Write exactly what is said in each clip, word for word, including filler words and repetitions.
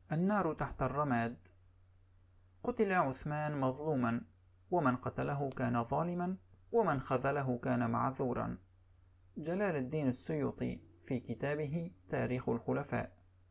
النار تحت الرماد. قتل عثمان مظلوما، ومن قتله كان ظالما، ومن خذله كان معذورا. جلال الدين السيوطي في كتابه تاريخ الخلفاء.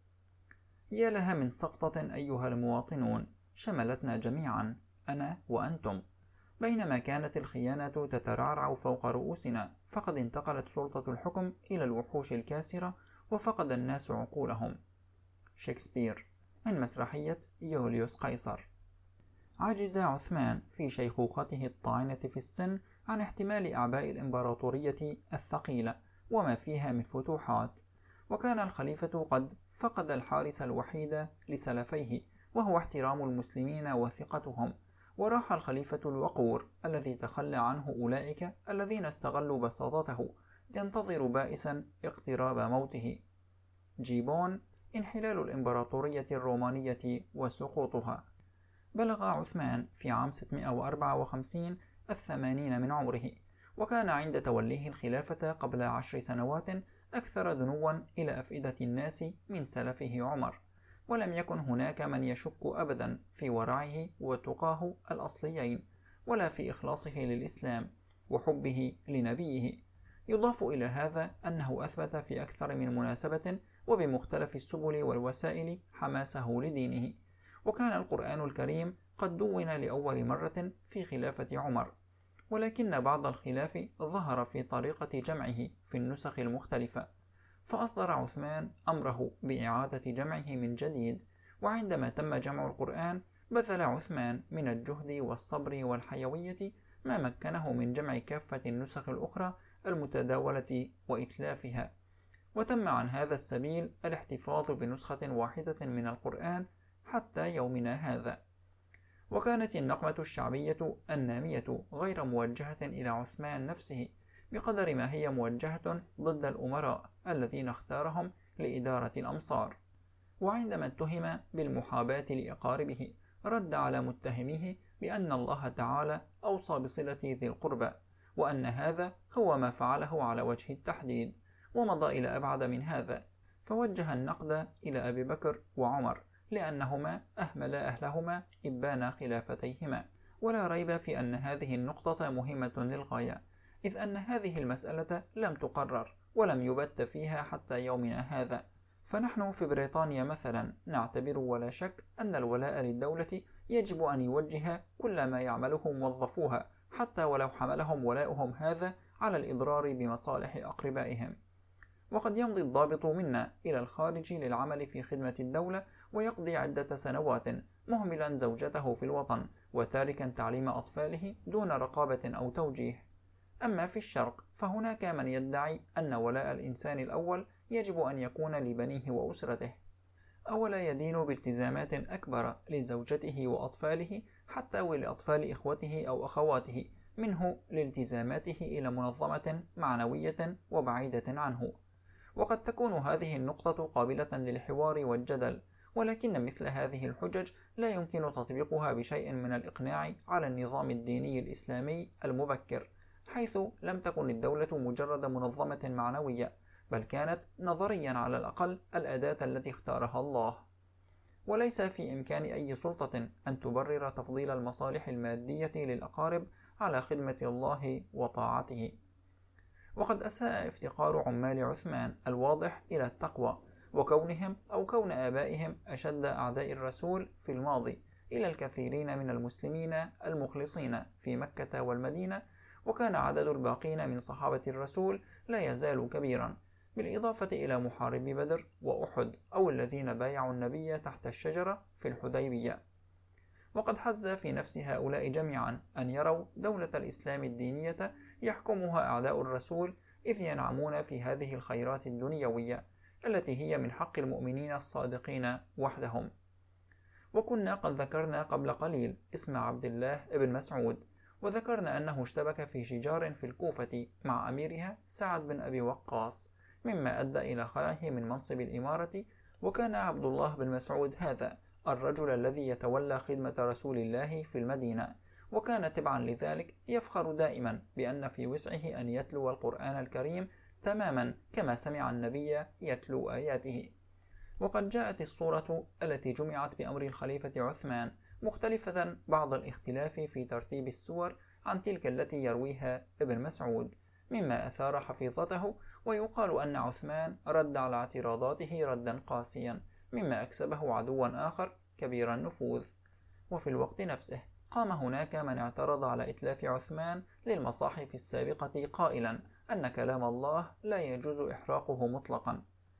يا لها من سقطة أيها المواطنون، شملتنا جميعا، أنا وأنتم. بينما كانت الخيانة تترعرع فوق رؤوسنا، فقد انتقلت سلطة الحكم إلى الوحوش الكاسرة، وفقد الناس عقولهم. شكسبير، من مسرحية يوليوس قيصر. عجز عثمان في شيخوخته الطاعنة في السن عن احتمال أعباء الإمبراطورية الثقيلة وما فيها من فتوحات، وكان الخليفة قد فقد الحارس الوحيد لسلفيه، وهو احترام المسلمين وثقتهم، وراح الخليفة الوقور الذي تخلى عنه أولئك الذين استغلوا بساطته، ينتظر بائسا اقتراب موته. جيبون، انحلال الإمبراطورية الرومانية وسقوطها. بلغ عثمان في عام ستمائة وأربعة وخمسين الثمانين من عمره، وكان عند توليه الخلافة قبل عشر سنوات أكثر دنوا إلى أفئدة الناس من سلفه عمر، ولم يكن هناك من يشك أبدا في ورعه وتقاه الأصليين، ولا في إخلاصه للإسلام وحبه لنبيه. يضاف إلى هذا أنه أثبت في أكثر من مناسبة وبمختلف السبل والوسائل حماسه لدينه، وكان القرآن الكريم قد دون لأول مرة في خلافة عمر، ولكن بعض الخلاف ظهر في طريقة جمعه في النسخ المختلفة، فأصدر عثمان أمره بإعادة جمعه من جديد. وعندما تم جمع القرآن بذل عثمان من الجهد والصبر والحيوية ما مكنه من جمع كافة النسخ الأخرى المتداولة وإتلافها، وتم عن هذا السبيل الاحتفاظ بنسخة واحدة من القرآن حتى يومنا هذا. وكانت النقمة الشعبية النامية غير موجهة إلى عثمان نفسه بقدر ما هي موجهة ضد الأمراء الذين اختارهم لإدارة الأمصار. وعندما اتهم بالمحاباة لأقاربه رد على متهميه بأن الله تعالى أوصى بصلة ذي القربى، وأن هذا هو ما فعله على وجه التحديد، ومضى إلى أبعد من هذا، فوجه النقد إلى أبي بكر وعمر لأنهما أهملا أهلهما إبان خلافتيهما. ولا ريب في أن هذه النقطة مهمة للغاية، إذ أن هذه المسألة لم تقرر ولم يبت فيها حتى يومنا هذا. فنحن في بريطانيا مثلا نعتبر ولا شك أن الولاء للدولة يجب أن يوجه كل ما يعمله موظفوها، حتى ولو حملهم ولاؤهم هذا على الإضرار بمصالح أقربائهم. وقد يمضي الضابط منا إلى الخارج للعمل في خدمة الدولة ويقضي عدة سنوات مهملا زوجته في الوطن وتاركا تعليم أطفاله دون رقابة أو توجيه. أما في الشرق فهناك من يدعي أن ولاء الإنسان الأول يجب أن يكون لبنيه وأسرته، أولا يدين بالتزامات أكبر لزوجته وأطفاله حتى ولأطفال إخوته أو أخواته، منه لالتزاماته إلى منظمة معنوية وبعيدة عنه. وقد تكون هذه النقطة قابلة للحوار والجدل، ولكن مثل هذه الحجج لا يمكن تطبيقها بشيء من الإقناع على النظام الديني الإسلامي المبكر، حيث لم تكن الدولة مجرد منظمة معنوية، بل كانت نظريا على الأقل الأداة التي اختارها الله. وليس في إمكان أي سلطة أن تبرر تفضيل المصالح المادية للأقارب على خدمة الله وطاعته. وقد أساء افتقار عمال عثمان الواضح إلى التقوى، وكونهم أو كون آبائهم أشد أعداء الرسول في الماضي إلى الكثيرين من المسلمين المخلصين في مكة والمدينة، وكان عدد الباقين من صحابة الرسول لا يزال كبيرا، بالإضافة إلى محاربي بدر وأحد أو الذين بايعوا النبي تحت الشجرة في الحديبية. وقد حز في نفس هؤلاء جميعا أن يروا دولة الإسلام الدينية يحكمها أعداء الرسول، إذ ينعمون في هذه الخيرات الدنيوية التي هي من حق المؤمنين الصادقين وحدهم. وكنا قد ذكرنا قبل قليل اسم عبد الله بن مسعود، وذكرنا أنه اشتبك في شجار في الكوفة مع أميرها سعد بن أبي وقاص، مما أدى إلى خلعه من منصب الإمارة. وكان عبد الله بن مسعود هذا الرجل الذي يتولى خدمة رسول الله في المدينة، وكان تبعا لذلك يفخر دائما بأن في وسعه أن يتلو القرآن الكريم تماما كما سمع النبي يتلو آياته. وقد جاءت الصورة التي جمعت بأمر الخليفة عثمان مختلفة بعض الاختلاف في ترتيب السور عن تلك التي يرويها ابن مسعود، مما أثار حفيظته، ويقال أن عثمان رد على اعتراضاته ردا قاسيا، مما أكسبه عدوا آخر كبير النفوذ. وفي الوقت نفسه قام هناك من اعترض على إتلاف عثمان للمصاحف السابقة قائلا أن كلام الله لا يجوز إحراقه مطلقا.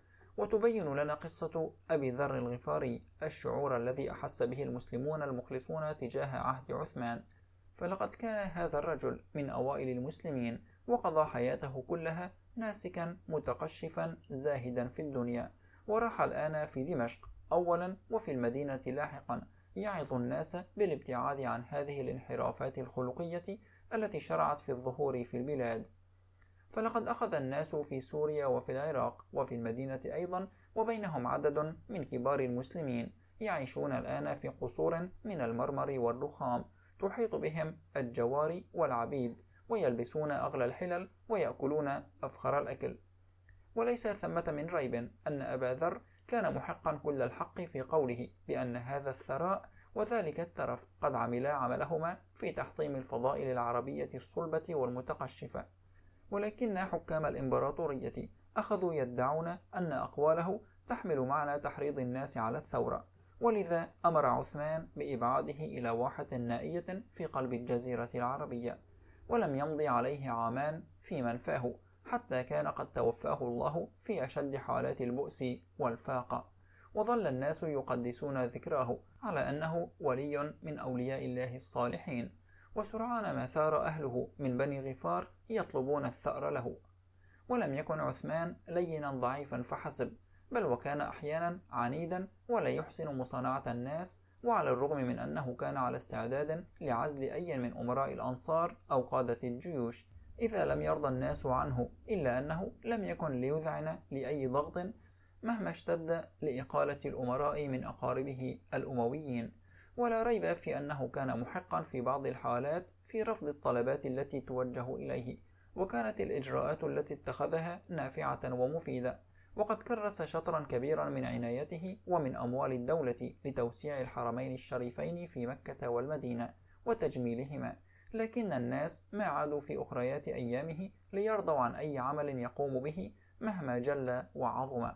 وتبين لنا قصة أبي ذر الغفاري الشعور الذي أحس به المسلمون المخلصون تجاه عهد عثمان، فلقد كان هذا الرجل من أوائل المسلمين، وقضى حياته كلها ناسكا متقشفا زاهدا في الدنيا، وراح الآن في دمشق أولا وفي المدينة لاحقا يعظ الناس بالابتعاد عن هذه الانحرافات الخلقية التي شرعت في الظهور في البلاد. فلقد أخذ الناس في سوريا وفي العراق وفي المدينة أيضا، وبينهم عدد من كبار المسلمين يعيشون الآن في قصور من المرمر والرخام تحيط بهم الجواري والعبيد، ويلبسون أغلى الحلل ويأكلون أفخر الأكل. وليس ثمة من ريب أن أبا ذر كان محقا كل الحق في قوله بأن هذا الثراء وذلك الترف قد عملا عملهما في تحطيم الفضائل العربية الصلبة والمتقشفة. ولكن حكام الإمبراطورية أخذوا يدعون أن أقواله تحمل معنى تحريض الناس على الثورة، ولذا أمر عثمان بإبعاده إلى واحة نائية في قلب الجزيرة العربية. ولم يمضي عليه عامان في منفاه حتى كان قد توفاه الله في أشد حالات البؤس والفاقة، وظل الناس يقدسون ذكراه على أنه ولي من أولياء الله الصالحين. وسرعان ما ثار أهله من بني غفار يطلبون الثأر له. ولم يكن عثمان لينا ضعيفا فحسب، بل وكان أحيانا عنيدا ولا يحسن مصانعة الناس، وعلى الرغم من أنه كان على استعداد لعزل أي من أمراء الأنصار أو قادة الجيوش إذا لم يرضى الناس عنه، إلا أنه لم يكن ليذعن لأي ضغط مهما اشتد لإقالة الأمراء من أقاربه الأمويين. ولا ريب في أنه كان محقا في بعض الحالات في رفض الطلبات التي توجه إليه، وكانت الإجراءات التي اتخذها نافعة ومفيدة، وقد كرس شطرا كبيرا من عنايته ومن أموال الدولة لتوسيع الحرمين الشريفين في مكة والمدينة وتجميلهما، لكن الناس ما عادوا في أخريات أيامه ليرضوا عن أي عمل يقوم به مهما جل وعظم.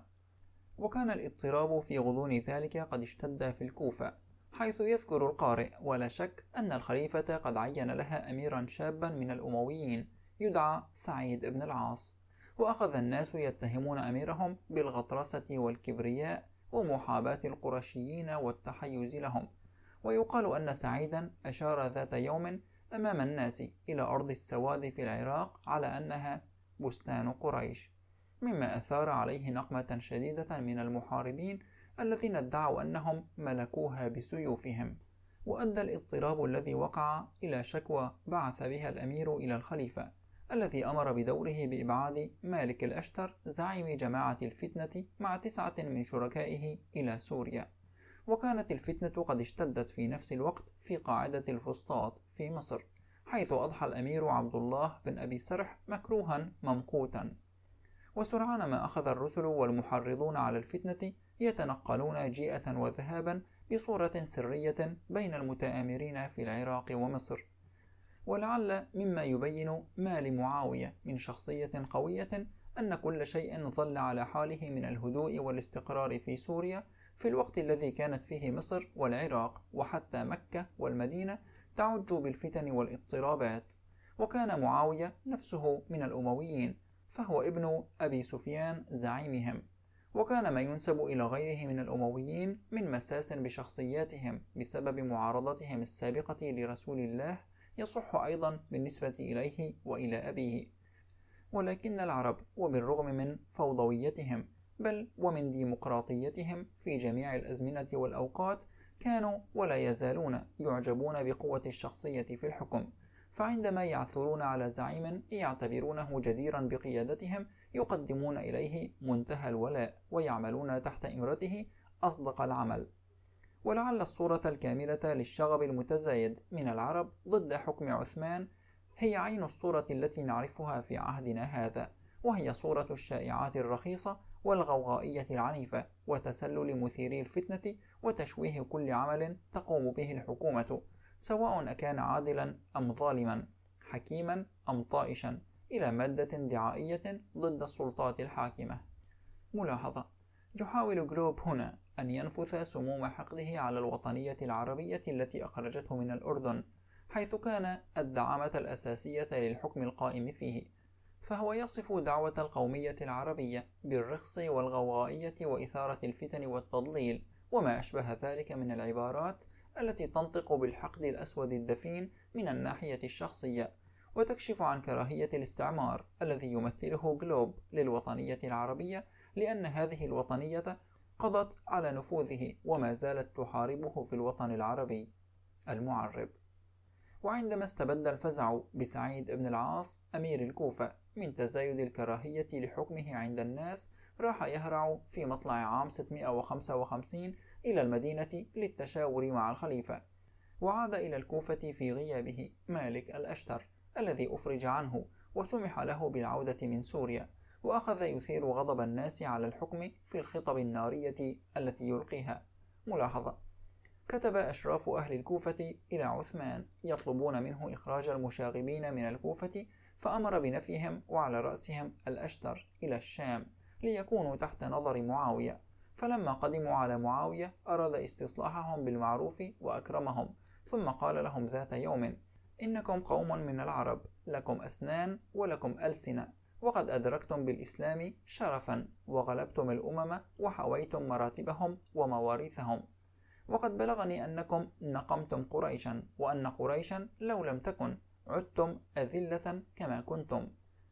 وكان الاضطراب في غضون ذلك قد اشتد في الكوفة، حيث يذكر القارئ ولا شك أن الخليفة قد عين لها أميرا شابا من الأمويين يدعى سعيد بن العاص، وأخذ الناس يتهمون أميرهم بالغطرسة والكبرياء ومحاباة القرشيين والتحيز لهم. ويقال أن سعيدا أشار ذات يوم أمام الناس إلى أرض السواد في العراق على أنها بستان قريش، مما أثار عليه نقمة شديدة من المحاربين الذين ادعوا أنهم ملكوها بسيوفهم. وأدى الاضطراب الذي وقع إلى شكوى بعث بها الأمير إلى الخليفة، الذي أمر بدوره بإبعاد مالك الأشتر زعيم جماعة الفتنة مع تسعة من شركائه إلى سوريا. وكانت الفتنة قد اشتدت في نفس الوقت في قاعدة الفسطاط في مصر، حيث أضحى الأمير عبد الله بن أبي سرح مكروها ممقوتا. وسرعان ما أخذ الرسل والمحرضون على الفتنة يتنقلون جيئة وذهابا بصورة سرية بين المتآمرين في العراق ومصر. ولعل مما يبين ما لمعاوية من شخصية قوية أن كل شيء ظل على حاله من الهدوء والاستقرار في سوريا في الوقت الذي كانت فيه مصر والعراق وحتى مكة والمدينة تعج بالفتن والاضطرابات. وكان معاوية نفسه من الأمويين، فهو ابن أبي سفيان زعيمهم، وكان ما ينسب إلى غيره من الأمويين من مساس بشخصياتهم بسبب معارضتهم السابقة لرسول الله يصح أيضا بالنسبة إليه وإلى أبيه. ولكن العرب وبالرغم من فوضويتهم بل ومن ديمقراطيتهم في جميع الأزمنة والأوقات كانوا ولا يزالون يعجبون بقوة الشخصية في الحكم، فعندما يعثرون على زعيم يعتبرونه جديرا بقيادتهم يقدمون إليه منتهى الولاء ويعملون تحت إمرته أصدق العمل. ولعل الصورة الكاملة للشغب المتزايد من العرب ضد حكم عثمان هي عين الصورة التي نعرفها في عهدنا هذا، وهي صورة الشائعات الرخيصة والغوغائية العنيفة وتسلل مثيري الفتنة وتشويه كل عمل تقوم به الحكومة، سواء أكان عادلا أم ظالما، حكيما أم طائشا، إلى مادة دعائية ضد السلطات الحاكمة. ملاحظة: يحاول جلوب هنا أن ينفث سموم حقده على الوطنية العربية التي أخرجته من الأردن، حيث كان الدعامة الأساسية للحكم القائم فيه، فهو يصف دعوة القومية العربية بالرخص والغوغائية وإثارة الفتن والتضليل وما أشبه ذلك من العبارات التي تنطق بالحقد الأسود الدفين من الناحية الشخصية، وتكشف عن كراهية الاستعمار الذي يمثله جلوب للوطنية العربية، لأن هذه الوطنية قضت على نفوذه وما زالت تحاربه في الوطن العربي. المعرب: وعندما استبد الفزع بسعيد بن العاص أمير الكوفة من تزايد الكراهية لحكمه عند الناس، راح يهرع في مطلع عام ستمائة وخمسة وخمسين إلى المدينة للتشاور مع الخليفة، وعاد إلى الكوفة في غيابه مالك الأشتر الذي أفرج عنه وسمح له بالعودة من سوريا، وأخذ يثير غضب الناس على الحكم في الخطب النارية التي يلقيها. ملاحظة: كتب أشراف أهل الكوفة إلى عثمان يطلبون منه إخراج المشاغبين من الكوفة، فأمر بنفيهم وعلى رأسهم الأشتر إلى الشام ليكونوا تحت نظر معاوية. فلما قدموا على معاوية أراد استصلاحهم بالمعروف وأكرمهم، ثم قال لهم ذات يوم: إنكم قوم من العرب، لكم أسنان ولكم ألسنة، وقد أدركتم بالإسلام شرفا وغلبتم الأمم وحويتم مراتبهم ومواريثهم، وقد بلغني أنكم نقمتم قريشا، وأن قريشا لو لم تكن عدتم أذلة كما كنتم.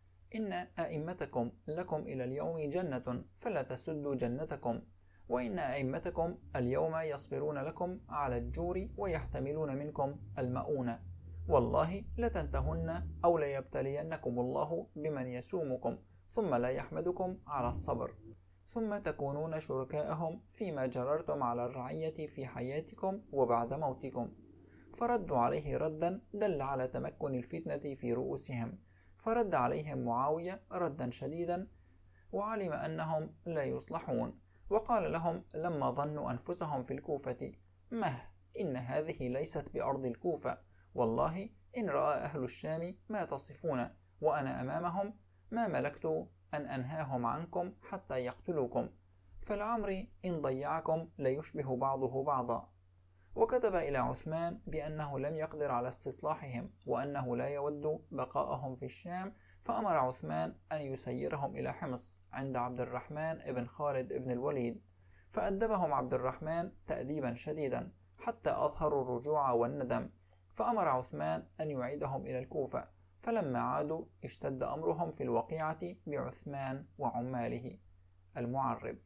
إن أئمتكم لكم إلى اليوم جنة فلا تسدوا جنتكم، وإن أئمتكم اليوم يصبرون لكم على الجور ويحتملون منكم المؤونة، والله لتنتهن أو ليبتلينكم الله بمن يسومكم ثم لا يحمدكم على الصبر، ثم تكونون شركاءهم فيما جررتم على الرعية في حياتكم وبعد موتكم. فردوا عليه ردا دل على تمكن الفتنة في رؤوسهم، فرد عليهم معاوية ردا شديدا وعلم أنهم لا يصلحون، وقال لهم لما ظنوا أنفسهم في الكوفة: مه، إن هذه ليست بأرض الكوفة، والله إن رأى أهل الشام ما تصفون وأنا أمامهم ما ملكت أن أنهاهم عنكم حتى يقتلوكم، فالعمر إن ضيعكم ليشبه بعضه بعضا. وكتب إلى عثمان بأنه لم يقدر على استصلاحهم وأنه لا يود بقاءهم في الشام، فأمر عثمان أن يسيرهم إلى حمص عند عبد الرحمن بن خالد بن الوليد، فأدبهم عبد الرحمن تأديبا شديدا حتى أظهروا الرجوع والندم، فأمر عثمان أن يعيدهم إلى الكوفة، فلما عادوا اشتد أمرهم في الوقيعة بعثمان وعماله. المعرب: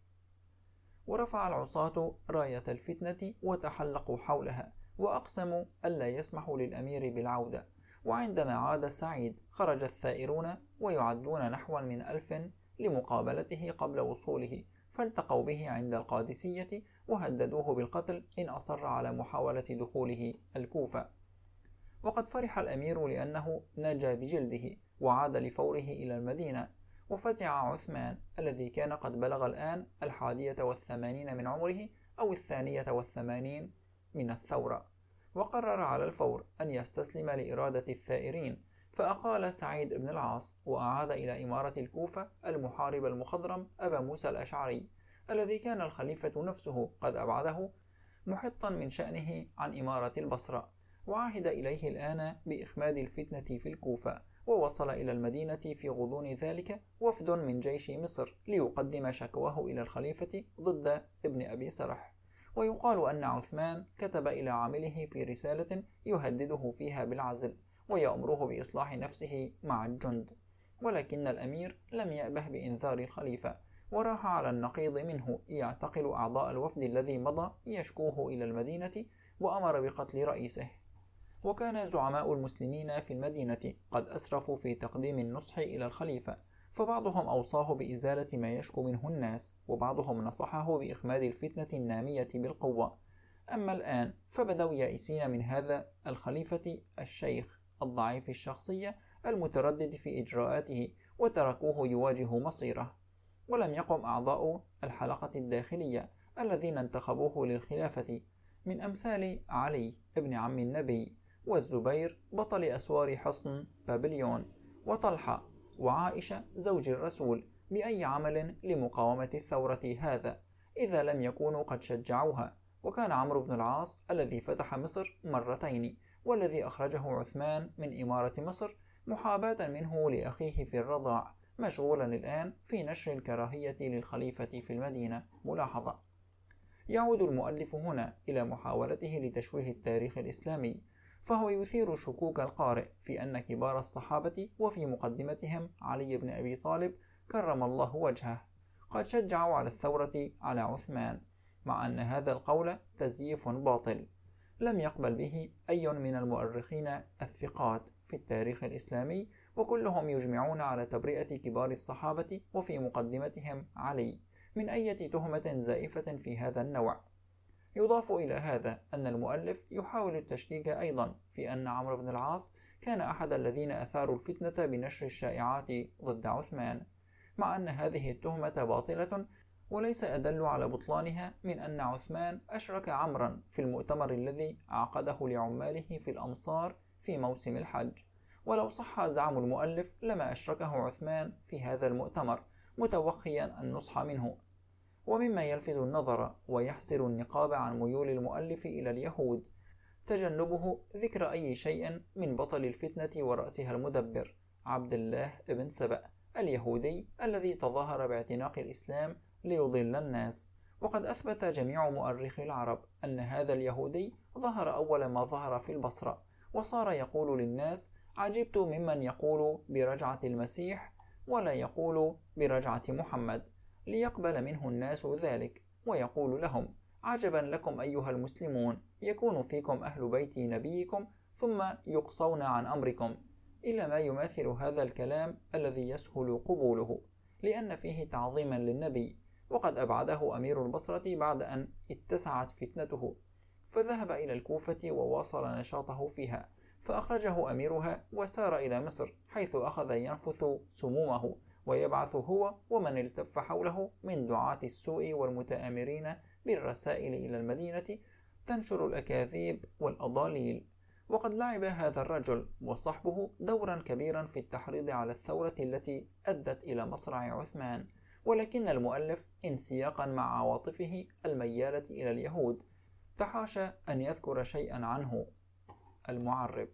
ورفع العصاة راية الفتنة وتحلقوا حولها، وأقسموا ألا يسمحوا للأمير بالعودة، وعندما عاد سعيد خرج الثائرون ويعدون نحو من ألف لمقابلته قبل وصوله، فالتقوا به عند القادسية وهددوه بالقتل إن أصر على محاولة دخوله الكوفة. وقد فرح الأمير لأنه نجا بجلده وعاد لفوره إلى المدينة، وفزع عثمان الذي كان قد بلغ الآن الحادية والثمانين من عمره أو الثانية والثمانين من الثورة، وقرر على الفور أن يستسلم لإرادة الثائرين، فأقال سعيد بن العاص وأعاد إلى إمارة الكوفة المحارب المخضرم أبا موسى الأشعري الذي كان الخليفة نفسه قد أبعده محطا من شأنه عن إمارة البصرة، وعهد إليه الآن بإخماد الفتنة في الكوفة. ووصل إلى المدينة في غضون ذلك وفد من جيش مصر ليقدم شكواه إلى الخليفة ضد ابن أبي سرح، ويقال أن عثمان كتب إلى عامله في رسالة يهدده فيها بالعزل ويأمره بإصلاح نفسه مع الجند، ولكن الأمير لم يأبه بإنذار الخليفة، وراح على النقيض منه يعتقل أعضاء الوفد الذي مضى يشكوه إلى المدينة، وأمر بقتل رئيسه. وكان زعماء المسلمين في المدينة قد أسرفوا في تقديم النصح إلى الخليفة، فبعضهم أوصاه بإزالة ما يشكو منه الناس، وبعضهم نصحه بإخماد الفتنة النامية بالقوة. أما الآن فبدوا يائسين من هذا الخليفة الشيخ الضعيف الشخصية المتردد في إجراءاته، وتركوه يواجه مصيره. ولم يقم أعضاء الحلقة الداخلية الذين انتخبوه للخلافة من أمثال علي ابن عم النبي، والزبير بطل أسوار حصن بابليون، وطلحة، وعائشة زوج الرسول بأي عمل لمقاومة الثورة هذا إذا لم يكونوا قد شجعوها. وكان عمرو بن العاص الذي فتح مصر مرتين والذي أخرجه عثمان من إمارة مصر محاباة منه لأخيه في الرضاع مشغولا الآن في نشر الكراهية للخليفة في المدينة. ملاحظة: يعود المؤلف هنا إلى محاولته لتشويه التاريخ الإسلامي، فهو يثير شكوك القارئ في أن كبار الصحابة وفي مقدمتهم علي بن أبي طالب كرم الله وجهه قد شجعوا على الثورة على عثمان، مع أن هذا القول تزييف باطل لم يقبل به أي من المؤرخين الثقات في التاريخ الإسلامي، وكلهم يجمعون على تبرئة كبار الصحابة وفي مقدمتهم علي من أي تهمة زائفة في هذا النوع. يضاف إلى هذا أن المؤلف يحاول التشكيك أيضا في أن عمرو بن العاص كان أحد الذين أثاروا الفتنة بنشر الشائعات ضد عثمان، مع أن هذه التهمة باطلة وليس أدل على بطلانها من أن عثمان أشرك عمرا في المؤتمر الذي عقده لعماله في الأمصار في موسم الحج، ولو صح زعم المؤلف لما أشركه عثمان في هذا المؤتمر متوخيا النصح منه. ومما يلفت النظر ويحسر النقاب عن ميول المؤلف إلى اليهود تجنبه ذكر أي شيء من بطل الفتنة ورأسها المدبر عبد الله بن سبأ اليهودي الذي تظاهر باعتناق الإسلام ليضل الناس. وقد أثبت جميع مؤرخي العرب أن هذا اليهودي ظهر أول ما ظهر في البصرة، وصار يقول للناس: عجبت ممن يقول برجعة المسيح ولا يقول برجعة محمد، ليقبل منه الناس ذلك، ويقول لهم: عجبا لكم أيها المسلمون، يكون فيكم أهل بيت نبيكم ثم يقصون عن أمركم، إلى ما يماثل هذا الكلام الذي يسهل قبوله لأن فيه تعظيما للنبي. وقد أبعده أمير البصرة بعد أن اتسعت فتنته، فذهب إلى الكوفة وواصل نشاطه فيها، فأخرجه أميرها وسار إلى مصر، حيث أخذ ينفث سمومه ويبعث هو ومن التف حوله من دعاة السوء والمتآمرين بالرسائل إلى المدينة تنشر الأكاذيب والأضاليل. وقد لعب هذا الرجل وصحبه دورا كبيرا في التحريض على الثورة التي أدت إلى مصرع عثمان، ولكن المؤلف انسياقا مع عواطفه الميالة إلى اليهود تحاشى أن يذكر شيئا عنه. المعرب: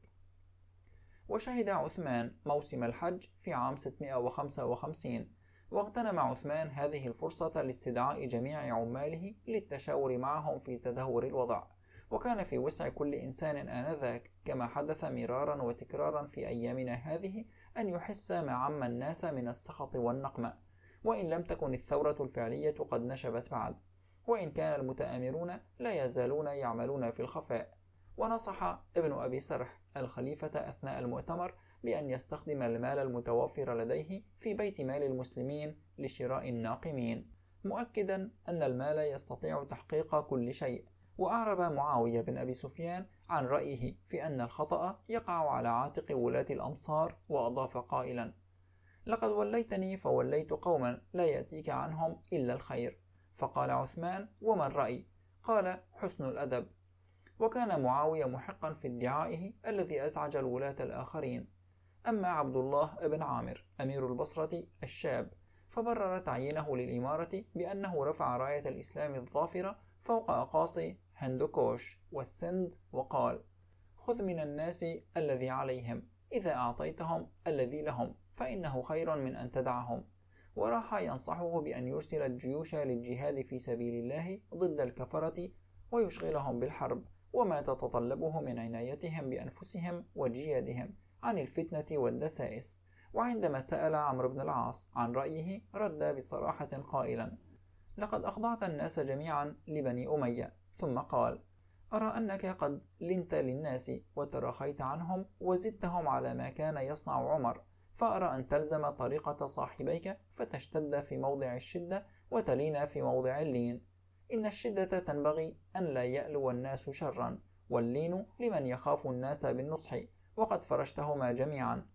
وشهد عثمان موسم الحج في عام ستمائة وخمسة وخمسين، واغتنم عثمان هذه الفرصة لاستدعاء جميع عماله للتشاور معهم في تدهور الوضع، وكان في وسع كل إنسان آنذاك كما حدث مرارا وتكرارا في أيامنا هذه أن يحس ما عم الناس من السخط والنقمة، وإن لم تكن الثورة الفعلية قد نشبت بعد، وإن كان المتآمرون لا يزالون يعملون في الخفاء. ونصح ابن أبي سرح الخليفة أثناء المؤتمر بأن يستخدم المال المتوفر لديه في بيت مال المسلمين لشراء الناقمين، مؤكدا أن المال يستطيع تحقيق كل شيء. وأعرب معاوية بن أبي سفيان عن رأيه في أن الخطأ يقع على عاتق ولاة الأمصار، وأضاف قائلا: لقد وليتني فوليت قوما لا يأتيك عنهم إلا الخير. فقال عثمان: وما الرأي؟ قال: حسن الأدب. وكان معاوية محقا في ادعائه الذي أزعج الولاة الآخرين. أما عبد الله بن عامر أمير البصرة الشاب فبرر تعيينه للإمارة بأنه رفع راية الإسلام الظافرة فوق أقاصي هندوكوش والسند، وقال: خذ من الناس الذي عليهم، إذا أعطيتهم الذي لهم فإنه خير من أن تدعهم. وراح ينصحه بأن يرسل الجيوش للجهاد في سبيل الله ضد الكفرة ويشغلهم بالحرب وما تتطلبه من عنايتهم بأنفسهم وجيادهم عن الفتنة والدسائس. وعندما سأل عمرو بن العاص عن رأيه رد بصراحة قائلا: لقد أخضعت الناس جميعا لبني أمية. ثم قال: أرى أنك قد لنت للناس وتراخيت عنهم وزدتهم على ما كان يصنع عمر، فأرى أن تلزم طريقة صاحبيك فتشتد في موضع الشدة وتلين في موضع اللين. إن الشدة تنبغي أن لا يألو الناس شرا، واللين لمن يخاف الناس بالنصح، وقد فرشتهما جميعا.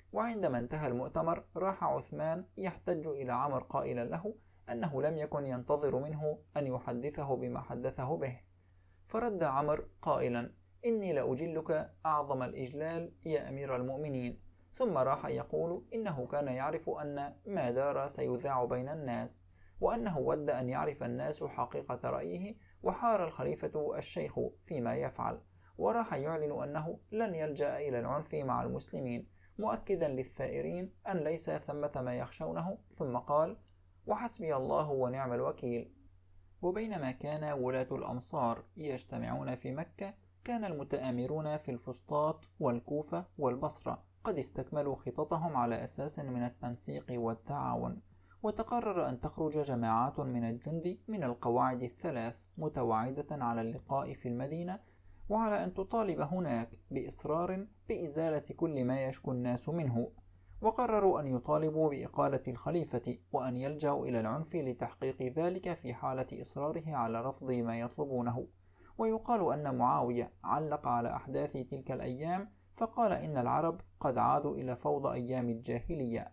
وعندما انتهى المؤتمر راح عثمان يحتج إلى عمرو قائلا له أنه لم يكن ينتظر منه أن يحدثه بما حدثه به، فرد عمرو قائلا: إني لأجلك أعظم الإجلال يا أمير المؤمنين. ثم راح يقول إنه كان يعرف أن ما دار سيذاع بين الناس، وأنه ود أن يعرف الناس حقيقة رأيه، وحار الخليفة الشيخ فيما يفعل، وراح يعلن أنه لن يلجأ إلى العنف مع المسلمين، مؤكدا للثائرين أن ليس ثمة ما يخشونه، ثم قال: وحسبي الله ونعم الوكيل. وبينما كان ولاة الأمصار يجتمعون في مكة، كان المتآمرون في الفسطاط والكوفة والبصرة قد استكملوا خططهم على أساس من التنسيق والتعاون، وتقرر أن تخرج جماعات من الجند من القواعد الثلاث متواعدة على اللقاء في المدينة، وعلى أن تطالب هناك بإصرار بإزالة كل ما يشكو الناس منه، وقرروا أن يطالبوا بإقالة الخليفة وأن يلجأوا إلى العنف لتحقيق ذلك في حالة إصراره على رفض ما يطلبونه. ويقال أن معاوية علق على أحداث تلك الأيام فقال إن العرب قد عادوا إلى فوضى أيام الجاهلية.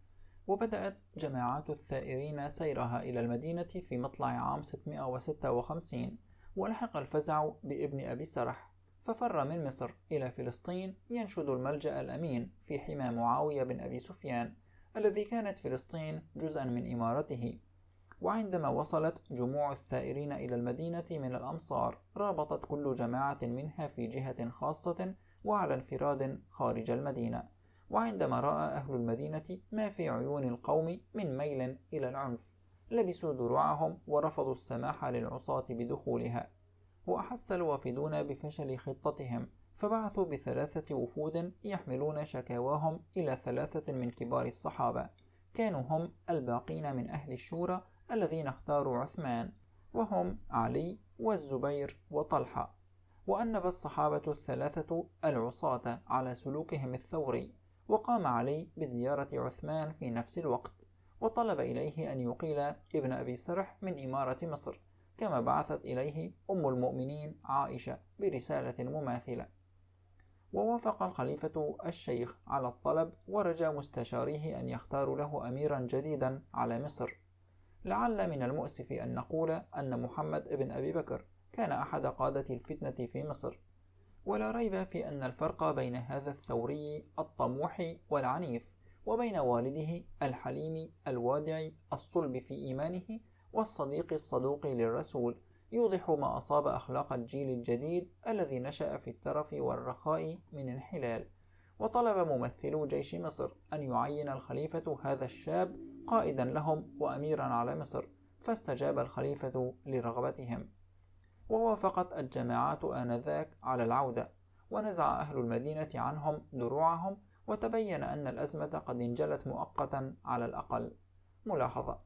وبدأت جماعات الثائرين سيرها إلى المدينة في مطلع عام ستمائة وستة وخمسين، ولحق الفزع بابن أبي سرح، ففر من مصر إلى فلسطين ينشد الملجأ الأمين في حمى معاوية بن أبي سفيان الذي كانت فلسطين جزءا من إمارته. وعندما وصلت جموع الثائرين إلى المدينة من الأمصار، رابطت كل جماعة منها في جهة خاصة وعلى انفراد خارج المدينة. وعندما رأى أهل المدينة ما في عيون القوم من ميل إلى العنف، لبسوا دروعهم ورفضوا السماح للعصاة بدخولها. وأحس الوافدون بفشل خطتهم، فبعثوا بثلاثة وفود يحملون شكاواهم إلى ثلاثة من كبار الصحابة، كانوا هم الباقين من أهل الشورى الذين اختاروا عثمان، وهم علي والزبير وطلحة. وأنب الصحابة الثلاثة العصاة على سلوكهم الثوري، وقام علي بزيارة عثمان في نفس الوقت، وطلب إليه أن يقيل ابن أبي سرح من إمارة مصر، كما بعثت إليه أم المؤمنين عائشة برسالة مماثلة. ووافق الخليفة الشيخ على الطلب، ورجى مستشاريه أن يختاروا له أميرا جديدا على مصر. لعل من المؤسف أن نقول أن محمد بن أبي بكر كان أحد قادة الفتنة في مصر، ولا ريب في أن الفرق بين هذا الثوري الطموح والعنيف وبين والده الحليم الوادع الصلب في إيمانه والصديق الصدوق للرسول يوضح ما أصاب أخلاق الجيل الجديد الذي نشأ في الترف والرخاء من انحلال. وطلب ممثلو جيش مصر أن يعين الخليفة هذا الشاب قائدا لهم وأميرا على مصر، فاستجاب الخليفة لرغبتهم. ووافقت الجماعات آنذاك على العودة، ونزع أهل المدينة عنهم دروعهم، وتبين أن الأزمة قد انجلت مؤقتا على الأقل. ملاحظة: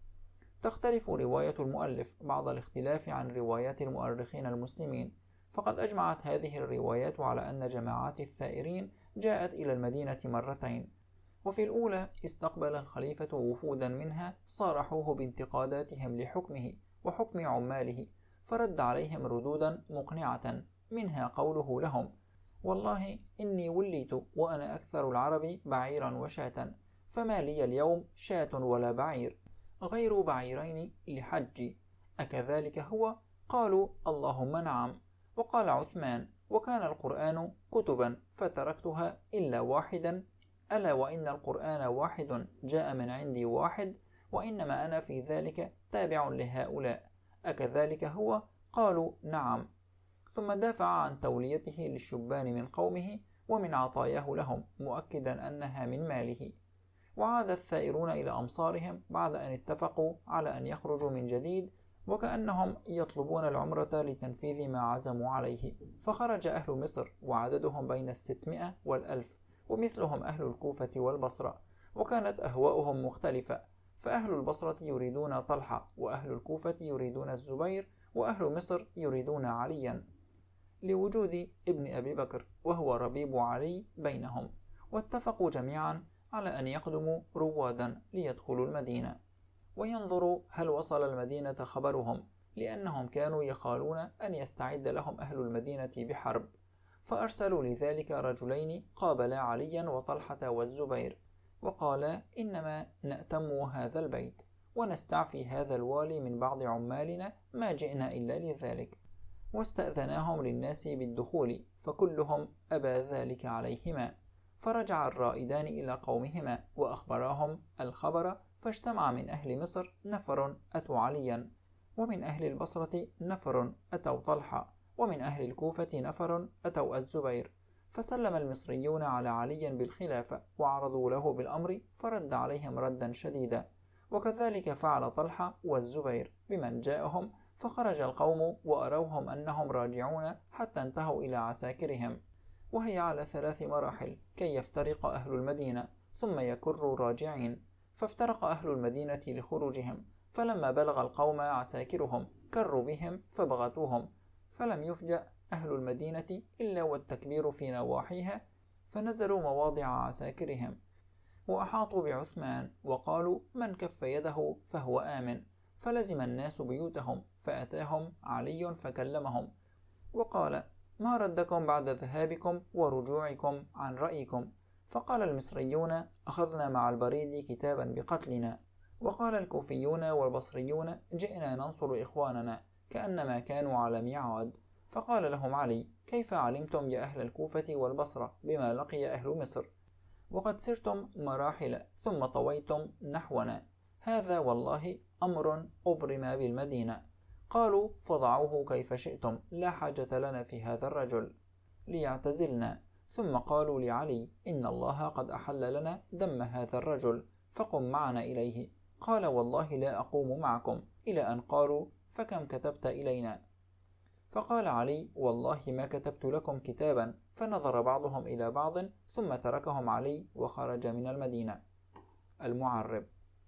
تختلف رواية المؤلف بعض الاختلاف عن روايات المؤرخين المسلمين، فقد أجمعت هذه الروايات على أن جماعات الثائرين جاءت إلى المدينة مرتين، وفي الأولى استقبل الخليفة وفودا منها صارحوه بانتقاداتهم لحكمه وحكم عماله، فرد عليهم ردودا مقنعة، منها قوله لهم: والله إني وليت وأنا أكثر العرب بعيرا وشاة، فما لي اليوم شاة ولا بعير غير بعيرين لحجي، أكذلك هو؟ قالوا: اللهم نعم. وقال عثمان: وكان القرآن كتبا فتركتها إلا واحدا، ألا وإن القرآن واحد جاء من عندي واحد، وإنما أنا في ذلك تابع لهؤلاء، أكذلك هو؟ قالوا: نعم. ثم دافع عن توليته للشبان من قومه ومن عطاياه لهم، مؤكدا أنها من ماله. وعاد الثائرون إلى أمصارهم بعد أن اتفقوا على أن يخرجوا من جديد، وكأنهم يطلبون العمرة لتنفيذ ما عزموا عليه. فخرج أهل مصر وعددهم بين الستمائة والألف، ومثلهم أهل الكوفة والبصرة، وكانت أهواؤهم مختلفة، فأهل البصرة يريدون طلحة، وأهل الكوفة يريدون الزبير، وأهل مصر يريدون عليا، لوجود ابن أبي بكر وهو ربيب علي بينهم. واتفقوا جميعا على أن يقدموا روادا ليدخلوا المدينة وينظروا هل وصل المدينة خبرهم، لأنهم كانوا يخالون أن يستعد لهم أهل المدينة بحرب. فأرسلوا لذلك رجلين قابلا عليا وطلحة والزبير، وقالا: إنما نأتم هذا البيت ونستعفي هذا الوالي من بعض عمالنا، ما جئنا إلا لذلك. واستأذناهم للناس بالدخول، فكلهم أبى ذلك عليهما. فرجع الرائدان إلى قومهما وأخبراهم الخبر، فاجتمع من أهل مصر نفر أتوا عليا، ومن أهل البصرة نفر أتوا طلحة، ومن أهل الكوفة نفر أتوا الزبير. فسلم المصريون على علي بالخلافة وعرضوا له بالأمر، فرد عليهم ردا شديدا، وكذلك فعل طلحة والزبير بمن جاءهم. فخرج القوم وأروهم أنهم راجعون حتى انتهوا إلى عساكرهم، وهي على ثلاث مراحل كي يفترق أهل المدينة ثم يكروا راجعين. فافترق أهل المدينة لخروجهم، فلما بلغ القوم عساكرهم كروا بهم فبغتوهم، فلم يفجأ أهل المدينة إلا والتكبير في نواحيها، فنزلوا مواضع عساكرهم وأحاطوا بعثمان وقالوا: من كف يده فهو آمن. فلزم الناس بيوتهم، فأتاهم علي فكلمهم وقال: ما ردكم بعد ذهابكم ورجوعكم عن رأيكم؟ فقال المصريون: أخذنا مع البريد كتابا بقتلنا. وقال الكوفيون والبصريون: جئنا ننصر إخواننا، كأنما كانوا على ميعاد. فقال لهم علي: كيف علمتم يا أهل الكوفة والبصرة بما لقي أهل مصر؟ وقد سرتم مراحل ثم طويتم نحونا، هذا والله أمر أبرم بالمدينة. قالوا: فضعوه كيف شئتم، لا حاجة لنا في هذا الرجل، ليعتزلنا. ثم قالوا لعلي: إن الله قد أحل لنا دم هذا الرجل، فقم معنا إليه. قال: والله لا أقوم معكم، إلى أن قالوا: فكم كتبت إلينا؟ فقال علي: والله ما كتبت لكم كتابا. فنظر بعضهم إلى بعض ثم تركهم علي وخرج من المدينة. المعرب.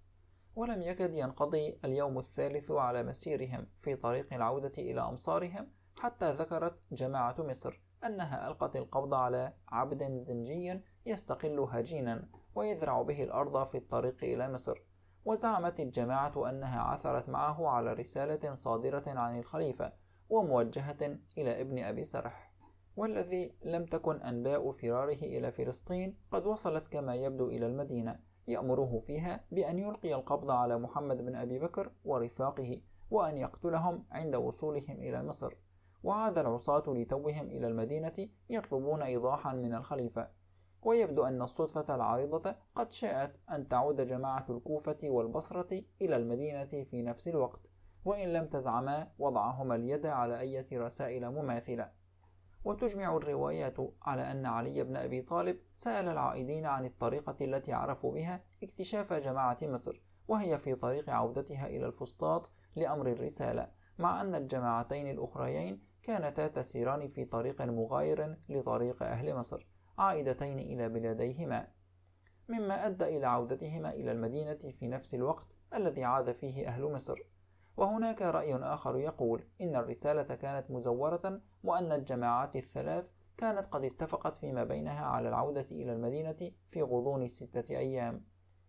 ولم يكد ينقضي اليوم الثالث على مسيرهم في طريق العودة إلى أمصارهم، حتى ذكرت جماعة مصر أنها ألقت القبض على عبد زنجي يستقل هجينا ويذرع به الأرض في الطريق إلى مصر. وزعمت الجماعة أنها عثرت معه على رسالة صادرة عن الخليفة وموجهة إلى ابن أبي سرح، والذي لم تكن أنباء فراره إلى فلسطين قد وصلت كما يبدو إلى المدينة، يأمره فيها بأن يلقي القبض على محمد بن أبي بكر ورفاقه، وأن يقتلهم عند وصولهم إلى مصر. وعاد العصاة لتوهم إلى المدينة يطلبون إيضاحا من الخليفة. ويبدو أن الصدفة العارضة قد شاءت أن تعود جماعة الكوفة والبصرة إلى المدينة في نفس الوقت، وإن لم تزعما وضعهما اليد على أي رسائل مماثلة. وتجمع الروايات على أن علي بن أبي طالب سأل العائدين عن الطريقة التي عرفوا بها اكتشاف جماعة مصر، وهي في طريق عودتها إلى الفسطاط لأمر الرسالة، مع أن الجماعتين الأخريين كانتا تسيران في طريق مغاير لطريق أهل مصر، عائدتين إلى بلاديهما، مما أدى إلى عودتهما إلى المدينة في نفس الوقت الذي عاد فيه أهل مصر. وهناك رأي آخر يقول إن الرسالة كانت مزورة، وأن الجماعات الثلاث كانت قد اتفقت فيما بينها على العودة إلى المدينة في غضون ستة أيام،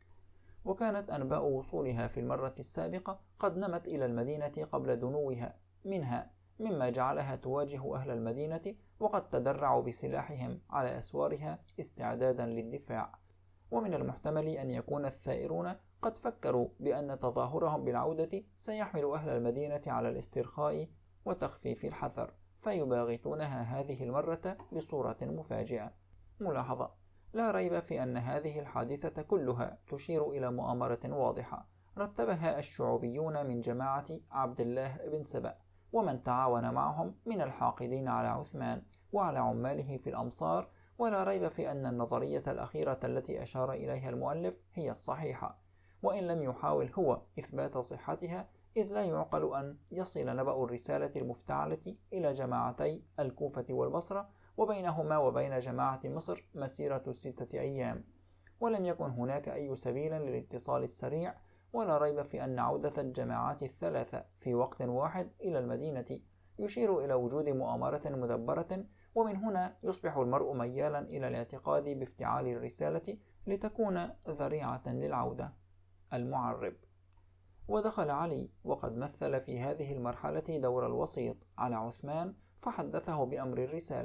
وكانت أنباء وصولها في المرة السابقة قد نمت إلى المدينة قبل دنوها منها، مما جعلها تواجه أهل المدينة وقد تدرعوا بسلاحهم على أسوارها استعدادا للدفاع. ومن المحتمل أن يكون الثائرون قد فكروا بأن تظاهرهم بالعودة سيحمل أهل المدينة على الاسترخاء وتخفيف الحذر، فيباغتونها هذه المرة بصورة مفاجئة. ملاحظة: لا ريب في أن هذه الحادثة كلها تشير إلى مؤامرة واضحة رتبها الشعوبيون من جماعة عبد الله بن سبأ ومن تعاون معهم من الحاقدين على عثمان وعلى عماله في الأمصار. ولا ريب في أن النظرية الأخيرة التي أشار إليها المؤلف هي الصحيحة، وإن لم يحاول هو إثبات صحتها، إذ لا يعقل أن يصل نبأ الرسالة المفتعلة إلى جماعتي الكوفة والبصرة وبينهما وبين جماعة مصر مسيرة ستة أيام، ولم يكن هناك أي سبيل للاتصال السريع. ولا ريب في أن عودة الجماعات الثلاثة في وقت واحد إلى المدينة يشير إلى وجود مؤامرة مدبرة، ومن هنا يصبح المرء ميالا إلى الاعتقاد بافتعال الرسالة لتكون ذريعة للعودة. المعرب. ودخل علي وقد مثل في هذه المرحلة دور الوسيط على عثمان، فحدثه بأمر الرسالة،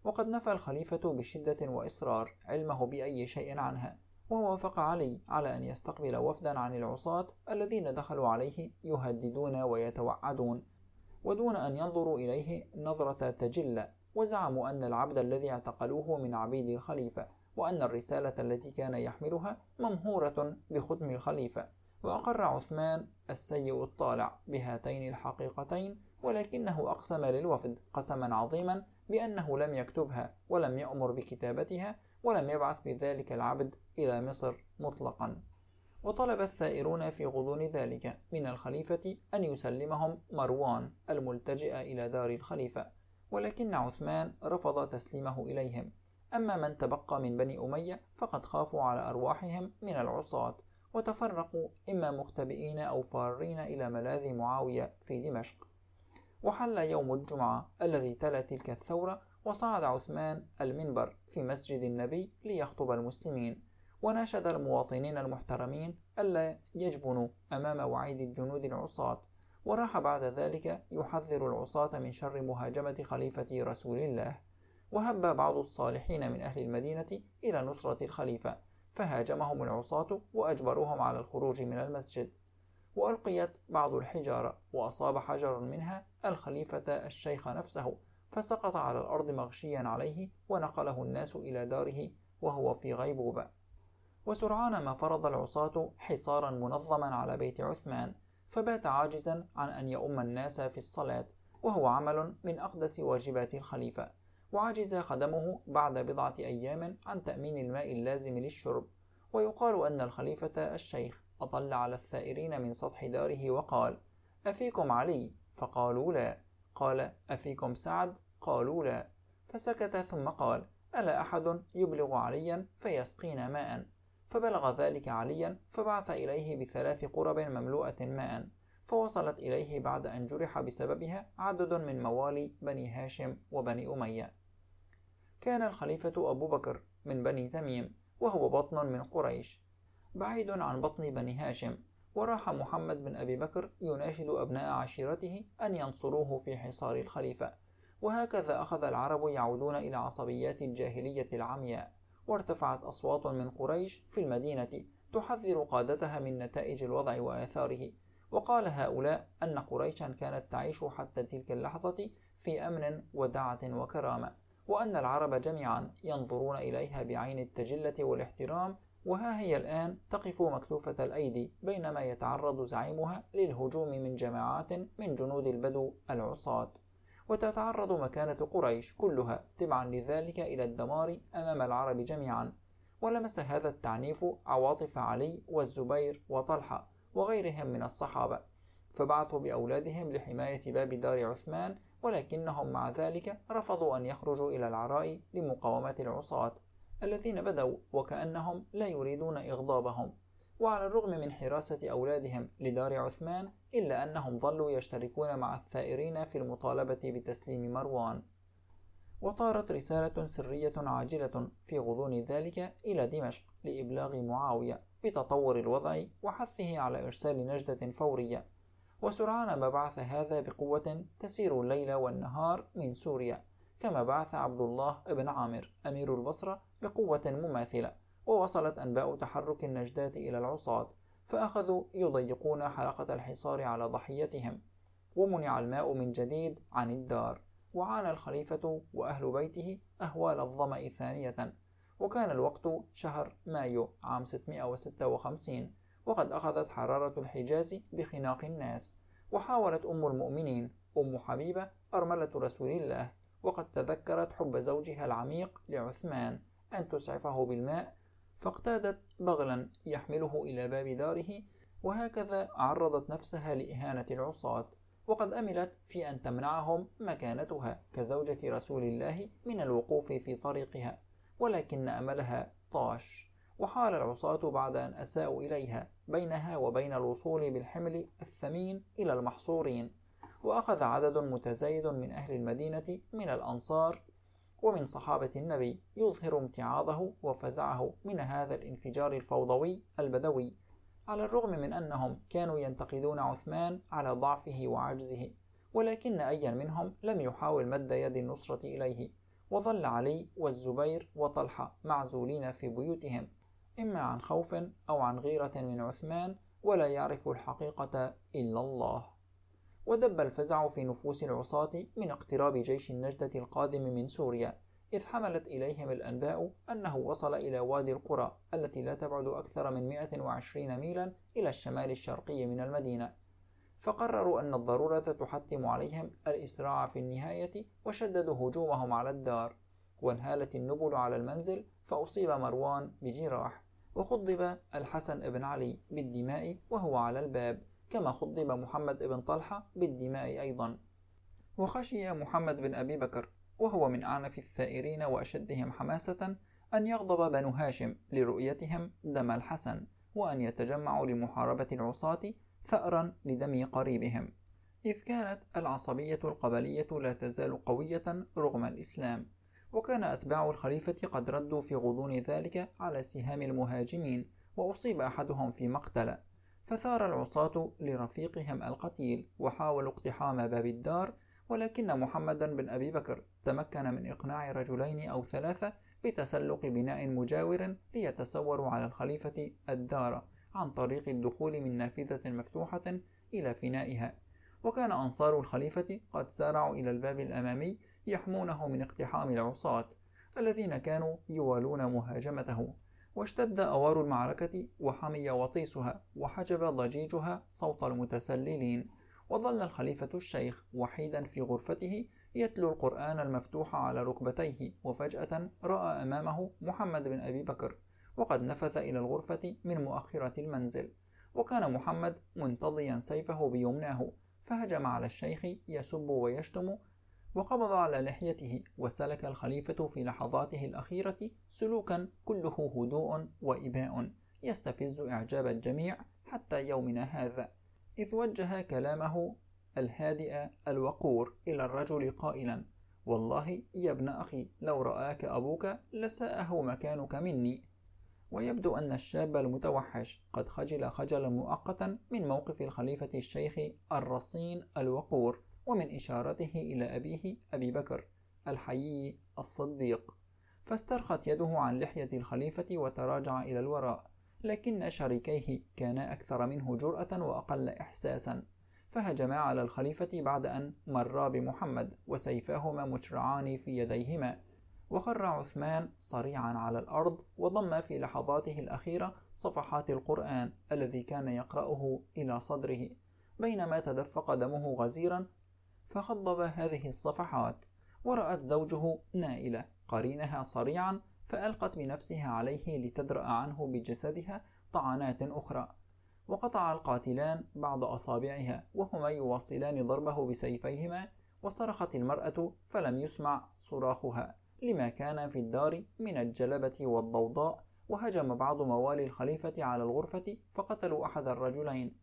وقد نفى الخليفة بشدة وإصرار علمه بأي شيء عنها، ووافق علي على أن يستقبل وفدا عن العصاة الذين دخلوا عليه يهددون ويتوعدون، ودون أن ينظروا إليه نظرة تجلة، وزعموا أن العبد الذي اعتقلوه من عبيد الخليفة، وأن الرسالة التي كان يحملها ممهورة بختم الخليفة. وأقر عثمان السيء الطالع بهاتين الحقيقتين، ولكنه أقسم للوفد قسما عظيما بأنه لم يكتبها ولم يأمر بكتابتها ولم يبعث بذلك العبد إلى مصر مطلقا. وطلب الثائرون في غضون ذلك من الخليفة أن يسلمهم مروان الملتجئ إلى دار الخليفة، ولكن عثمان رفض تسليمه إليهم. أما من تبقى من بني أمية فقد خافوا على أرواحهم من العصاة، وتفرقوا إما مختبئين أو فارين إلى ملاذ معاوية في دمشق. وحل يوم الجمعة الذي تلا تلك الثورة، وصعد عثمان المنبر في مسجد النبي ليخطب المسلمين، وناشد المواطنين المحترمين ألا يجبنوا أمام وعيد الجنود العصاة، وراح بعد ذلك يحذر العصاة من شر مهاجمة خليفة رسول الله. وهب بعض الصالحين من أهل المدينة إلى نصرة الخليفة، فهاجمهم العصاة وأجبروهم على الخروج من المسجد، وألقيت بعض الحجارة وأصاب حجر منها الخليفة الشيخ نفسه، فسقط على الأرض مغشيا عليه، ونقله الناس إلى داره وهو في غيبوبة. وسرعان ما فرض العصاة حصارا منظما على بيت عثمان، فبات عاجزا عن أن يؤم الناس في الصلاة، وهو عمل من أقدس واجبات الخليفة. وعجز خدمه بعد بضعة أيام عن تأمين الماء اللازم للشرب. ويقال أن الخليفة الشيخ أطل على الثائرين من سطح داره وقال: أفيكم علي؟ فقالوا لا. قال: أفيكم سعد؟ قالوا لا. فسكت ثم قال: ألا أحد يبلغ عليا فيسقينا ماء؟ فبلغ ذلك عليا، فبعث إليه بثلاث قرب مملوءة ماء، فوصلت إليه بعد أن جرح بسببها عدد من موالي بني هاشم وبني أمية. كان الخليفة أبو بكر من بني تميم، وهو بطن من قريش بعيد عن بطن بني هاشم. وراح محمد بن أبي بكر يناشد أبناء عشيرته أن ينصروه في حصار الخليفة. وهكذا أخذ العرب يعودون إلى عصبيات الجاهلية العمياء، وارتفعت أصوات من قريش في المدينة تحذر قادتها من نتائج الوضع وآثاره. وقال هؤلاء أن قريشا كانت تعيش حتى تلك اللحظة في أمن ودعة وكرامة، وأن العرب جميعا ينظرون إليها بعين التجلة والاحترام، وها هي الآن تقف مكتوفة الأيدي بينما يتعرض زعيمها للهجوم من جماعات من جنود البدو العصاة، وتتعرض مكانة قريش كلها تبعا لذلك إلى الدمار أمام العرب جميعا. ولمس هذا التعنيف عواطف علي والزبير وطلحة وغيرهم من الصحابة، فبعثوا بأولادهم لحماية باب دار عثمان، ولكنهم مع ذلك رفضوا أن يخرجوا إلى العراء لمقاومة العصاة الذين بدوا وكأنهم لا يريدون إغضابهم. وعلى الرغم من حراسة أولادهم لدار عثمان، إلا أنهم ظلوا يشتركون مع الثائرين في المطالبة بتسليم مروان. وطارت رسالة سرية عاجلة في غضون ذلك إلى دمشق لإبلاغ معاوية بتطور الوضع وحثه على إرسال نجدة فورية. وسرعان ما بعث هذا بقوة تسير الليل والنهار من سوريا، كما بعث عبد الله بن عامر أمير البصرة بقوة مماثلة. ووصلت أنباء تحرك النجدات إلى العصاة، فأخذوا يضيقون حلقة الحصار على ضحيتهم، ومنع الماء من جديد عن الدار. وعانى الخليفة وأهل بيته أهوال الظمأ ثانية، وكان الوقت شهر مايو عام ستمائة وستة وخمسين، وقد أخذت حرارة الحجاز بخناق الناس. وحاولت أم المؤمنين أم حبيبة أرملة رسول الله، وقد تذكرت حب زوجها العميق لعثمان، أن تسعفه بالماء، فاقتادت بغلا يحمله إلى باب داره، وهكذا عرضت نفسها لإهانة العصاة، وقد أملت في أن تمنعهم مكانتها كزوجة رسول الله من الوقوف في طريقها، ولكن أملها طاش. وحال العصاة بعد أن أساءوا إليها بينها وبين الوصول بالحمل الثمين إلى المحصورين. وأخذ عدد متزايد من أهل المدينة من الأنصار ومن صحابة النبي يظهر امتعاضه وفزعه من هذا الانفجار الفوضوي البدوي، على الرغم من أنهم كانوا ينتقدون عثمان على ضعفه وعجزه، ولكن أيا منهم لم يحاول مد يد النصرة إليه. وظل علي والزبير وطلحة معزولين في بيوتهم، إما عن خوف أو عن غيرة من عثمان، ولا يعرف الحقيقة إلا الله. ودب الفزع في نفوس العصاة من اقتراب جيش النجدة القادم من سوريا، إذ حملت إليهم الأنباء أنه وصل إلى وادي القرى التي لا تبعد أكثر من مئة وعشرين ميلا إلى الشمال الشرقي من المدينة، فقرروا أن الضرورة تحتم عليهم الإسراع في النهاية، وشددوا هجومهم على الدار. وانهالت النبل على المنزل، فأصيب مروان بجراح، وخضب الحسن بن علي بالدماء وهو على الباب، كما خضب محمد بن طلحة بالدماء أيضا. وخشي محمد بن أبي بكر وهو من أعنف الثائرين وأشدهم حماسة أن يغضب بنو هاشم لرؤيتهم دم الحسن، وأن يتجمعوا لمحاربة العصاة ثأرا لدم قريبهم، إذ كانت العصبية القبلية لا تزال قوية رغم الإسلام. وكان أتباع الخليفة قد ردوا في غضون ذلك على سهام المهاجمين، وأصيب أحدهم في مقتل، فثار العصاة لرفيقهم القتيل وحاولوا اقتحام باب الدار، ولكن محمد بن أبي بكر تمكن من إقناع رجلين أو ثلاثة بتسلق بناء مجاور ليتسوروا على الخليفة الدار عن طريق الدخول من نافذة مفتوحة إلى فنائها. وكان أنصار الخليفة قد سارعوا إلى الباب الأمامي يحمونه من اقتحام العصاة الذين كانوا يوالون مهاجمته، واشتد أوار المعركة وحمي وطيسها وحجب ضجيجها صوت المتسللين. وظل الخليفة الشيخ وحيدا في غرفته يتلو القرآن المفتوح على ركبتيه، وفجأة رأى أمامه محمد بن أبي بكر وقد نفذ إلى الغرفة من مؤخرة المنزل، وكان محمد منتضيا سيفه بيمناه، فهجم على الشيخ يسب ويشتم، وقبض على لحيته. وسلك الخليفة في لحظاته الأخيرة سلوكا كله هدوء وإباء يستفز إعجاب الجميع حتى يومنا هذا، إذ وجه كلامه الهادئ الوقور إلى الرجل قائلا: والله يا ابن أخي لو رآك أبوك لساءه مكانك مني. ويبدو أن الشاب المتوحش قد خجل خجلا مؤقتا من موقف الخليفة الشيخ الرصين الوقور، ومن إشارته إلى أبيه أبي بكر الحيي الصديق، فاسترخت يده عن لحية الخليفة وتراجع إلى الوراء، لكن شريكيه كانا أكثر منه جرأة وأقل إحساسا، فهجما على الخليفة بعد أن مرا بمحمد وسيفاهما مشرعان في يديهما. وخر عثمان صريعا على الأرض، وضم في لحظاته الأخيرة صفحات القرآن الذي كان يقرأه إلى صدره، بينما تدفق دمه غزيرا، فخضب هذه الصفحات. ورأت زوجه نائلة قرينها صريعا، فألقت بنفسها عليه لتدرأ عنه بجسدها طعنات أخرى، وقطع القاتلان بعض أصابعها وهما يواصلان ضربه بسيفيهما. وصرخت المرأة فلم يسمع صراخها لما كان في الدار من الجلبة والضوضاء. وهجم بعض موالي الخليفة على الغرفة فقتلوا أحد الرجلين،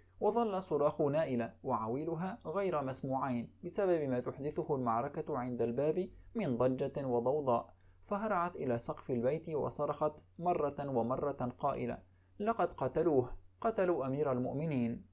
وظل صراخ نائلة وعويلها غير مسموعين بسبب ما تحدثه المعركة عند الباب من ضجة وضوضاء، فهرعت إلى سقف البيت وصرخت مرة ومرة قائلة: لقد قتلوه، قتلوا أمير المؤمنين.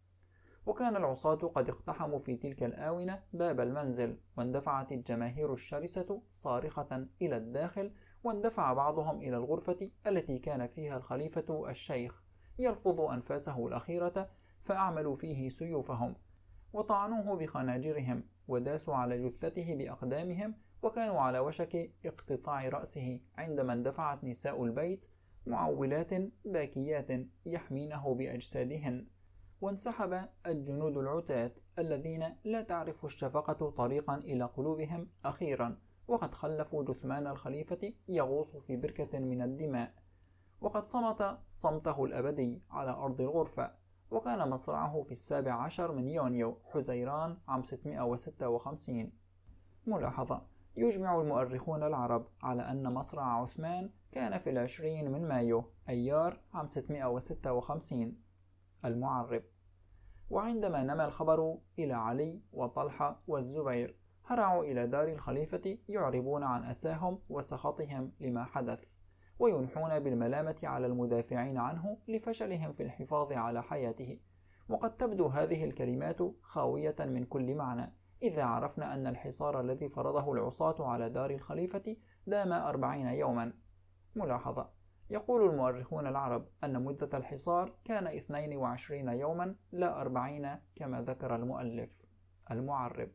وكان العصاة قد اقتحموا في تلك الآونة باب المنزل، واندفعت الجماهير الشرسة صارخة إلى الداخل، واندفع بعضهم إلى الغرفة التي كان فيها الخليفة الشيخ يلفظ أنفاسه الأخيرة، فأعملوا فيه سيوفهم وطعنوه بخناجرهم، وداسوا على جثته بأقدامهم، وكانوا على وشك اقتطاع رأسه عندما اندفعت نساء البيت معولات باكيات يحمينه بأجسادهن. وانسحب الجنود العتاة الذين لا تعرف الشفقة طريقا إلى قلوبهم أخيرا، وقد خلفوا جثمان الخليفة يغوص في بركة من الدماء، وقد صمت صمته الأبدي على أرض الغرفة. وكان مصرعه في السابع عشر من يونيو حزيران عام ستمائة وستة وخمسين. ملاحظة: يجمع المؤرخون العرب على أن مصرع عثمان كان في العشرين من مايو أيار عام ستمائة وستة وخمسين. المعرب: وعندما نما الخبر إلى علي وطلحة والزبير هرعوا إلى دار الخليفة يعربون عن أساهم وسخطهم لما حدث، وينحون بالملامة على المدافعين عنه لفشلهم في الحفاظ على حياته. وقد تبدو هذه الكلمات خاوية من كل معنى، إذا عرفنا أن الحصار الذي فرضه العصاة على دار الخليفة دام أربعين يوما. ملاحظة: يقول المؤرخون العرب أن مدة الحصار كان اثنين وعشرين يوما لا أربعين كما ذكر المؤلف. المعرب: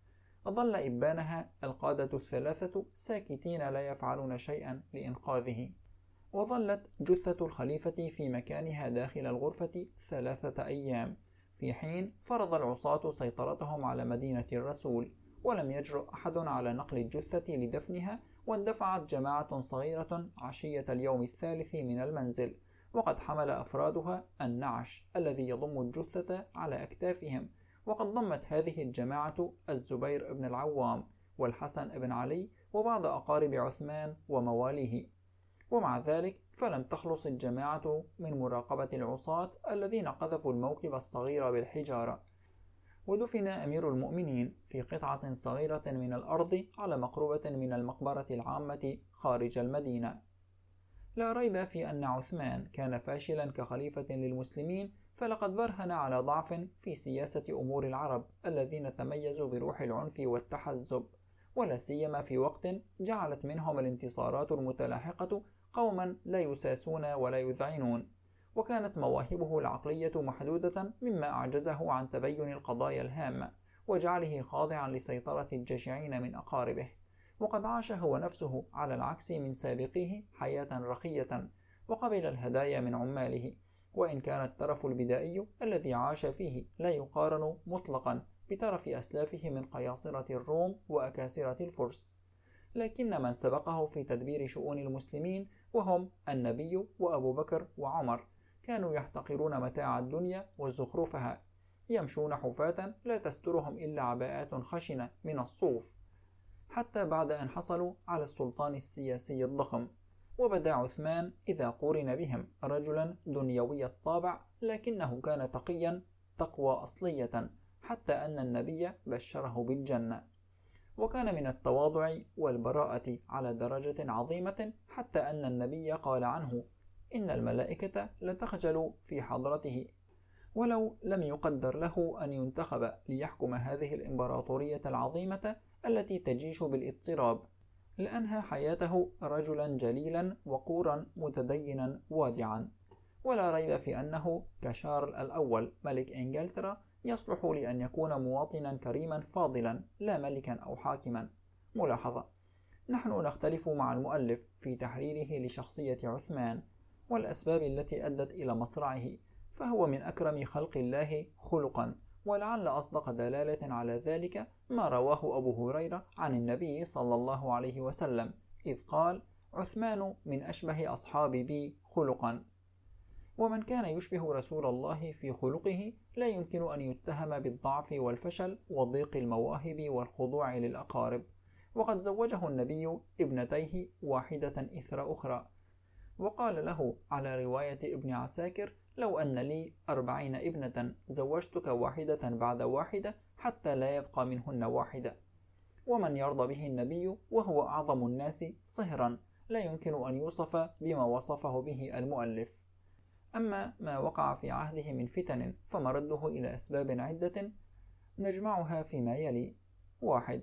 ظل إبانها القادة الثلاثة ساكتين لا يفعلون شيئا لإنقاذه، وظلت جثة الخليفة في مكانها داخل الغرفة ثلاثة أيام، في حين فرض العصاة سيطرتهم على مدينة الرسول، ولم يجرؤ أحد على نقل الجثة لدفنها، واندفعت جماعة صغيرة عشية اليوم الثالث من المنزل، وقد حمل أفرادها النعش الذي يضم الجثة على أكتافهم. وقد ضمت هذه الجماعة الزبير بن العوام والحسن بن علي وبعض أقارب عثمان ومواليه، ومع ذلك فلم تخلص الجماعة من مراقبة العصاة الذين قذفوا الموكب الصغير بالحجارة. ودفن أمير المؤمنين في قطعة صغيرة من الأرض على مقربة من المقبرة العامة خارج المدينة. لا ريب في أن عثمان كان فاشلا كخليفة للمسلمين، فلقد برهن على ضعف في سياسة أمور العرب الذين تميزوا بروح العنف والتحزب، ولا سيما في وقت جعلت منهم الانتصارات المتلاحقة قوما لا يساسون ولا يذعنون، وكانت مواهبه العقلية محدودة، مما أعجزه عن تبين القضايا الهامة وجعله خاضعا لسيطرة الجشعين من أقاربه. وقد عاش هو نفسه على العكس من سابقيه حياة رخية، وقبل الهدايا من عماله، وإن كان الترف البدائي الذي عاش فيه لا يقارن مطلقا بترف أسلافه من قياصرة الروم وأكاسرة الفرس. لكن من سبقه في تدبير شؤون المسلمين، وهم النبي وأبو بكر وعمر، كانوا يحتقرون متاع الدنيا وزخرفها، يمشون حفاة لا تسترهم إلا عباءات خشنة من الصوف، حتى بعد أن حصلوا على السلطان السياسي الضخم. وبدا عثمان إذا قورن بهم رجلا دنيوي الطابع، لكنه كان تقيا تقوى أصلية، حتى أن النبي بشره بالجنة. وكان من التواضع والبراءة على درجة عظيمة، حتى أن النبي قال عنه: إن الملائكة لتخجل في حضرته. ولو لم يقدر له أن ينتخب ليحكم هذه الإمبراطورية العظيمة التي تجيش بالاضطراب، لأنهى حياته رجلا جليلا وقورا متدينا وادعا. ولا ريب في أنه كشارل الأول ملك إنجلترا يصلح لأن يكون مواطنا كريما فاضلا، لا ملكا أو حاكما. ملاحظة: نحن نختلف مع المؤلف في تحريره لشخصية عثمان والأسباب التي أدت إلى مصرعه، فهو من أكرم خلق الله خلقا، ولعل أصدق دلالة على ذلك ما رواه أبو هريرة عن النبي صلى الله عليه وسلم، إذ قال: عثمان من أشبه أصحابي بي خلقا. ومن كان يشبه رسول الله في خلقه لا يمكن أن يتهم بالضعف والفشل وضيق المواهب والخضوع للأقارب. وقد زوجه النبي ابنتيه واحدة إثر أخرى، وقال له على رواية ابن عساكر: لو أن لي أربعين ابنة زوجتك واحدة بعد واحدة حتى لا يبقى منهن واحدة. ومن يرضى به النبي وهو أعظم الناس صهرا لا يمكن أن يوصف بما وصفه به المؤلف. أما ما وقع في عهده من فتن فمرده إلى أسباب عدة نجمعها فيما يلي: واحد.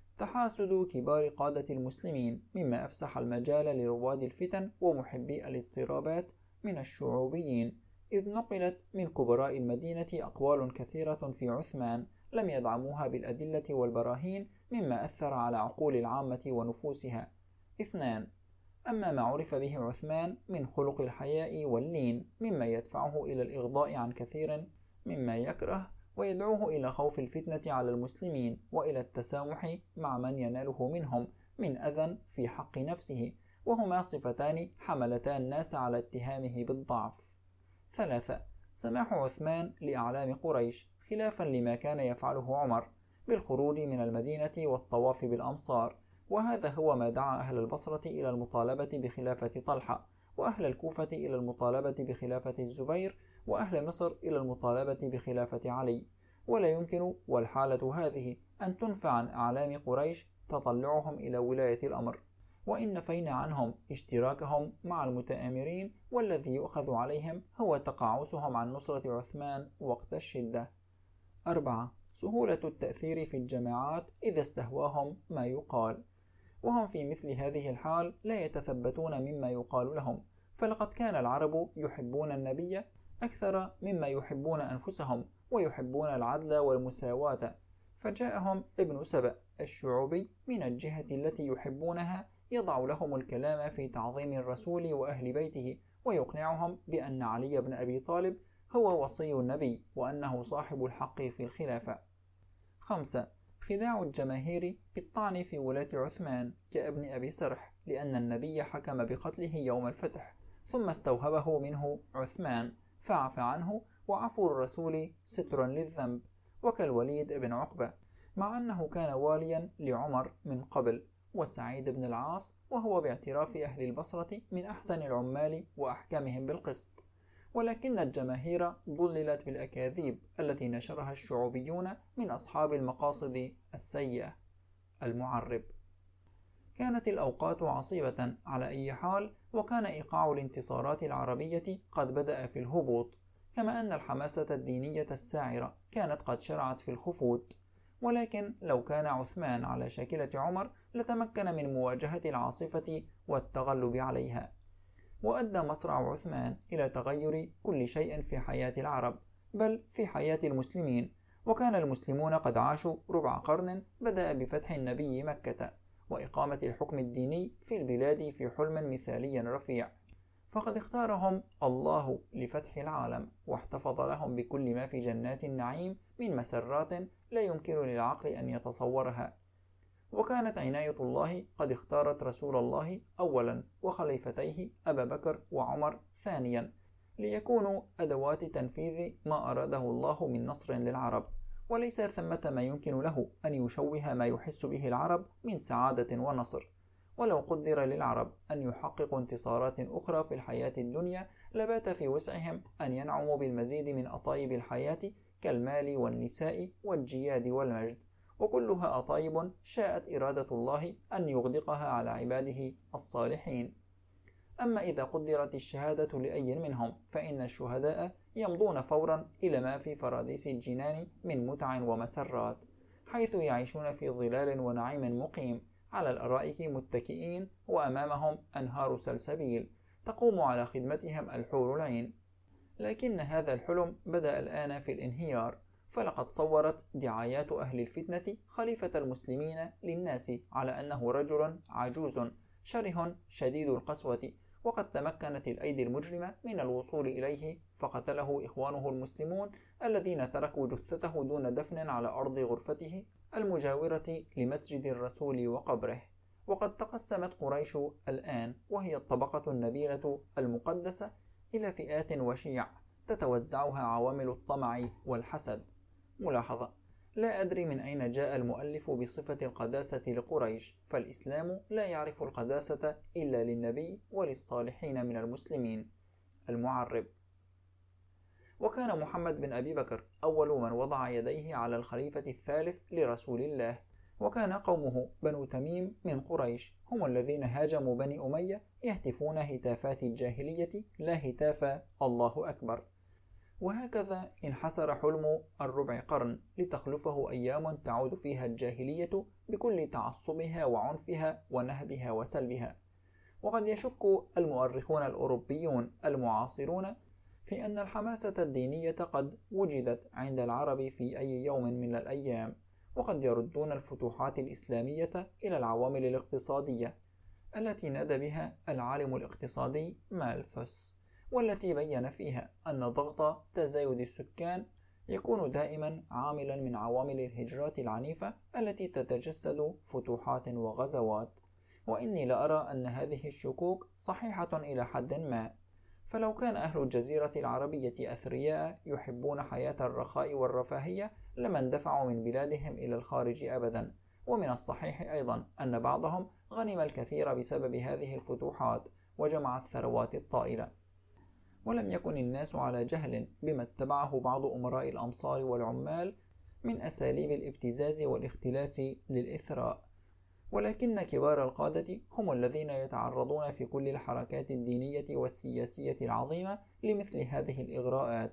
تحاسد كبار قادة المسلمين، مما أفسح المجال لرواد الفتن ومحبي الاضطرابات من الشعوبيين، إذ نقلت من كبراء المدينة أقوال كثيرة في عثمان لم يدعموها بالأدلة والبراهين، مما أثر على عقول العامة ونفوسها. اثنان. أما ما عرف به عثمان من خلق الحياء واللين، مما يدفعه إلى الإغضاء عن كثير مما يكره، ويدعوه إلى خوف الفتنة على المسلمين وإلى التسامح مع من يناله منهم من أذى في حق نفسه، وهما صفتان حملتا الناس على اتهامه بالضعف. ثلاثة. سماح عثمان لأعلام قريش، خلافا لما كان يفعله عمر بالخروج من المدينة والطواف بالأمصار، وهذا هو ما دعا أهل البصرة إلى المطالبة بخلافة طلحة، وأهل الكوفة إلى المطالبة بخلافة الزبير، وأهل مصر إلى المطالبة بخلافة علي. ولا يمكن والحالة هذه أن تنفع عن أعلام قريش تطلعهم إلى ولاية الأمر، وإن نفينا عنهم اشتراكهم مع المتآمرين، والذي يؤخذ عليهم هو تقاعسهم عن نصرة عثمان وقت الشدة. أربعة. سهولة التأثير في الجماعات إذا استهواهم ما يقال، وهم في مثل هذه الحال لا يتثبتون مما يقال لهم، فلقد كان العرب يحبون النبي أكثر مما يحبون أنفسهم، ويحبون العدل والمساواة، فجاءهم ابن سبأ الشعوبي من الجهة التي يحبونها يضع لهم الكلام في تعظيم الرسول وأهل بيته، ويقنعهم بأن علي بن أبي طالب هو وصي النبي وأنه صاحب الحق في الخلافة. خمسة. خداع الجماهير بالطعن في ولاة عثمان كابن أبي سرح، لأن النبي حكم بقتله يوم الفتح ثم استوهبه منه عثمان فعفى عنه، وعفو الرسول سترا للذنب، وكالوليد بن عقبة، مع أنه كان واليا لعمر من قبل، وسعيد بن العاص، وهو باعتراف أهل البصرة من أحسن العمال وأحكمهم بالقسط، ولكن الجماهير ضللت بالأكاذيب التي نشرها الشعوبيون من أصحاب المقاصد السيئة. المعرب. كانت الأوقات عصيبة على أي حال، وكان إيقاع الانتصارات العربية قد بدأ في الهبوط، كما أن الحماسة الدينية الساعرة كانت قد شرعت في الخفوت، ولكن لو كان عثمان على شاكلة عمر لتمكن من مواجهة العاصفة والتغلب عليها. وأدى مصرع عثمان إلى تغير كل شيء في حياة العرب، بل في حياة المسلمين، وكان المسلمون قد عاشوا ربع قرن بدأ بفتح النبي مكة وإقامة الحكم الديني في البلاد في حلم مثالي رفيع، فقد اختارهم الله لفتح العالم، واحتفظ لهم بكل ما في جنات النعيم من مسرات لا يمكن للعقل أن يتصورها. وكانت عناية الله قد اختارت رسول الله أولا، وخليفتيه أبا بكر وعمر ثانيا، ليكونوا أدوات تنفيذ ما أراده الله من نصر للعرب، وليس ثمة ما يمكن له أن يشوه ما يحس به العرب من سعادة ونصر. ولو قدر للعرب أن يحققوا انتصارات أخرى في الحياة الدنيا لبات في وسعهم أن ينعموا بالمزيد من أطايب الحياة كالمال والنساء والجياد والمجد، وكلها أطايب شاءت إرادة الله أن يغدقها على عباده الصالحين. أما إذا قدرت الشهادة لأي منهم فإن الشهداء يمضون فورا إلى ما في فراديس الجنان من متع ومسرات، حيث يعيشون في ظلال ونعيم مقيم على الأرائك متكئين، وأمامهم أنهار سلسبيل تقوم على خدمتهم الحور العين. لكن هذا الحلم بدأ الآن في الانهيار، فلقد صورت دعايات أهل الفتنة خليفة المسلمين للناس على أنه رجل عجوز شره شديد القسوة، وقد تمكنت الأيدي المجرمة من الوصول إليه فقتله إخوانه المسلمون الذين تركوا جثته دون دفن على أرض غرفته المجاورة لمسجد الرسول وقبره. وقد تقسمت قريش الآن، وهي الطبقة النبيلة المقدسة، إلى فئات وشيع تتوزعها عوامل الطمع والحسد. ملاحظة: لا أدري من أين جاء المؤلف بصفة القداسة لقريش، فالإسلام لا يعرف القداسة إلا للنبي وللصالحين من المسلمين. المعرب. وكان محمد بن أبي بكر أول من وضع يديه على الخليفة الثالث لرسول الله، وكان قومه بنو تميم من قريش هم الذين هاجموا بني أمية يهتفون هتافات الجاهلية لا هتاف الله أكبر. وهكذا انحسر حلم الربع قرن لتخلفه أيام تعود فيها الجاهلية بكل تعصبها وعنفها ونهبها وسلبها. وقد يشك المؤرخون الأوروبيون المعاصرون في أن الحماسة الدينية قد وجدت عند العرب في أي يوم من الأيام، وقد يردون الفتوحات الإسلامية إلى العوامل الاقتصادية التي نادى بها العالم الاقتصادي مالثوس، والتي بين فيها أن ضغط تزايد السكان يكون دائما عاملا من عوامل الهجرات العنيفة التي تتجسد فتوحات وغزوات. وإني لأرى أن هذه الشكوك صحيحة إلى حد ما، فلو كان أهل الجزيرة العربية أثرياء يحبون حياة الرخاء والرفاهية لما اندفعوا من بلادهم إلى الخارج أبدا. ومن الصحيح أيضا أن بعضهم غنم الكثير بسبب هذه الفتوحات وجمع الثروات الطائلة، ولم يكن الناس على جهل بما اتبعه بعض أمراء الأمصار والعمال من أساليب الابتزاز والاختلاس للإثراء. ولكن كبار القادة هم الذين يتعرضون في كل الحركات الدينية والسياسية العظيمة لمثل هذه الإغراءات،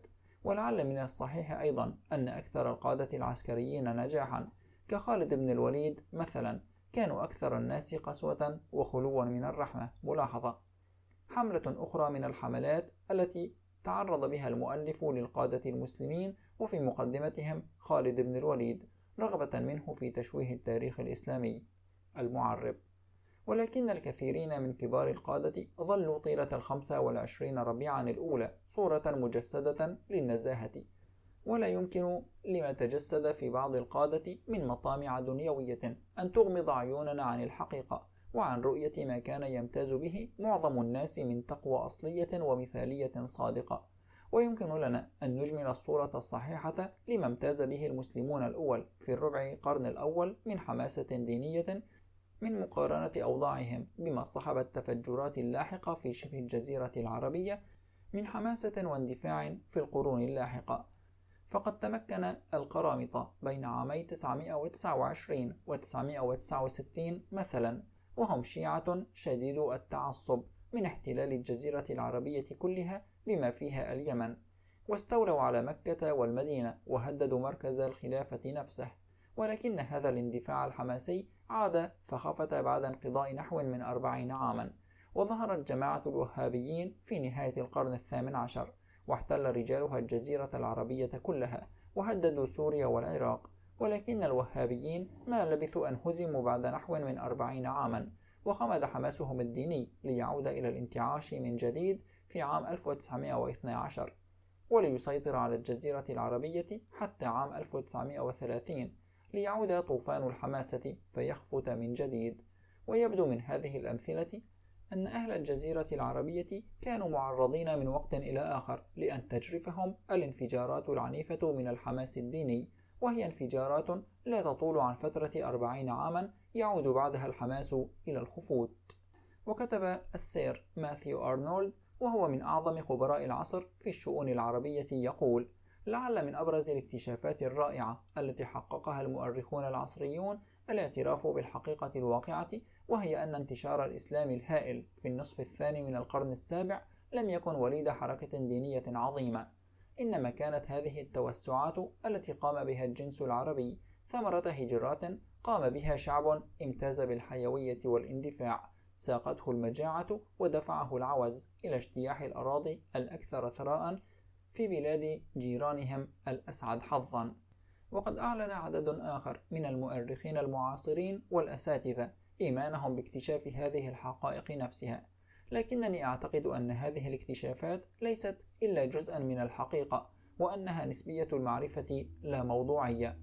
ولعل من الصحيح أيضا أن أكثر القادة العسكريين نجاحا كخالد بن الوليد مثلا كانوا أكثر الناس قسوة وخلوا من الرحمة. ملاحظة: حملة أخرى من الحملات التي تعرض بها المؤلف للقادة المسلمين وفي مقدمتهم خالد بن الوليد رغبة منه في تشويه التاريخ الإسلامي. المعرب: ولكن الكثيرين من كبار القادة ظلوا طيلة الخمسة والعشرين ربيعا الأولى صورة مجسدة للنزاهة، ولا يمكن لما تجسد في بعض القادة من مطامع دنيوية أن تغمض عيوننا عن الحقيقة وعن رؤية ما كان يمتاز به معظم الناس من تقوى أصلية ومثالية صادقة. ويمكن لنا أن نجمل الصورة الصحيحة لما امتاز به المسلمون الأول في الربع قرن الأول من حماسة دينية من مقارنة أوضاعهم بما صحب التفجرات اللاحقة في شبه الجزيرة العربية من حماسة واندفاع في القرون اللاحقة. فقد تمكن القرامطة بين عامي تسعمائة وتسعة وعشرين و تسعمائة وتسعة وستين مثلا، وهم شيعة شديدو التعصب، من احتلال الجزيرة العربية كلها بما فيها اليمن، واستولوا على مكة والمدينة وهددوا مركز الخلافة نفسه. ولكن هذا الاندفاع الحماسي عاد فخفت بعد انقضاء نحو من أربعين عاما، وظهرت جماعة الوهابيين في نهاية القرن الثامن عشر، واحتل رجالها الجزيرة العربية كلها وهددوا سوريا والعراق. ولكن الوهابيين ما لبثوا أن هزموا بعد نحو من أربعين عاما، وخمد حماسهم الديني ليعود إلى الانتعاش من جديد في عام ألف وتسعمائة واثني عشر، وليسيطر على الجزيرة العربية حتى عام ألف وتسعمائة وثلاثين، ليعود طوفان الحماسة فيخفت من جديد. ويبدو من هذه الأمثلة أن أهل الجزيرة العربية كانوا معرضين من وقت إلى آخر لأن تجرفهم الانفجارات العنيفة من الحماس الديني، وهي انفجارات لا تطول عن فترة أربعين عاما يعود بعدها الحماس إلى الخفوت. وكتب السير ماثيو أرنولد، وهو من أعظم خبراء العصر في الشؤون العربية، يقول: لعل من أبرز الاكتشافات الرائعة التي حققها المؤرخون العصريون الاعتراف بالحقيقة الواقعة، وهي أن انتشار الإسلام الهائل في النصف الثاني من القرن السابع لم يكن وليد حركة دينية عظيمة، إنما كانت هذه التوسعات التي قام بها الجنس العربي ثمرة هجرات قام بها شعب امتاز بالحيوية والاندفاع، ساقته المجاعة ودفعه العوز إلى اجتياح الأراضي الأكثر ثراء في بلاد جيرانهم الأسعد حظا. وقد أعلن عدد آخر من المؤرخين المعاصرين والأساتذة إيمانهم باكتشاف هذه الحقائق نفسها، لكنني أعتقد أن هذه الاكتشافات ليست إلا جزءا من الحقيقة، وأنها نسبية المعرفة لا موضوعية.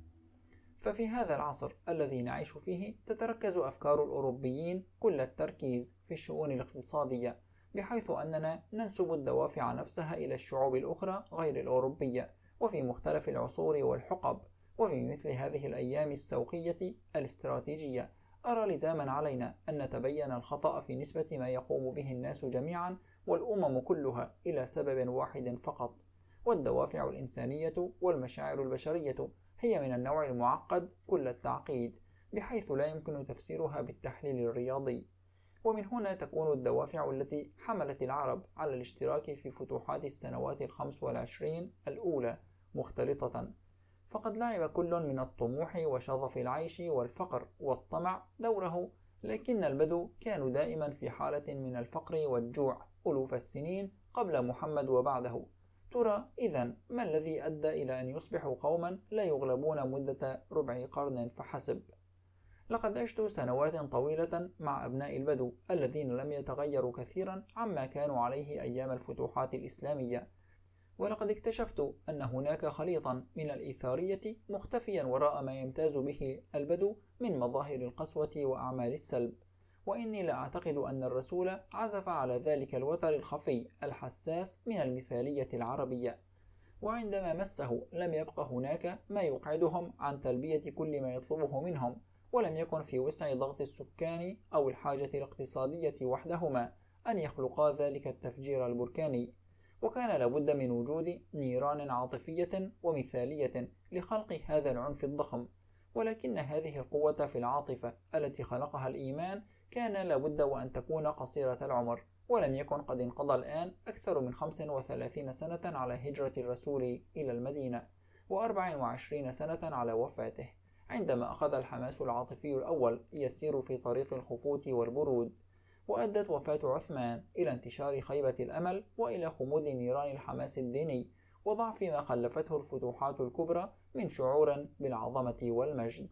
ففي هذا العصر الذي نعيش فيه تتركز أفكار الأوروبيين كل التركيز في الشؤون الاقتصادية، بحيث أننا ننسب الدوافع نفسها إلى الشعوب الأخرى غير الأوروبية وفي مختلف العصور والحقب. وفي مثل هذه الأيام السوقية الاستراتيجية أرى لزاما علينا أن نتبين الخطأ في نسبة ما يقوم به الناس جميعا والأمم كلها إلى سبب واحد فقط، والدوافع الإنسانية والمشاعر البشرية هي من النوع المعقد كل التعقيد، بحيث لا يمكن تفسيرها بالتحليل الرياضي. ومن هنا تكون الدوافع التي حملت العرب على الاشتراك في فتوحات السنوات الخمس والعشرين الأولى مختلطة، فقد لعب كل من الطموح وشظف العيش والفقر والطمع دوره، لكن البدو كانوا دائما في حالة من الفقر والجوع ألوف السنين قبل محمد وبعده. ترى إذن ما الذي أدى إلى أن يصبحوا قوما لا يغلبون مدة ربع قرن فحسب؟ لقد عشت سنوات طويلة مع أبناء البدو الذين لم يتغيروا كثيرا عما كانوا عليه أيام الفتوحات الإسلامية، ولقد اكتشفت أن هناك خليطا من الإيثارية مختفيا وراء ما يمتاز به البدو من مظاهر القسوة وأعمال السلب، وإني لا أعتقد أن الرسول عزف على ذلك الوتر الخفي الحساس من المثالية العربية، وعندما مسه لم يبق هناك ما يقعدهم عن تلبية كل ما يطلبه منهم، ولم يكن في وسع ضغط السكان أو الحاجة الاقتصادية وحدهما أن يخلقا ذلك التفجير البركاني، وكان لابد من وجود نيران عاطفية ومثالية لخلق هذا العنف الضخم. ولكن هذه القوة في العاطفة التي خلقها الإيمان كان لابد وأن تكون قصيرة العمر، ولم يكن قد انقضى الآن أكثر من خمس وثلاثين سنة على هجرة الرسول إلى المدينة، وأربع وعشرين سنة على وفاته، عندما أخذ الحماس العاطفي الأول يسير في طريق الخفوت والبرود. وأدت وفاة عثمان إلى انتشار خيبة الأمل وإلى خمود نيران الحماس الديني وضعف ما خلفته الفتوحات الكبرى من شعور بالعظمة والمجد.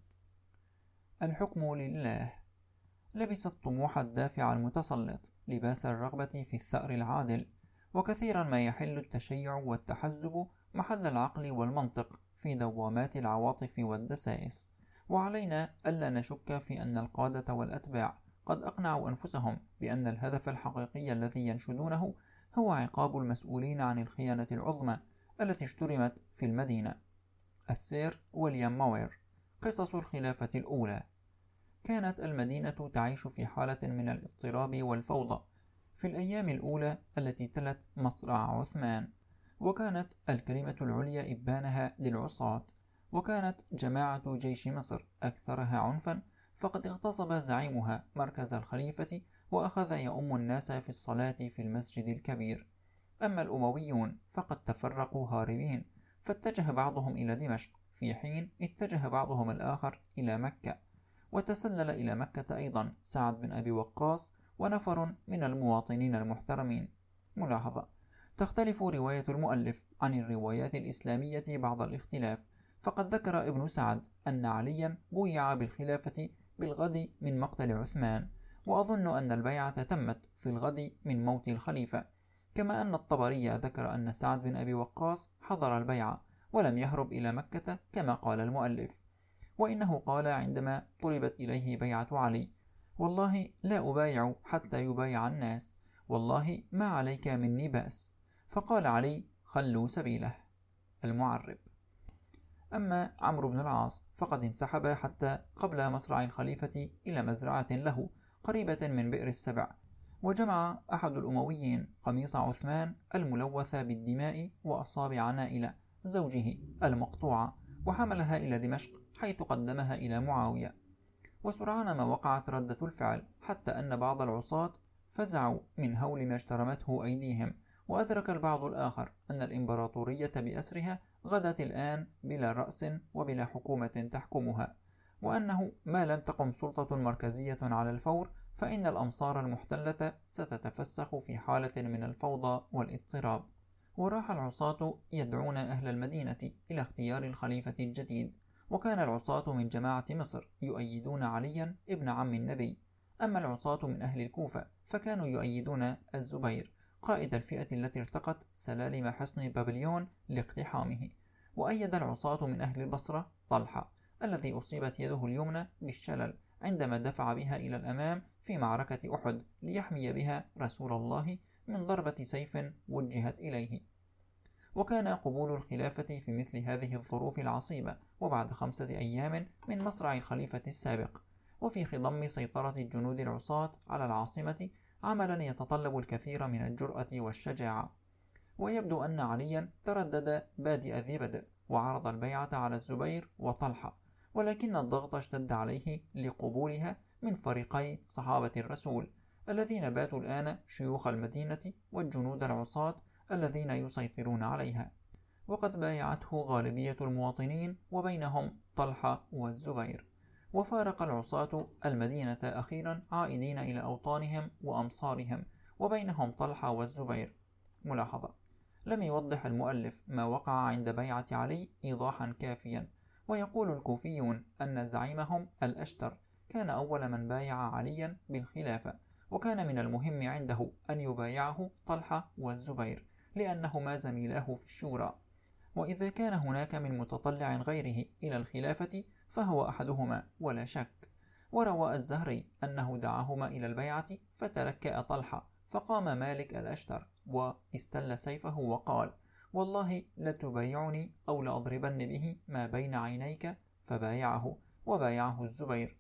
الحكم لله. لبس الطموح الدافع المتسلط لباس الرغبة في الثأر العادل، وكثيرا ما يحل التشيع والتحزب محل العقل والمنطق في دوامات العواطف والدسائس. وعلينا ألا نشك في أن القادة والأتباع قد أقنعوا أنفسهم بأن الهدف الحقيقي الذي ينشدونه هو عقاب المسؤولين عن الخيانة العظمى التي اجترمت في المدينة. السير ويليام ماوير. قصص الخلافة الأولى. كانت المدينة تعيش في حالة من الاضطراب والفوضى في الأيام الأولى التي تلت مصرع عثمان، وكانت الكلمة العليا إبانها للعصاة، وكانت جماعة جيش مصر أكثرها عنفا، فقد اغتصب زعيمها مركز الخليفة وأخذ يؤم الناس في الصلاة في المسجد الكبير. أما الأمويون فقد تفرقوا هاربين، فاتجه بعضهم إلى دمشق في حين اتجه بعضهم الآخر إلى مكة. وتسلل إلى مكة أيضا سعد بن أبي وقاص ونفر من المواطنين المحترمين. ملاحظة: تختلف رواية المؤلف عن الروايات الإسلامية بعض الاختلاف، فقد ذكر ابن سعد أن عليا بويع بالخلافة بالغد من مقتل عثمان، وأظن أن البيعة تمت في الغد من موت الخليفة، كما أن الطبري ذكر أن سعد بن أبي وقاص حضر البيعة ولم يهرب إلى مكة كما قال المؤلف. وإنه قال عندما طلبت إليه بيعة علي: والله لا أبايع حتى يبايع الناس، والله ما عليك مني بأس. فقال علي: خلوا سبيله. المعرب. أما عمرو بن العاص فقد انسحب حتى قبل مصرع الخليفة إلى مزرعة له قريبة من بئر السبع، وجمع أحد الأمويين قميص عثمان الملوث بالدماء وأصابع نائلة زوجه المقطوعة، وحملها إلى دمشق حيث قدمها إلى معاوية. وسرعان ما وقعت ردة الفعل، حتى أن بعض العصاة فزعوا من هول ما اجترمته أيديهم، وأدرك البعض الآخر أن الإمبراطورية بأسرها غدت الآن بلا رأس وبلا حكومة تحكمها، وأنه ما لم تقم سلطة مركزية على الفور فإن الأمصار المحتلة ستتفسخ في حالة من الفوضى والاضطراب. وراح العصاة يدعون أهل المدينة إلى اختيار الخليفة الجديد، وكان العصاة من جماعة مصر يؤيدون عليا ابن عم النبي، أما العصاة من أهل الكوفة فكانوا يؤيدون الزبير قائد الفئة التي ارتقت سلالم حصن بابليون لاقتحامه. وأيد العصاة من أهل البصرة طلحة الذي أصيبت يده اليمنى بالشلل عندما دفع بها إلى الأمام في معركة أحد ليحمي بها رسول الله من ضربة سيف وجهت إليه. وكان قبول الخلافة في مثل هذه الظروف العصيبة وبعد خمسة أيام من مصرع الخليفة السابق وفي خضم سيطرة الجنود العصاة على العاصمة عملا يتطلب الكثير من الجرأة والشجاعة. ويبدو أن عليا تردد بادئ ذي بدء وعرض البيعة على الزبير وطلحة، ولكن الضغط اشتد عليه لقبولها من فريقي صحابة الرسول الذين باتوا الآن شيوخ المدينة والجنود العصاة الذين يسيطرون عليها، وقد بايعته غالبية المواطنين وبينهم طلحة والزبير. وفارق العصاة المدينة أخيرا عائدين إلى أوطانهم وأمصارهم وبينهم طلحة والزبير. ملاحظة: لم يوضح المؤلف ما وقع عند بيعة علي إيضاحا كافيا، ويقول الكوفيون أن زعيمهم الأشتر كان أول من بايع عليا بالخلافة، وكان من المهم عنده أن يبايعه طلحة والزبير لأنهما زميلاه في الشورى، وإذا كان هناك من متطلع غيره إلى الخلافة فهو أحدهما ولا شك. وروى الزهري أنه دعاهما إلى البيعة فتلكأ طلحة، فقام مالك الأشتر واستل سيفه وقال: والله لتبايعني أو لأضربن به ما بين عينيك، فبايعه وبايعه الزبير.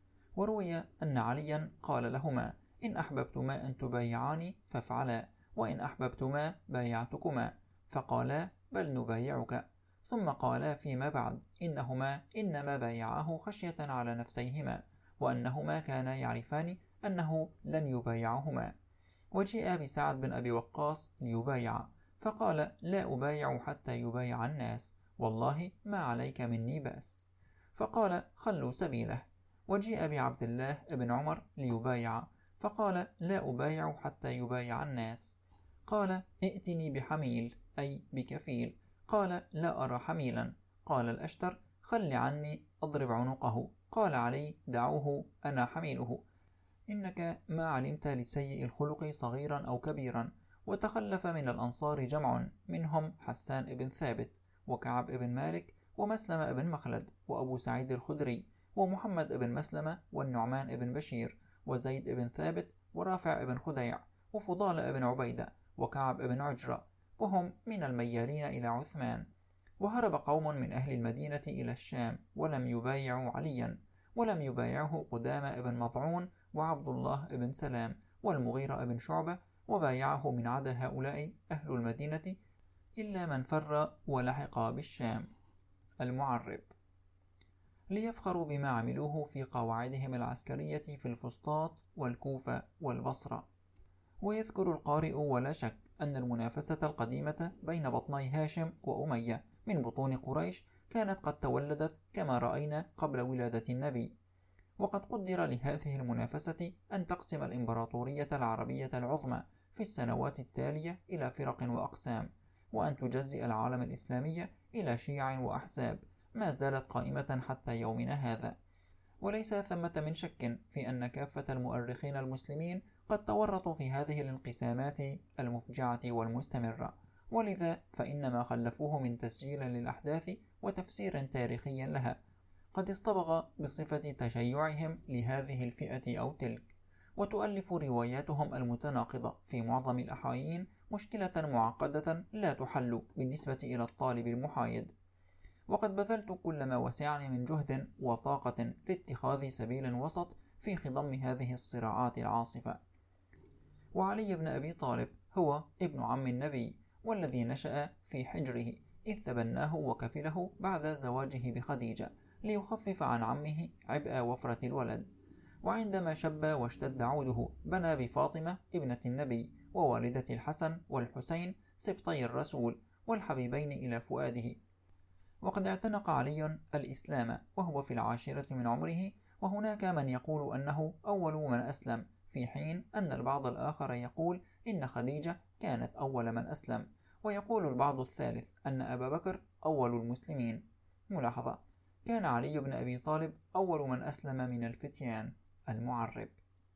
وروي أن عليا قال لهما: إن أحببتما أن تبايعاني فافعلا، وإن أحببتما بايعتكما، فقالا: بل نبايعك. ثم قالا فيما بعد إنهما إنما بايعاه خشية على نفسيهما، وأنهما كانا يعرفان أنه لن يبايعهما. وجيء بسعد بن أبي وقاص ليبايع، فقال: لا أبايع حتى يبايع الناس، والله ما عليك مني بأس. فقال: خلوا سبيله. وجيء بعبد الله بن عمر ليبايع، فقال: لا أبايع حتى يبايع الناس. قال: ائتني بحميل، أي بكفيل. قال: لا أرى حميلا. قال الأشتر: خل عني أضرب عنقه. قال علي: دعوه، أنا حميله، إنك ما علمت لسيء الخلق صغيرا أو كبيرا. وتخلف من الأنصار جمع، منهم حسان بن ثابت، وكعب بن مالك، ومسلم بن مخلد، وأبو سعيد الخدري، ومحمد بن مسلمة، والنعمان بن بشير، وزيد بن ثابت، ورافع بن خديع، وفضال بن عبيدة، وكعب بن عجرة، وهم من الميالين إلى عثمان. وهرب قوم من أهل المدينة إلى الشام، ولم يبايعوا عليا، ولم يبايعه قدامى بن مطعون، وعبد الله بن سلام، والمغيرة بن شعبة، وبايعه من عدا هؤلاء أهل المدينة إلا من فر ولحق بالشام. المعرب: ليفخروا بما عملوه في قواعدهم العسكرية في الفسطاط والكوفة والبصرة. ويذكر القارئ ولا شك أن المنافسة القديمة بين بطني هاشم وأمية من بطون قريش كانت قد تولدت كما رأينا قبل ولادة النبي. وقد قدر لهذه المنافسة أن تقسم الإمبراطورية العربية العظمى في السنوات التالية إلى فرق وأقسام، وأن تجزئ العالم الإسلامي إلى شيع وأحزاب ما زالت قائمة حتى يومنا هذا. وليس ثمة من شك في أن كافة المؤرخين المسلمين قد تورطوا في هذه الانقسامات المفجعة والمستمرة، ولذا فإن ما خلفوه من تسجيل للأحداث وتفسير تاريخي لها قد اصطبغ بصفة تشيعهم لهذه الفئة أو تلك. وتؤلف رواياتهم المتناقضة في معظم الأحايين مشكلة معقدة لا تحل بالنسبة إلى الطالب المحايد. وقد بذلت كل ما وسعني من جهد وطاقة لاتخاذ سبيل وسط في خضم هذه الصراعات العاصفة. وعلي بن أبي طالب هو ابن عم النبي، والذي نشأ في حجره إذ تبناه وكفله بعد زواجه بخديجة ليخفف عن عمه عبء وفرة الولد. وعندما شب واشتد عوده بنى بفاطمة ابنة النبي ووالدة الحسن والحسين سبطي الرسول والحبيبين إلى فؤاده. وقد اعتنق علي الإسلام وهو في العاشرة من عمره، وهناك من يقول أنه أول من أسلم، في حين أن البعض الآخر يقول إن خديجة كانت أول من أسلم، ويقول البعض الثالث أن أبا بكر أول المسلمين. ملاحظة: كان علي بن أبي طالب أول من أسلم من الفتيان. المعرب: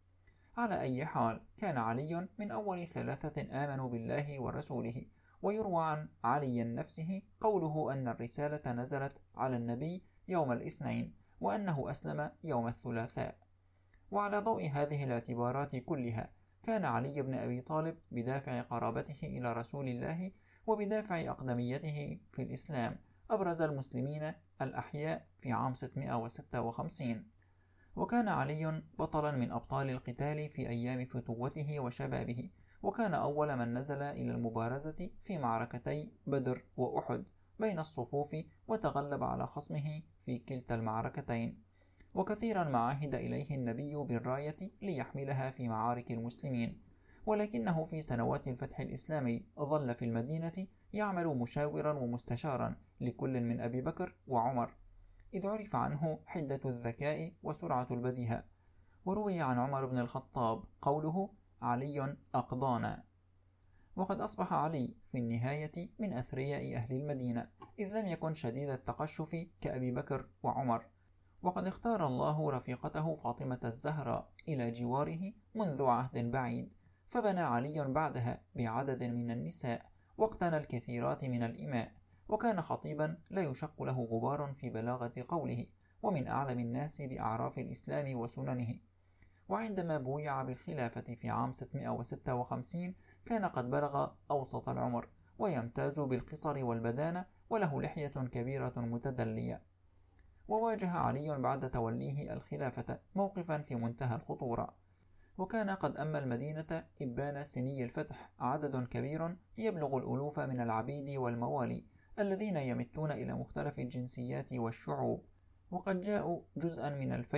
على أي حال كان علي من أول ثلاثة آمنوا بالله ورسوله. ويروى عن علي نفسه قوله أن الرسالة نزلت على النبي يوم الاثنين، وأنه أسلم يوم الثلاثاء. وعلى ضوء هذه الاعتبارات كلها كان علي بن أبي طالب بدافع قرابته إلى رسول الله وبدافع أقدميته في الإسلام أبرز المسلمين الأحياء في عام ستمائة وستة وخمسين. وكان علي بطلا من أبطال القتال في أيام فتوته وشبابه، وكان أول من نزل إلى المبارزة في معركتي بدر وأحد بين الصفوف، وتغلب على خصمه في كلتا المعركتين. وكثيرا ما عهد إليه النبي بالراية ليحملها في معارك المسلمين، ولكنه في سنوات الفتح الإسلامي ظل في المدينة يعمل مشاورا ومستشارا لكل من أبي بكر وعمر، إذ عرف عنه حدة الذكاء وسرعة البديهة. وروي عن عمر بن الخطاب قوله: علي أقضانا. وقد أصبح علي في النهاية من أثرياء أهل المدينة، إذ لم يكن شديد التقشف كأبي بكر وعمر. وقد اختار الله رفيقته فاطمة الزهراء إلى جواره منذ عهد بعيد، فبنى علي بعدها بعدد من النساء، واقتنى الكثيرات من الإماء، وكان خطيبا لا يشق له غبار في بلاغة قوله، ومن أعلم الناس بأعراف الإسلام وسننه. وعندما بويع بالخلافة في عام ستمائة وستة وخمسين كان قد بلغ أوسط العمر، ويمتاز بالقصر والبدانة، وله لحية كبيرة متدلية. وواجه علي بعد توليه الخلافة موقفا في منتهى الخطورة، وكان قد أما المدينة إبان سني الفتح عدد كبير يبلغ الألوف من العبيد والموالي الذين يمتون إلى مختلف الجنسيات والشعوب، وقد جاءوا جزءا من الفيء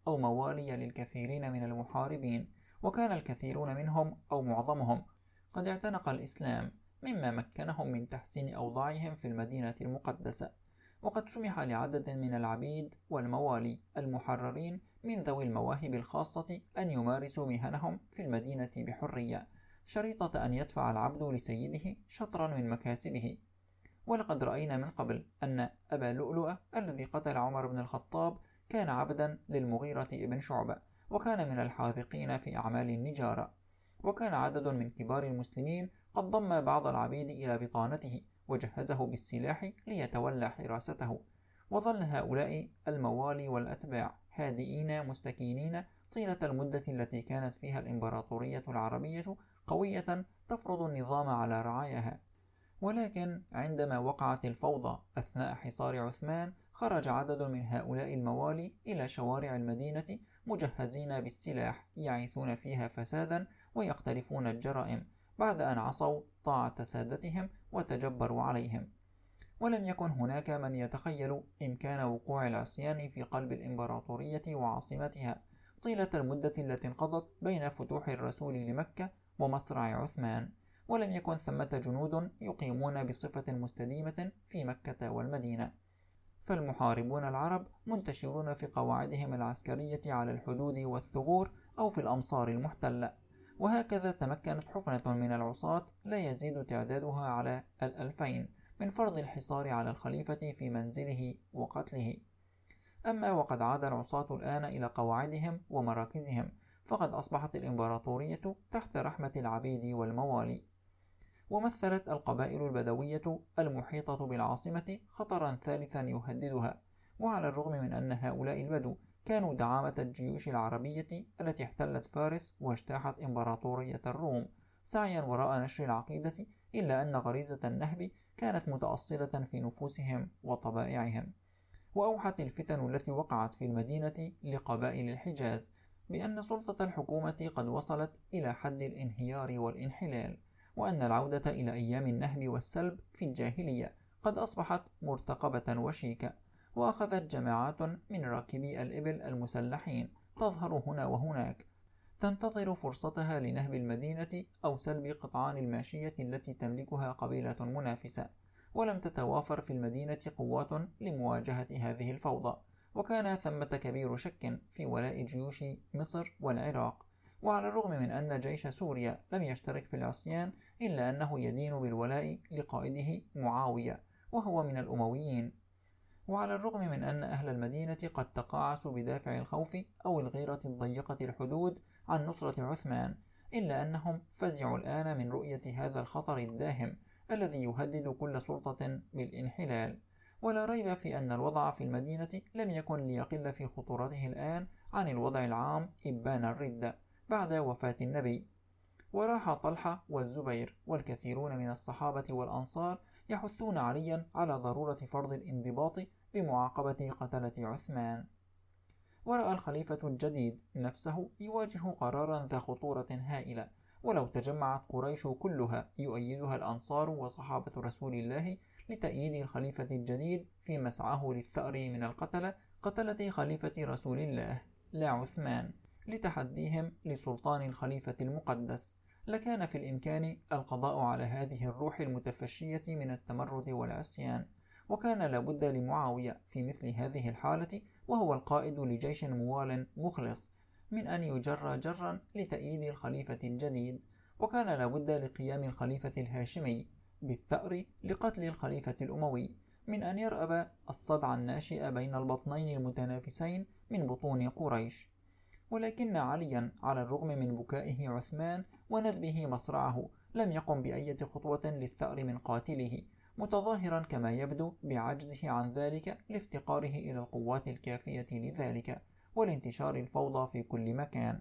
أو موالي للكثيرين من المحاربين، وكان الكثيرون منهم أو معظمهم قد اعتنق الإسلام، مما مكنهم من تحسين أوضاعهم في المدينة المقدسة. وقد سمح لعدد من العبيد والموالي المحررين من ذوي المواهب الخاصة أن يمارسوا مهنهم في المدينة بحرية، شريطة أن يدفع العبد لسيده شطرا من مكاسبه. ولقد رأينا من قبل أن أبا لؤلؤة الذي قتل عمر بن الخطاب كان عبدا للمغيرة بن شعبة، وكان من الحاذقين في أعمال النجارة. وكان عدد من كبار المسلمين قد ضم بعض العبيد إلى بطانته وجهزه بالسلاح ليتولى حراسته. وظل هؤلاء الموالي والأتباع هادئين مستكينين طيلة المدة التي كانت فيها الإمبراطورية العربية قوية تفرض النظام على رعاياها. ولكن عندما وقعت الفوضى أثناء حصار عثمان، خرج عدد من هؤلاء الموالي إلى شوارع المدينة مجهزين بالسلاح، يعيثون فيها فسادا ويقترفون الجرائم بعد أن عصوا طاعة سادتهم وتجبروا عليهم. ولم يكن هناك من يتخيل إمكان وقوع العصيان في قلب الإمبراطورية وعاصمتها طيلة المدة التي انقضت بين فتوح الرسول لمكة ومصرع عثمان، ولم يكن ثمة جنود يقيمون بصفة مستديمة في مكة والمدينة. فالمحاربون العرب منتشرون في قواعدهم العسكرية على الحدود والثغور أو في الأمصار المحتلة، وهكذا تمكنت حفنة من العصاة لا يزيد تعدادها على الألفين من فرض الحصار على الخليفة في منزله وقتله. أما وقد عاد العصاة الآن إلى قواعدهم ومراكزهم، فقد أصبحت الإمبراطورية تحت رحمة العبيد والموالي. ومثلت القبائل البدوية المحيطة بالعاصمة خطرا ثالثا يهددها. وعلى الرغم من أن هؤلاء البدو كانوا دعامة الجيوش العربية التي احتلت فارس واجتاحت إمبراطورية الروم سعيا وراء نشر العقيدة، إلا أن غريزة النهب كانت متأصلة في نفوسهم وطبائعهم. وأوحت الفتن التي وقعت في المدينة لقبائل الحجاز بأن سلطة الحكومة قد وصلت إلى حد الانهيار والانحلال، وأن العودة إلى أيام النهب والسلب في الجاهلية قد أصبحت مرتقبة وشيكة. وأخذت جماعات من راكبي الإبل المسلحين تظهر هنا وهناك تنتظر فرصتها لنهب المدينة أو سلب قطعان الماشية التي تملكها قبيلة منافسة. ولم تتوافر في المدينة قوات لمواجهة هذه الفوضى، وكان ثمة كبير شك في ولاء جيوش مصر والعراق. وعلى الرغم من أن جيش سوريا لم يشترك في العصيان، إلا أنه يدين بالولاء لقائده معاوية وهو من الأمويين. وعلى الرغم من أن أهل المدينة قد تقاعسوا بدافع الخوف أو الغيرة الضيقة الحدود عن نصرة عثمان، إلا أنهم فزعوا الآن من رؤية هذا الخطر الداهم الذي يهدد كل سلطة بالانحلال. ولا ريب في أن الوضع في المدينة لم يكن ليقل في خطورته الآن عن الوضع العام إبان الردة بعد وفاة النبي. وراح طلحة والزبير والكثيرون من الصحابة والأنصار يحثون عليا على ضرورة فرض الانضباط بمعاقبة قتلة عثمان. ورأى الخليفة الجديد نفسه يواجه قرارا ذا خطورة هائلة، ولو تجمعت قريش كلها يؤيدها الأنصار وصحابة رسول الله لتأييد الخليفة الجديد في مسعاه للثأر من القتلة قتلة خليفة رسول الله لا عثمان لتحديهم لسلطان الخليفة المقدس، لكان في الإمكان القضاء على هذه الروح المتفشية من التمرد والعصيان. وكان لابد لمعاوية في مثل هذه الحالة، وهو القائد لجيش موال مخلص، من أن يجر جرا لتأييد الخليفة الجديد. وكان لابد لقيام الخليفة الهاشمي بالثأر لقتل الخليفة الأموي، من أن يرأب الصدع الناشئ بين البطنين المتنافسين من بطون قريش. ولكن عليا على الرغم من بكائه عثمان وندبه مصرعه لم يقم بأية خطوة للثأر من قاتله، متظاهرا كما يبدو بعجزه عن ذلك لافتقاره إلى القوات الكافية لذلك ولانتشار الفوضى في كل مكان.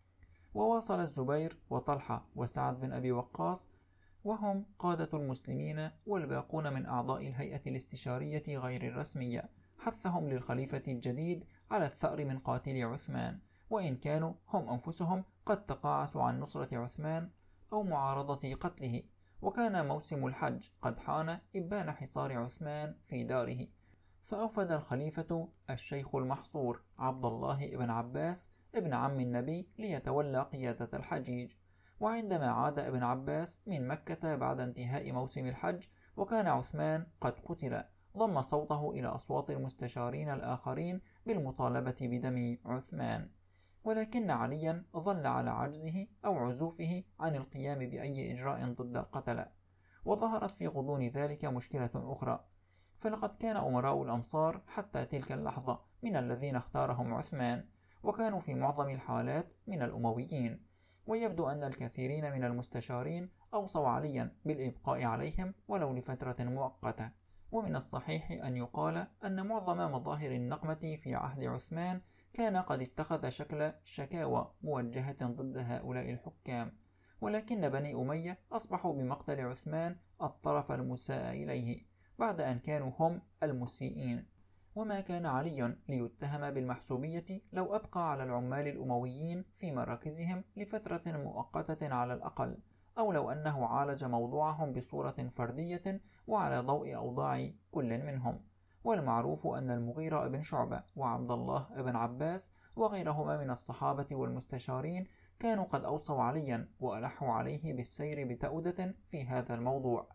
وواصل الزبير وطلحة وسعد بن أبي وقاص وهم قادة المسلمين والباقون من أعضاء الهيئة الاستشارية غير الرسمية حثهم للخليفة الجديد على الثأر من قاتل عثمان، وإن كانوا هم أنفسهم قد تقاعسوا عن نصرة عثمان أو معارضة قتله. وكان موسم الحج قد حان إبان حصار عثمان في داره، فأوفد الخليفة الشيخ المحصور عبد الله بن عباس ابن عم النبي ليتولى قيادة الحجيج. وعندما عاد ابن عباس من مكة بعد انتهاء موسم الحج وكان عثمان قد قتل، ضم صوته إلى أصوات المستشارين الآخرين بالمطالبة بدم عثمان، ولكن عليا ظل على عجزه أو عزوفه عن القيام بأي إجراء ضد القتلة. وظهرت في غضون ذلك مشكلة أخرى، فلقد كان أمراء الأمصار حتى تلك اللحظة من الذين اختارهم عثمان، وكانوا في معظم الحالات من الأمويين، ويبدو أن الكثيرين من المستشارين أوصوا عليا بالإبقاء عليهم ولو لفترة مؤقتة. ومن الصحيح أن يقال أن معظم مظاهر النقمة في عهد عثمان كان قد اتخذ شكل شكاوى موجهة ضد هؤلاء الحكام، ولكن بني أمية أصبحوا بمقتل عثمان الطرف المساء إليه بعد أن كانوا هم المسيئين. وما كان علي ليتهم بالمحسوبية لو أبقى على العمال الأمويين في مراكزهم لفترة مؤقتة على الأقل، أو لو أنه عالج موضوعهم بصورة فردية وعلى ضوء أوضاع كل منهم. والمعروف أن المغيرة بن شعبة وعبد الله بن عباس وغيرهما من الصحابة والمستشارين كانوا قد أوصوا عليا وألحوا عليه بالسير بتأودة في هذا الموضوع،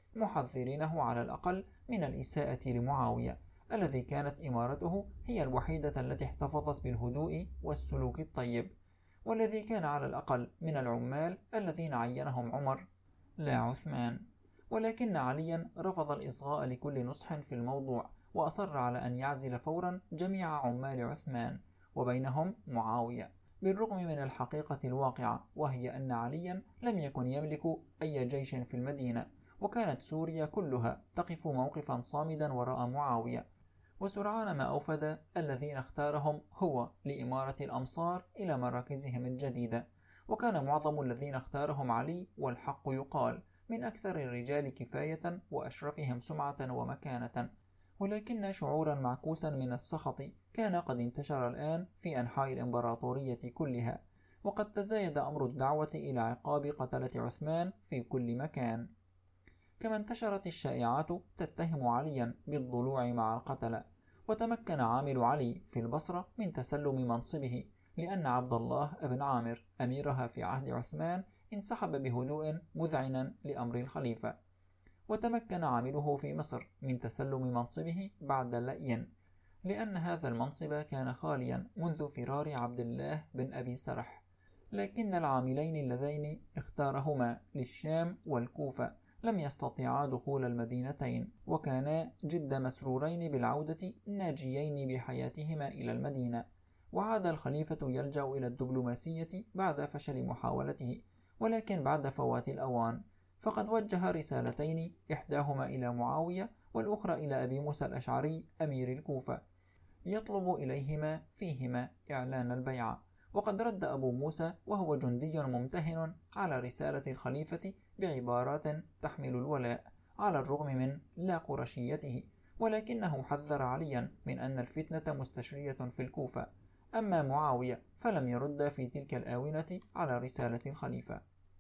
محذرينه على الأقل من الإساءة لمعاوية الذي كانت إمارته هي الوحيدة التي احتفظت بالهدوء والسلوك الطيب، والذي كان على الأقل من العمال الذين عينهم عمر لا عثمان. ولكن عليا رفض الإصغاء لكل نصح في الموضوع، وأصر على أن يعزل فورا جميع عمال عثمان وبينهم معاوية، بالرغم من الحقيقة الواقعة، وهي أن عليا لم يكن يملك أي جيش في المدينة، وكانت سوريا كلها تقف موقفا صامدا وراء معاوية. وسرعان ما أوفد الذين اختارهم هو لإمارة الأمصار إلى مراكزهم الجديدة، وكان معظم الذين اختارهم علي، والحق يقال من أكثر الرجال كفاية وأشرفهم سمعة ومكانة. ولكن شعورا معكوسا من السخط كان قد انتشر الآن في أنحاء الإمبراطورية كلها، وقد تزايد أمر الدعوة إلى عقاب قتلة عثمان في كل مكان، كما انتشرت الشائعات تتهم عليا بالضلوع مع القتلة. وتمكن عامل علي في البصرة من تسلم منصبه، لأن عبد الله بن عامر أميرها في عهد عثمان انسحب بهدوء مذعنا لأمر الخليفة. وتمكن عامله في مصر من تسلم منصبه بعد لأي، لأن هذا المنصب كان خاليا منذ فرار عبد الله بن أبي سرح، لكن العاملين اللذين اختارهما للشام والكوفة لم يستطيعا دخول المدينتين، وكانا جد مسرورين بالعودة ناجيين بحياتهما إلى المدينة. وعاد الخليفة يلجأ إلى الدبلوماسية بعد فشل محاولته، ولكن بعد فوات الأوان، فقد وجه رسالتين، إحداهما إلى معاوية والأخرى إلى أبي موسى الأشعري أمير الكوفة، يطلب إليهما فيهما إعلان البيعة. وقد رد أبو موسى وهو جندي ممتهن على رسالة الخليفة بعبارات تحمل الولاء على الرغم من لا قرشيته، ولكنه حذر عليا من أن الفتنة مستشرية في الكوفة. أما معاوية فلم يرد في تلك الآونة على رسالة الخليفة.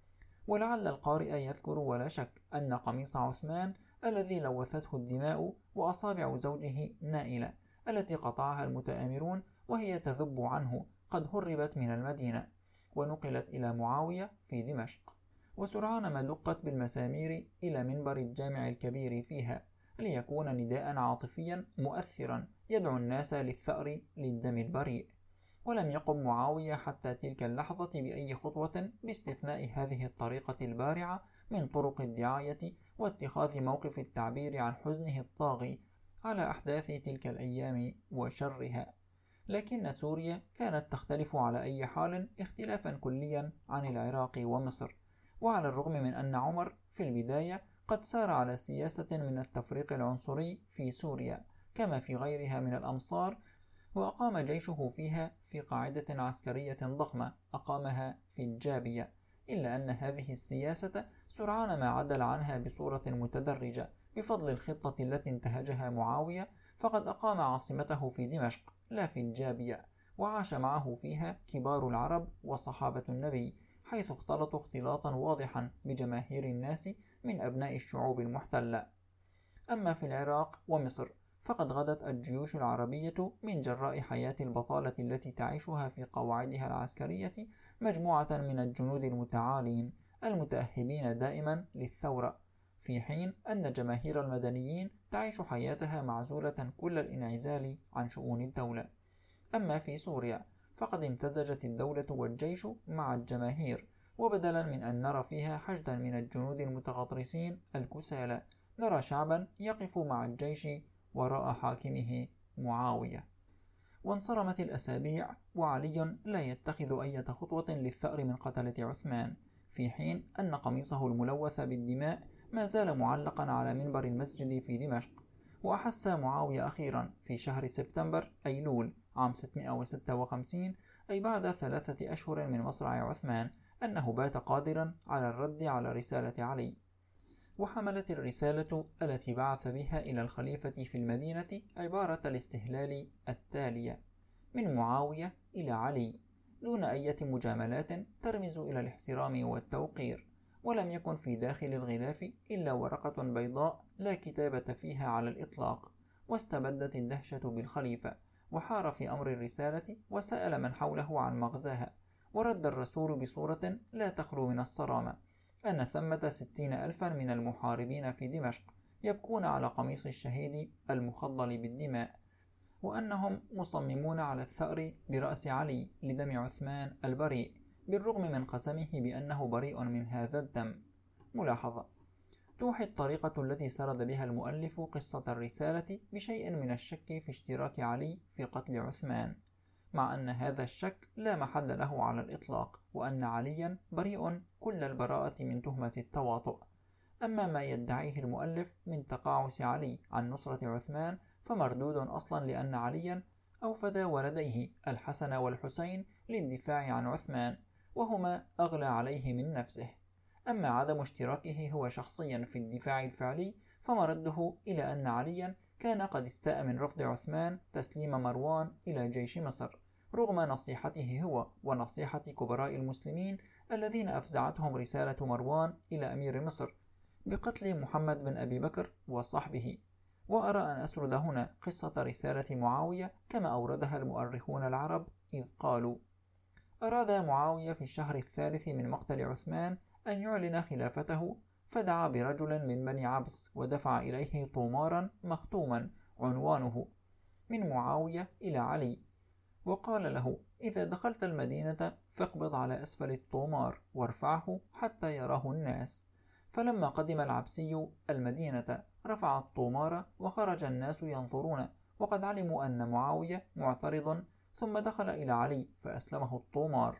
ولعل القارئ يذكر ولا شك أن قميص عثمان الذي لوثته الدماء وأصابع زوجه نائلة التي قطعها المتآمرون وهي تذب عنه قد هربت من المدينة ونقلت إلى معاوية في دمشق، وسرعان ما دقت بالمسامير إلى منبر الجامع الكبير فيها ليكون نداء عاطفيا مؤثرا يدعو الناس للثأر للدم البريء. ولم يقم معاوية حتى تلك اللحظة بأي خطوة باستثناء هذه الطريقة البارعة من طرق الدعاية واتخاذ موقف التعبير عن حزنه الطاغي على أحداث تلك الأيام وشرها. لكن سوريا كانت تختلف على أي حال اختلافا كليا عن العراق ومصر، وعلى الرغم من أن عمر في البداية قد سار على سياسة من التفريق العنصري في سوريا كما في غيرها من الأمصار، وأقام جيشه فيها في قاعدة عسكرية ضخمة أقامها في الجابية، إلا أن هذه السياسة سرعان ما عدل عنها بصورة متدرجة بفضل الخطة التي انتهجها معاوية، فقد أقام عاصمته في دمشق لا في الجابية، وعاش معه فيها كبار العرب وصحابة النبي، حيث اختلطوا اختلاطا واضحا بجماهير الناس من أبناء الشعوب المحتلة. أما في العراق ومصر فقد غدت الجيوش العربية من جراء حياة البطالة التي تعيشها في قواعدها العسكرية مجموعة من الجنود المتعالين المتأهبين دائما للثورة، في حين أن جماهير المدنيين تعيش حياتها معزولة كل الانعزال عن شؤون الدولة. أما في سوريا فقد امتزجت الدولة والجيش مع الجماهير، وبدلا من أن نرى فيها حشدا من الجنود المتغطرسين الكسالى، نرى شعبا يقف مع الجيش وراء حاكمه معاوية. وانصرمت الأسابيع وعلي لا يتخذ أي خطوة للثأر من قتلة عثمان، في حين أن قميصه الملوث بالدماء ما زال معلقا على منبر المسجد في دمشق. وأحس معاوية أخيرا في شهر سبتمبر أيلول عام ستمائة وستة وخمسين، أي بعد ثلاثة أشهر من مصرع عثمان، أنه بات قادرا على الرد على رسالة علي. وحملت الرسالة التي بعث بها إلى الخليفة في المدينة عبارة الاستهلال التالية: من معاوية إلى علي، دون أي مجاملات ترمز إلى الاحترام والتوقير. ولم يكن في داخل الغلاف إلا ورقة بيضاء لا كتابة فيها على الإطلاق. واستبدت الدهشة بالخليفة، وحار في أمر الرسالة وسأل من حوله عن مغزاها. ورد الرسول بصورة لا تخلو من الصرامة أن ثمة ستين ألفا من المحاربين في دمشق يبكون على قميص الشهيد المخضل بالدماء، وأنهم مصممون على الثأر برأس علي لدم عثمان البريء، بالرغم من قسمه بأنه بريء من هذا الدم. ملاحظة: توحي الطريقة التي سرد بها المؤلف قصة الرسالة بشيء من الشك في اشتراك علي في قتل عثمان، مع أن هذا الشك لا محل له على الإطلاق، وأن عليا بريء كل البراءة من تهمة التواطؤ. أما ما يدعيه المؤلف من تقاعس علي عن نصرة عثمان فمردود أصلا، لأن عليا أوفد ولديه الحسن والحسين للدفاع عن عثمان، وهما أغلى عليه من نفسه. أما عدم اشتراكه هو شخصيا في الدفاع الفعلي فمرده إلى أن عليا كان قد استاء من رفض عثمان تسليم مروان إلى جيش مصر، رغم نصيحته هو ونصيحة كبراء المسلمين الذين أفزعتهم رسالة مروان إلى أمير مصر بقتل محمد بن أبي بكر وصحبه. وأرى أن أسرد هنا قصة رسالة معاوية كما أوردها المؤرخون العرب، إذ قالوا: أراد معاوية في الشهر الثالث من مقتل عثمان أن يعلن خلافته، فدعا برجل من بني عبس ودفع إليه طومارا مختوما عنوانه: من معاوية إلى علي، وقال له: إذا دخلت المدينة فاقبض على أسفل الطومار وارفعه حتى يراه الناس. فلما قدم العبسي المدينة رفع الطومار وخرج الناس ينظرون، وقد علموا أن معاوية معترض، ثم دخل إلى علي فأسلمه الطومار،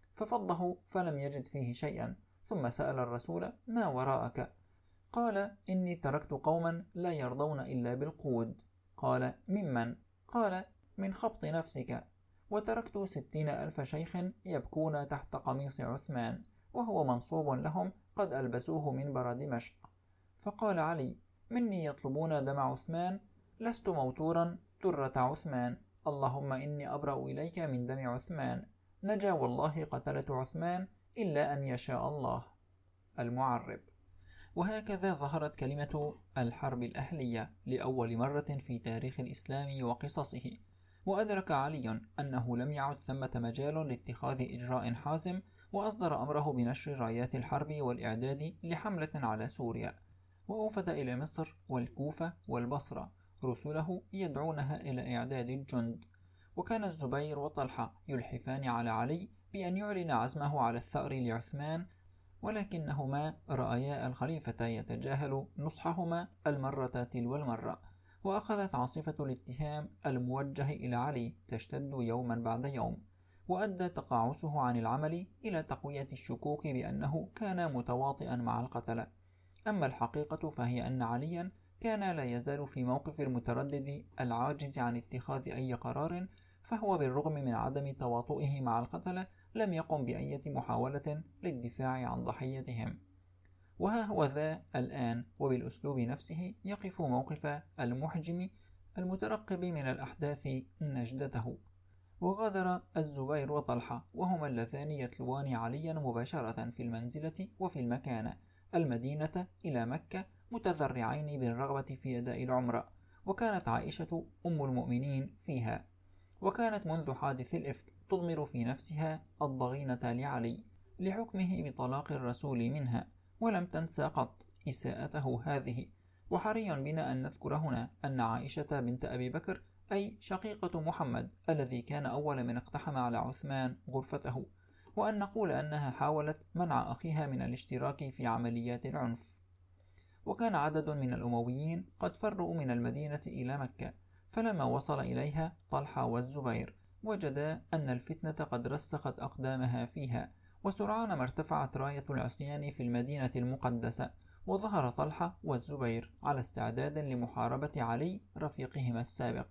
ففضه فلم يجد فيه شيئا، ثم سأل الرسول: ما وراءك؟ قال: إني تركت قوما لا يرضون إلا بالقود. قال: ممن؟ قال: من خبط نفسك. وتركت ستين ألف شيخ يبكون تحت قميص عثمان، وهو منصوب لهم قد ألبسوه منبر دمشق. فقال علي: مني يطلبون دم عثمان، لست موتورا درة عثمان، اللهم إني أبرأ إليك من دم عثمان، نجا والله قتلة عثمان إلا أن يشاء الله. المعرب. وهكذا ظهرت كلمة الحرب الأهلية لأول مرة في تاريخ الإسلام وقصصه، وأدرك علي أنه لم يعد ثمة مجال لاتخاذ إجراء حازم، وأصدر أمره بنشر رايات الحرب والإعداد لحملة على سوريا، وأوفد إلى مصر والكوفة والبصرة رسله يدعونها إلى إعداد الجند. وكان الزبير وطلحة يلحفان على علي بأن يعلن عزمه على الثأر لعثمان، ولكنهما رأيا الخليفة يتجاهل نصحهما المرة تلو المرة، وأخذت عاصفة الاتهام الموجه إلى علي تشتد يوما بعد يوم، وأدى تقاعسه عن العمل إلى تقوية الشكوك بأنه كان متواطئا مع القتلة. أما الحقيقة فهي أن عليا كان لا يزال في موقف المتردد العاجز عن اتخاذ أي قرار، فهو بالرغم من عدم تواطؤه مع القتلة لم يقم بأي محاولة للدفاع عن ضحيتهم. وها هو ذا الآن وبالأسلوب نفسه يقف موقف المحجم المترقب من الأحداث نجدته. وغادر الزبير وطلحة وهما اللذان يتلوان عليا مباشرة في المنزلة وفي المكانة المدينة إلى مكة، متذرعين بالرغبة في أداء العمرة، وكانت عائشة أم المؤمنين فيها، وكانت منذ حادث الإفك تضمر في نفسها الضغينة لعلي لحكمه بطلاق الرسول منها، ولم تنسى قط إساءته هذه. وحري بنا أن نذكر هنا أن عائشة بنت أبي بكر أي شقيقة محمد الذي كان أول من اقتحم على عثمان غرفته، وأن نقول أنها حاولت منع أخيها من الاشتراك في عمليات العنف. وكان عدد من الأمويين قد فروا من المدينة إلى مكة، فلما وصل إليها طلحة والزبير وجدا أن الفتنة قد رسخت أقدامها فيها، وسرعان ما ارتفعت راية العصيان في المدينة المقدسة، وظهر طلحة والزبير على استعداد لمحاربة علي رفيقهما السابق.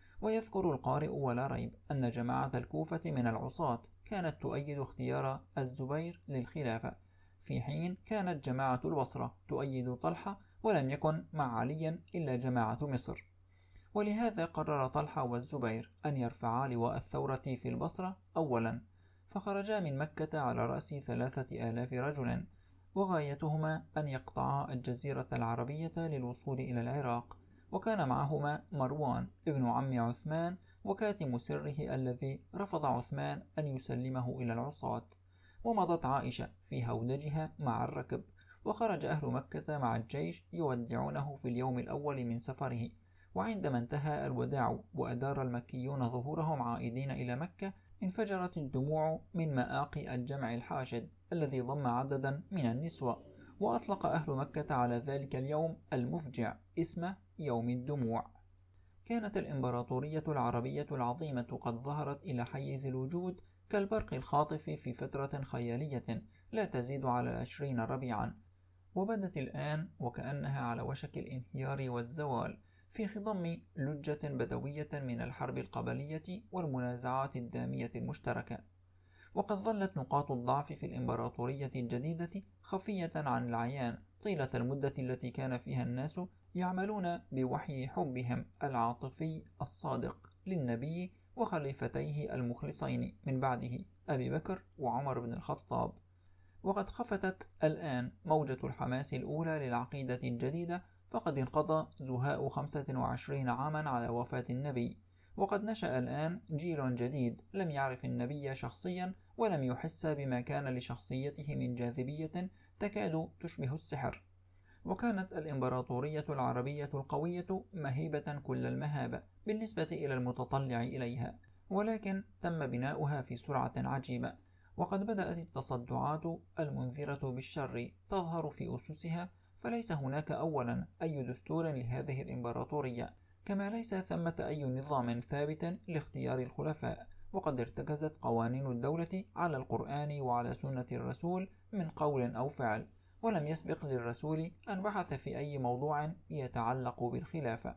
ويذكر القارئ ولا ريب أن جماعة الكوفة من العصاة كانت تؤيد اختيار الزبير للخلافة، في حين كانت جماعة البصرة تؤيد طلحة، ولم يكن مع علي إلا جماعة مصر. ولهذا قرر طلحة والزبير أن يرفعا لواء الثورة في البصرة أولا، فخرجا من مكة على رأس ثلاثة آلاف رجل، وغايتهما أن يقطعا الجزيرة العربية للوصول إلى العراق. وكان معهما مروان ابن عم عثمان وكاتم سره الذي رفض عثمان أن يسلمه إلى العصاة. ومضت عائشة في هودجها مع الركب، وخرج أهل مكة مع الجيش يودعونه في اليوم الأول من سفره. وعندما انتهى الوداع وأدار المكيون ظهورهم عائدين إلى مكة، انفجرت الدموع من مآقي الجمع الحاشد الذي ضم عددا من النسوة، وأطلق أهل مكة على ذلك اليوم المفجع اسمه يوم الدموع. كانت الإمبراطورية العربية العظيمة قد ظهرت إلى حيز الوجود كالبرق الخاطف في فترة خيالية لا تزيد على عشرين ربيعا، وبدت الآن وكأنها على وشك الانهيار والزوال في خضم لجة بدوية من الحرب القبلية والمنازعات الدامية المشتركة. وقد ظلت نقاط الضعف في الإمبراطورية الجديدة خفية عن العيان طيلة المدة التي كان فيها الناس يعملون بوحي حبهم العاطفي الصادق للنبي وخليفتيه المخلصين من بعده أبي بكر وعمر بن الخطاب. وقد خفتت الآن موجة الحماس الأولى للعقيدة الجديدة، فقد انقضى زهاء خمسة وعشرين عاما على وفاة النبي، وقد نشأ الآن جيل جديد لم يعرف النبي شخصيا ولم يحس بما كان لشخصيته من جاذبية تكاد تشبه السحر. وكانت الإمبراطورية العربية القوية مهيبة كل المهابة بالنسبة إلى المتطلع إليها، ولكن تم بناؤها في سرعة عجيبة، وقد بدأت التصدعات المنذرة بالشر تظهر في أسسها. فليس هناك أولا أي دستور لهذه الإمبراطورية، كما ليس ثمة أي نظام ثابت لاختيار الخلفاء، وقد ارتكزت قوانين الدولة على القرآن وعلى سنة الرسول من قول أو فعل، ولم يسبق للرسول أن بحث في أي موضوع يتعلق بالخلافة.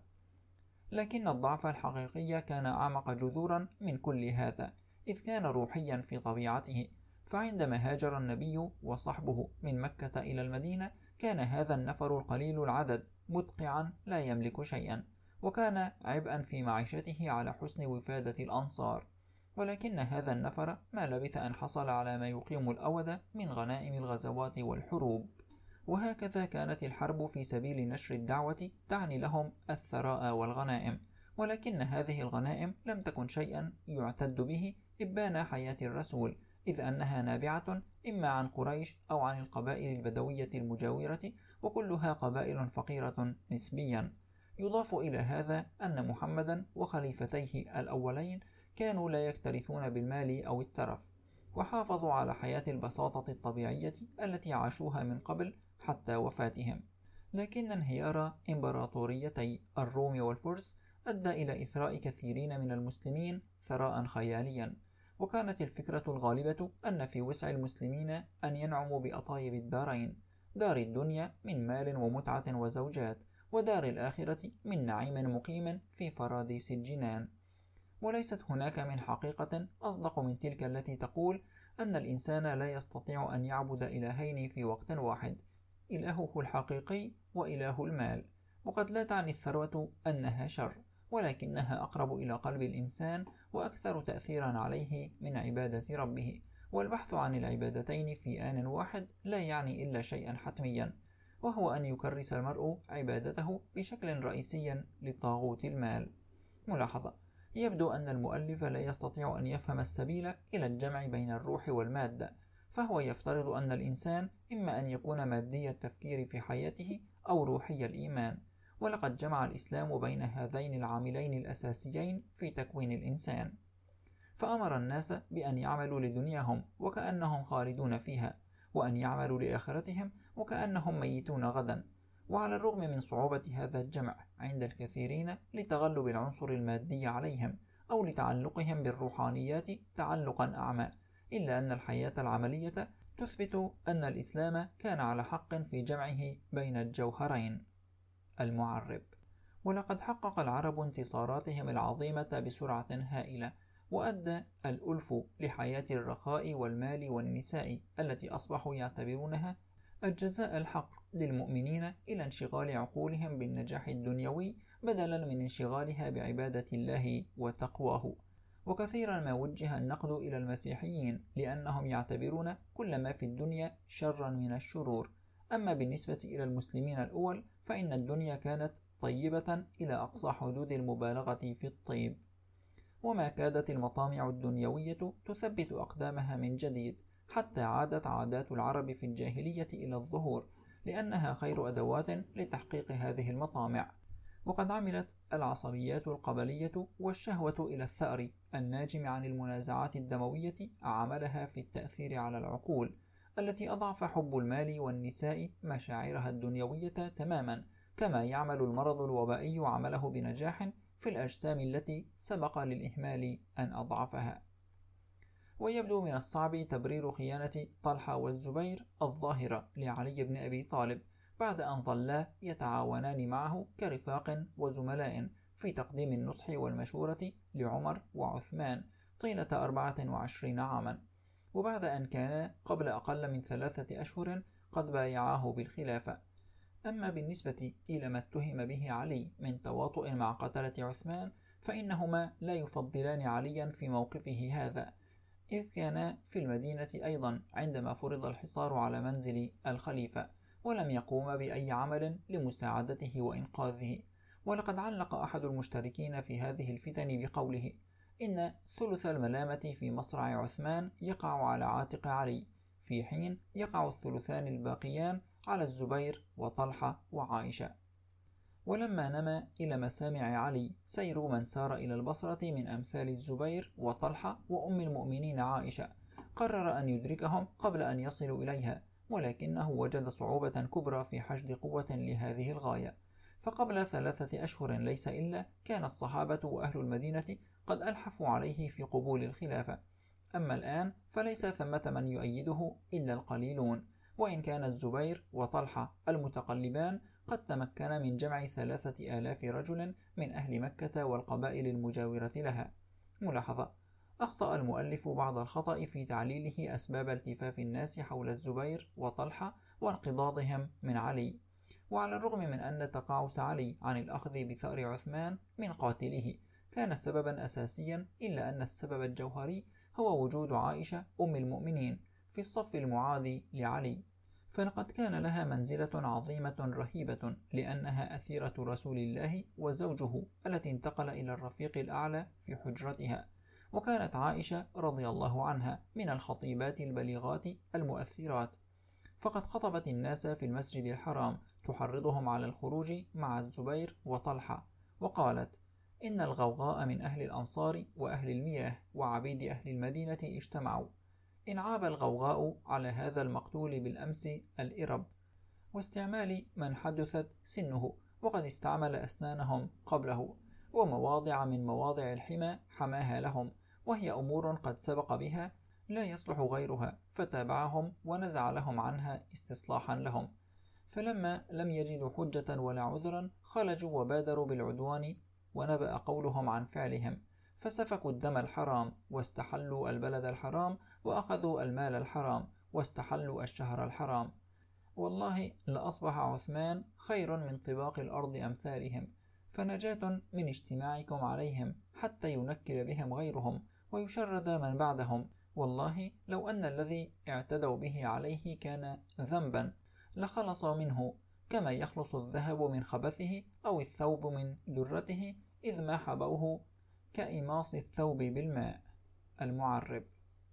لكن الضعف الحقيقي كان أعمق جذورا من كل هذا، إذ كان روحيا في طبيعته. فعندما هاجر النبي وصحبه من مكة إلى المدينة، كان هذا النفر القليل العدد مدقعا لا يملك شيئا، وكان عبئا في معيشته على حسن وفادة الأنصار. ولكن هذا النفر ما لبث أن حصل على ما يقيم الأود من غنائم الغزوات والحروب. وهكذا كانت الحرب في سبيل نشر الدعوة تعني لهم الثراء والغنائم، ولكن هذه الغنائم لم تكن شيئا يعتد به إبان حياة الرسول، إذ أنها نابعة إما عن قريش أو عن القبائل البدوية المجاورة، وكلها قبائل فقيرة نسبيا. يضاف إلى هذا أن محمدا وخليفتيه الأولين كانوا لا يكترثون بالمال أو الترف، وحافظوا على حياة البساطة الطبيعية التي عاشوها من قبل حتى وفاتهم. لكن انهيار إمبراطوريتي الروم والفرس أدى إلى إثراء كثيرين من المسلمين ثراء خياليا، وكانت الفكرة الغالبة أن في وسع المسلمين أن ينعموا بأطايب الدارين، دار الدنيا من مال ومتعة وزوجات، ودار الآخرة من نعيم مقيم في فراديس الجنان. وليست هناك من حقيقة أصدق من تلك التي تقول أن الإنسان لا يستطيع أن يعبد إلهين في وقت واحد، إلهه الحقيقي وإله المال. وقد لا تعني الثروة أنها شر، ولكنها أقرب إلى قلب الإنسان وأكثر تأثيرا عليه من عبادة ربه، والبحث عن العبادتين في آن واحد لا يعني إلا شيئا حتميا. وهو أن يكرس المرء عبادته بشكل رئيسي لطاغوت المال. ملاحظة: يبدو أن المؤلف لا يستطيع أن يفهم السبيل إلى الجمع بين الروح والمادة، فهو يفترض أن الإنسان إما أن يكون مادي التفكير في حياته أو روحي الإيمان، ولقد جمع الإسلام بين هذين العاملين الأساسيين في تكوين الإنسان، فأمر الناس بأن يعملوا لدنياهم وكأنهم خالدون فيها، وأن يعملوا لآخرتهم وكأنهم ميتون غدا. وعلى الرغم من صعوبة هذا الجمع عند الكثيرين لتغلب العنصر المادي عليهم أو لتعلقهم بالروحانيات تعلقا أعمى، إلا أن الحياة العملية تثبت أن الإسلام كان على حق في جمعه بين الجوهرين. المعرب: ولقد حقق العرب انتصاراتهم العظيمة بسرعة هائلة، وأدى الألف لحياة الرخاء والمال والنساء التي أصبحوا يعتبرونها الجزاء الحق للمؤمنين إلى انشغال عقولهم بالنجاح الدنيوي بدلا من انشغالها بعبادة الله وتقواه. وكثيرا ما وجه النقد إلى المسيحيين لأنهم يعتبرون كل ما في الدنيا شرا من الشرور، أما بالنسبة إلى المسلمين الأول فإن الدنيا كانت طيبة إلى أقصى حدود المبالغة في الطيب، وما كادت المطامع الدنيوية تثبت أقدامها من جديد حتى عادت عادات العرب في الجاهلية إلى الظهور، لأنها خير أدوات لتحقيق هذه المطامع. وقد عملت العصبيات القبلية والشهوة إلى الثأر الناجم عن المنازعات الدموية عملها في التأثير على العقول، التي أضعف حب المال والنساء مشاعرها الدنيوية تماما، كما يعمل المرض الوبائي عمله بنجاح في الأجسام التي سبق للإهمال أن أضعفها. ويبدو من الصعب تبرير خيانة طلحة والزبير الظاهرة لعلي بن أبي طالب بعد أن ظلا يتعاونان معه كرفاق وزملاء في تقديم النصح والمشورة لعمر وعثمان طيلة أربعة وعشرين عاما، وبعد أن كانا قبل أقل من ثلاثة أشهر قد بايعاه بالخلافة. أما بالنسبة إلى ما اتهم به علي من تواطؤ مع قتلة عثمان فإنهما لا يفضلان عليا في موقفه هذا، إذ كان في المدينة أيضا عندما فرض الحصار على منزل الخليفة، ولم يقوم بأي عمل لمساعدته وإنقاذه. ولقد علق أحد المشتركين في هذه الفتن بقوله: إن ثلث الملامة في مصرع عثمان يقع على عاتق علي، في حين يقع الثلثان الباقيان على الزبير وطلحة وعائشة. ولما نما إلى مسامع علي سير من سار إلى البصرة من أمثال الزبير وطلحة وأم المؤمنين عائشة، قرر أن يدركهم قبل أن يصلوا إليها، ولكنه وجد صعوبة كبرى في حشد قوة لهذه الغاية. فقبل ثلاثة أشهر ليس إلا كان الصحابة وأهل المدينة قد ألحفوا عليه في قبول الخلافة، أما الآن فليس ثمة من يؤيده إلا القليلون، وإن كان الزبير وطلحة المتقلبان قد تمكن من جمع ثلاثة آلاف رجل من أهل مكة والقبائل المجاورة لها. ملاحظة: أخطأ المؤلف بعض الخطأ في تعليله أسباب التفاف الناس حول الزبير وطلحة وانقضاضهم من علي. وعلى الرغم من أن تقاعس علي عن الأخذ بثأر عثمان من قاتله كان سببا أساسيا، إلا أن السبب الجوهري هو وجود عائشة أم المؤمنين في الصف المعادي لعلي، فلقد كان لها منزلة عظيمة رهيبة، لأنها أثيرة رسول الله وزوجه التي انتقل إلى الرفيق الأعلى في حجرتها. وكانت عائشة رضي الله عنها من الخطيبات البليغات المؤثرات، فقد خطبت الناس في المسجد الحرام تحرضهم على الخروج مع الزبير وطلحة، وقالت: إن الغوغاء من أهل الأنصار وأهل المياه وعبيد أهل المدينة اجتمعوا، إن عاب الغوغاء على هذا المقتول بالأمس الإرب، واستعمال من حدثت سنه وقد استعمل أسنانهم قبله، ومواضع من مواضع الحمى حماها لهم، وهي أمور قد سبق بها لا يصلح غيرها، فتابعهم ونزع لهم عنها استصلاحا لهم. فلما لم يجدوا حجة ولا عذرا خلجوا وبادروا بالعدوان، ونبأ قولهم عن فعلهم، فسفكوا الدم الحرام، واستحلوا البلد الحرام، وأخذوا المال الحرام، واستحلوا الشهر الحرام. والله لأصبح عثمان خير من طباق الأرض أمثالهم، فنجاة من اجتماعكم عليهم حتى ينكل بهم غيرهم ويشرد من بعدهم. والله لو أن الذي اعتدوا به عليه كان ذنبا لخلص منه، كما يخلص الذهب من خبثه أو الثوب من درته إذ ما حبوه كإماص الثوب بالماء. المعرب.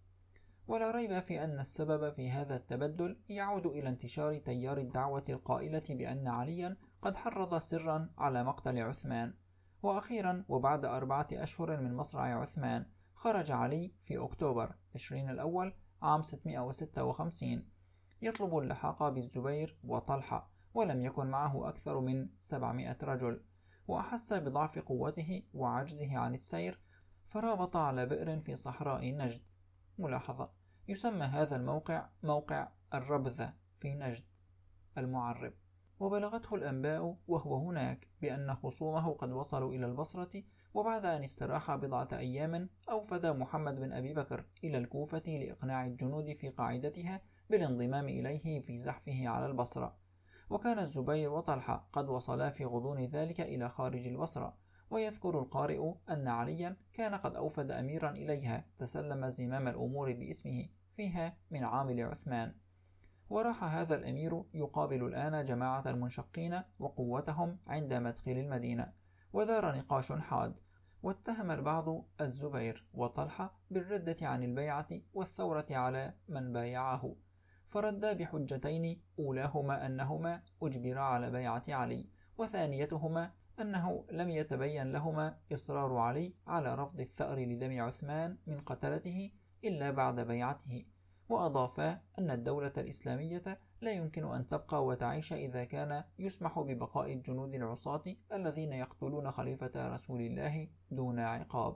ولا ريب في أن السبب في هذا التبدل يعود إلى انتشار تيار الدعوة القائلة بأن عليا قد حرض سرا على مقتل عثمان. وأخيرا وبعد أربعة أشهر من مصرع عثمان خرج علي في أكتوبر تشرين الأول عام ستمائة وستة وخمسين يطلب اللحاق بالزبير وطلحة، ولم يكن معه أكثر من سبعمائة رجل، وأحس بضعف قوته وعجزه عن السير فرابط على بئر في صحراء نجد. ملاحظة: يسمى هذا الموقع موقع الربذة في نجد. المعرب. وبلغته الأنباء وهو هناك بأن خصومه قد وصلوا إلى البصرة، وبعد أن استراح بضعة أيام أوفد محمد بن أبي بكر إلى الكوفة لإقناع الجنود في قاعدتها بالانضمام إليه في زحفه على البصرة. وكان الزبير وطلحة قد وصلا في غضون ذلك إلى خارج البصرة. ويذكر القارئ أن عليا كان قد أوفد أميرا إليها تسلم زمام الأمور باسمه فيها من عامل عثمان. وراح هذا الأمير يقابل الآن جماعة المنشقين وقوتهم عند مدخل المدينة، ودار نقاش حاد، واتهم البعض الزبير وطلحة بالردة عن البيعة والثورة على من بايعه، فردا بحجتين، أولاهما أنهما أجبرا على بيعة علي، وثانيتهما أنه لم يتبين لهما إصرار علي على رفض الثأر لدم عثمان من قتلته إلا بعد بيعته. وأضافا أن الدولة الإسلامية لا يمكن أن تبقى وتعيش إذا كان يسمح ببقاء الجنود العصاة الذين يقتلون خليفة رسول الله دون عقاب.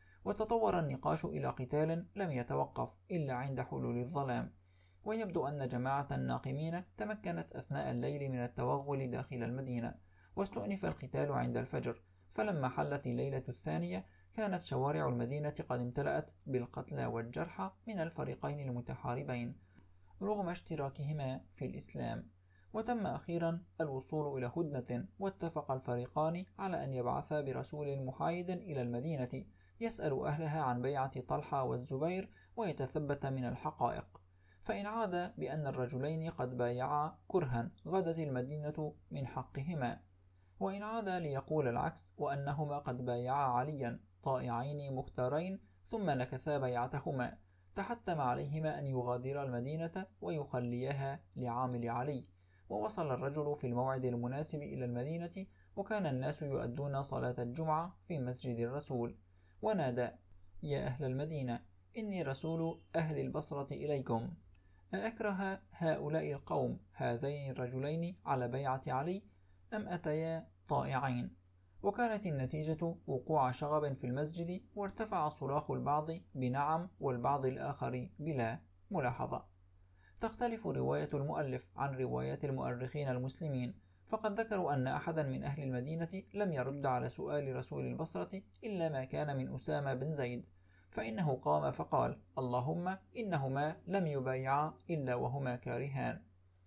وتطور النقاش إلى قتال لم يتوقف إلا عند حلول الظلام، ويبدو أن جماعة الناقمين تمكنت أثناء الليل من التوغل داخل المدينة، واستؤنف القتال عند الفجر. فلما حلت الليلة الثانية كانت شوارع المدينة قد امتلأت بالقتلى والجرحى من الفريقين المتحاربين رغم اشتراكهما في الإسلام. وتم أخيرا الوصول إلى هدنة، واتفق الفريقان على أن يبعثا برسول محايد إلى المدينة يسأل أهلها عن بيعة طلحة والزبير ويتثبت من الحقائق. فإن عاد بأن الرجلين قد بايعا كرها غدت المدينة من حقهما، وإن عاد ليقول العكس وأنهما قد بايعا عليا طائعين مختارين ثم نكثا بيعتهما، تحتم عليهما أن يغادر المدينة ويخليها لعامل علي. ووصل الرجل في الموعد المناسب إلى المدينة، وكان الناس يؤدون صلاة الجمعة في مسجد الرسول، ونادى: يا أهل المدينة، إني رسول أهل البصرة إليكم، أأكره هؤلاء القوم هذين الرجلين على بيعة علي أم أتيا طائعين؟ وكانت النتيجة وقوع شغب في المسجد، وارتفع صراخ البعض بنعم والبعض الآخر بلا. ملاحظة: تختلف رواية المؤلف عن روايات المؤرخين المسلمين، فقد ذكروا أن أحدا من أهل المدينة لم يرد على سؤال رسول البصرة إلا ما كان من أسامة بن زيد، فإنه قام فقال: اللهم إنهما لم يبايعا إلا وهما كارهان.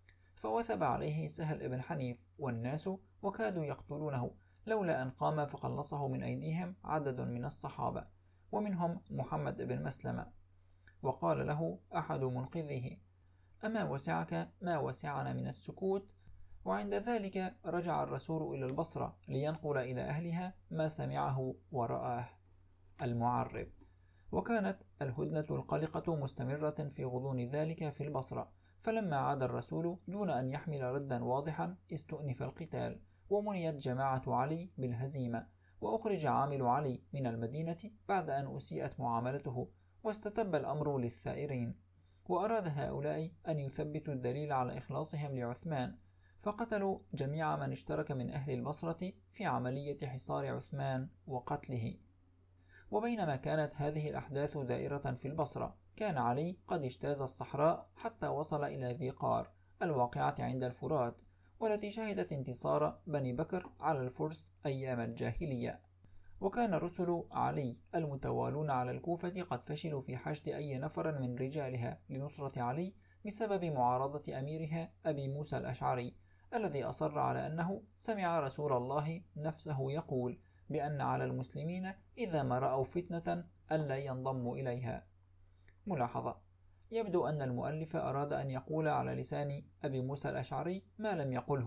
فوثب عليه سهل بن حنيف والناس وكادوا يقتلونه، لولا أن قام فخلصه من أيديهم عدد من الصحابة، ومنهم محمد بن مسلمة. وقال له أحد منقذيه: أما وسعك ما وسعنا من السكوت؟ وعند ذلك رجع الرسول إلى البصرة لينقل إلى أهلها ما سمعه ورآه. المعرب. وكانت الهدنة القلقة مستمرة في غضون ذلك في البصرة، فلما عاد الرسول دون أن يحمل ردا واضحا استؤنف القتال، ومنيت جماعة علي بالهزيمة، وأخرج عامل علي من المدينة بعد أن أسيئت معاملته، واستتب الأمر للثائرين. وأراد هؤلاء أن يثبتوا الدليل على إخلاصهم لعثمان، فقتلوا جميع من اشترك من أهل البصرة في عملية حصار عثمان وقتله. وبينما كانت هذه الأحداث دائرة في البصرة، كان علي قد اجتاز الصحراء حتى وصل إلى ذي قار الواقعة عند الفرات، والتي شهدت انتصار بني بكر على الفرس أيام الجاهلية. وكان رسل علي المتوالون على الكوفة قد فشلوا في حشد أي نفر من رجالها لنصرة علي بسبب معارضة أميرها أبي موسى الأشعري، الذي أصر على أنه سمع رسول الله نفسه يقول بأن على المسلمين إذا ما رأوا فتنة ألا ينضموا إليها. ملاحظة: يبدو أن المؤلف أراد أن يقول على لسان أبي موسى الأشعري ما لم يقله،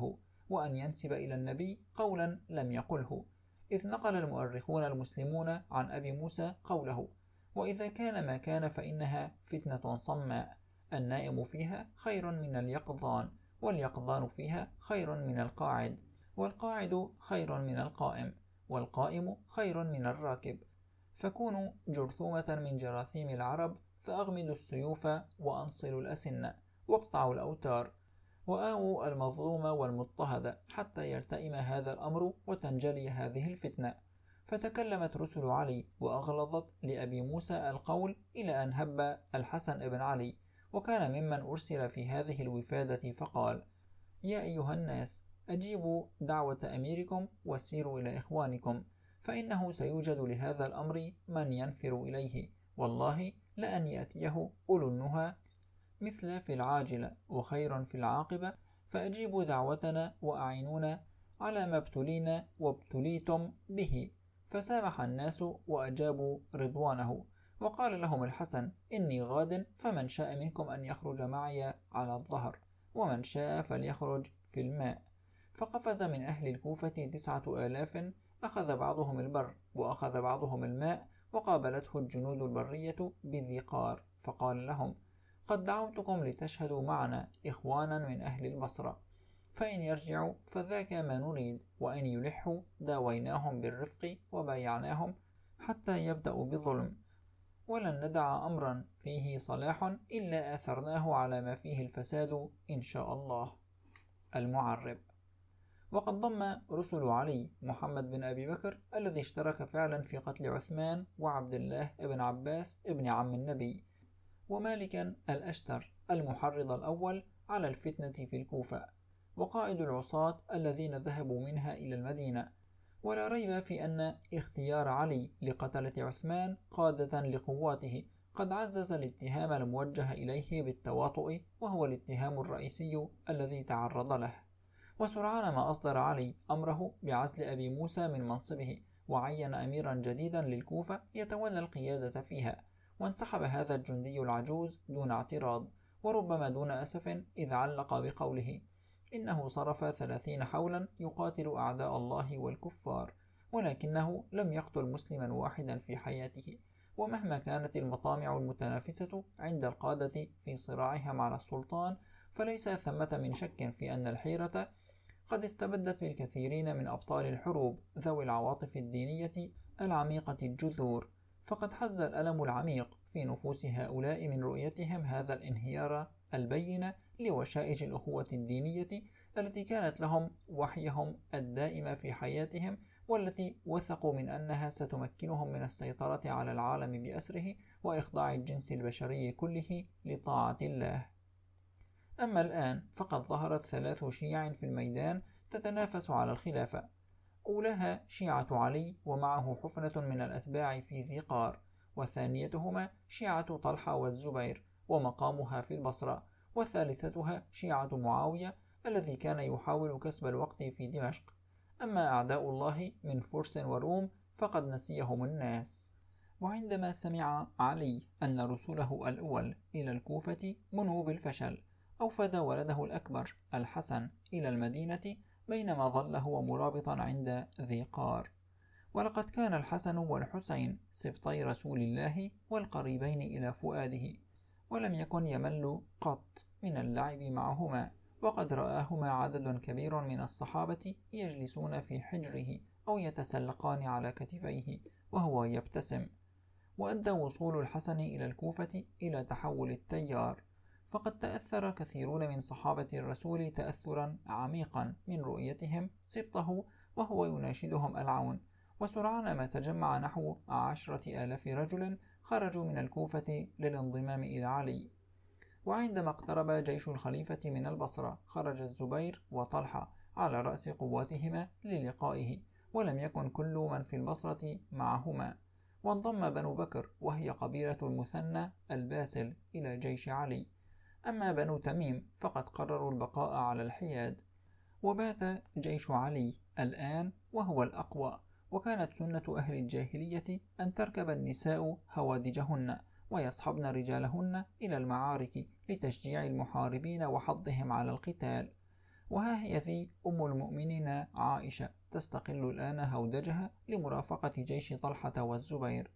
وأن ينسب إلى النبي قولا لم يقله، إذ نقل المؤرخون المسلمون عن أبي موسى قوله: وإذا كان ما كان فإنها فتنة صماء، النائم فيها خير من اليقظان، واليقظان فيها خير من القاعد، والقاعد خير من القائم، والقائم خير من الراكب. فكونوا جرثومة من جراثيم العرب، فأغمدوا السيوف وأنصلوا الأسنة واقطعوا الأوتار، وآووا المظلوم والمضطهد حتى يلتئم هذا الأمر وتنجلي هذه الفتنة. فتكلمت رسل علي وأغلظت لأبي موسى القول إلى أن هب الحسن بن علي، وكان ممن أرسل في هذه الوفادة، فقال: يا أيها الناس، أجيبوا دعوة أميركم وسيروا إلى إخوانكم، فإنه سيوجد لهذا الأمر من ينفر إليه، والله لأن يأتيه أولو النهى مثل في العاجلة وخير في العاقبة، فأجيبوا دعوتنا وأعينونا على ما ابتلينا وابتليتم به. فسامح الناس وأجابوا رضوانه. وقال لهم الحسن: إني غاد، فمن شاء منكم أن يخرج معي على الظهر، ومن شاء فليخرج في الماء. فقفز من أهل الكوفة تسعة آلاف، أخذ بعضهم البر وأخذ بعضهم الماء، وقابلته الجنود البرية بذي قار، فقال لهم: قد دعوتكم لتشهدوا معنا إخوانا من أهل البصرة، فإن يرجعوا فذاك ما نريد، وإن يلحوا داويناهم بالرفق وبايعناهم حتى يبدأوا بظلم، ولن ندع أمرا فيه صلاح إلا أثرناه على ما فيه الفساد إن شاء الله. المعرب. وقد ضم رسل علي محمد بن أبي بكر الذي اشترك فعلا في قتل عثمان وعبد الله بن عباس ابن عم النبي، ومالكا الأشتر المحرض الأول على الفتنة في الكوفة، وقائد العصاة الذين ذهبوا منها إلى المدينة. ولا ريب في أن اختيار علي لقتلة عثمان قادة لقواته قد عزز الاتهام الموجه إليه بالتواطؤ، وهو الاتهام الرئيسي الذي تعرض له. وسرعان ما أصدر علي أمره بعزل أبي موسى من منصبه، وعين أميرا جديدا للكوفة يتولى القيادة فيها، وانسحب هذا الجندي العجوز دون اعتراض، وربما دون أسف، إذ علق بقوله: إنه صرف ثلاثين حولا يقاتل أعداء الله والكفار، ولكنه لم يقتل مسلما واحدا في حياته. ومهما كانت المطامع المتنافسة عند القادة في صراعهم على السلطان، فليس ثمة من شك في أن الحيرة قد استبدت بالكثيرين من أبطال الحروب ذوي العواطف الدينية العميقة الجذور. فقد حز الألم العميق في نفوس هؤلاء من رؤيتهم هذا الانهيار البين لوشائج الأخوة الدينية التي كانت لهم وحيهم الدائم في حياتهم، والتي وثقوا من أنها ستمكنهم من السيطرة على العالم بأسره وإخضاع الجنس البشري كله لطاعة الله. أما الآن فقد ظهرت ثلاث شيع في الميدان تتنافس على الخلافة. أولاها شيعة علي ومعه حفنة من الأتباع في ذي قار، وثانيتهما شيعة طلحة والزبير ومقامها في البصرة، وثالثتها شيعة معاوية الذي كان يحاول كسب الوقت في دمشق. أما أعداء الله من فرس وروم فقد نسيهم الناس. وعندما سمع علي أن رسوله الأول إلى الكوفة منوا بالفشل، أوفد ولده الأكبر الحسن إلى المدينة، بينما ظل هو مرابطا عند ذي قار. ولقد كان الحسن والحسين سبطي رسول الله والقريبين إلى فؤاده، ولم يكن يمل قط من اللعب معهما، وقد رآهما عدد كبير من الصحابة يجلسون في حجره أو يتسلقان على كتفيه وهو يبتسم. وأدى وصول الحسن إلى الكوفة إلى تحول التيار، فقد تأثر كثيرون من صحابة الرسول تأثرا عميقا من رؤيتهم سبطه وهو يناشدهم العون. وسرعان ما تجمع نحو عشرة آلاف رجل خرجوا من الكوفة للانضمام إلى علي. وعندما اقترب جيش الخليفة من البصرة، خرج الزبير وطلحة على رأس قواتهما للقائه، ولم يكن كل من في البصرة معهما. وانضم بنو بكر وهي قبيلة المثنى الباسل إلى جيش علي. أما بنو تميم فقد قرروا البقاء على الحياد. وبات جيش علي الآن وهو الأقوى، وكانت سنة أهل الجاهلية أن تركب النساء هوادجهن ويصحبن رجالهن إلى المعارك لتشجيع المحاربين وحضهم على القتال. وها هي ذي أم المؤمنين عائشة تستقل الآن هودجها لمرافقة جيش طلحة والزبير.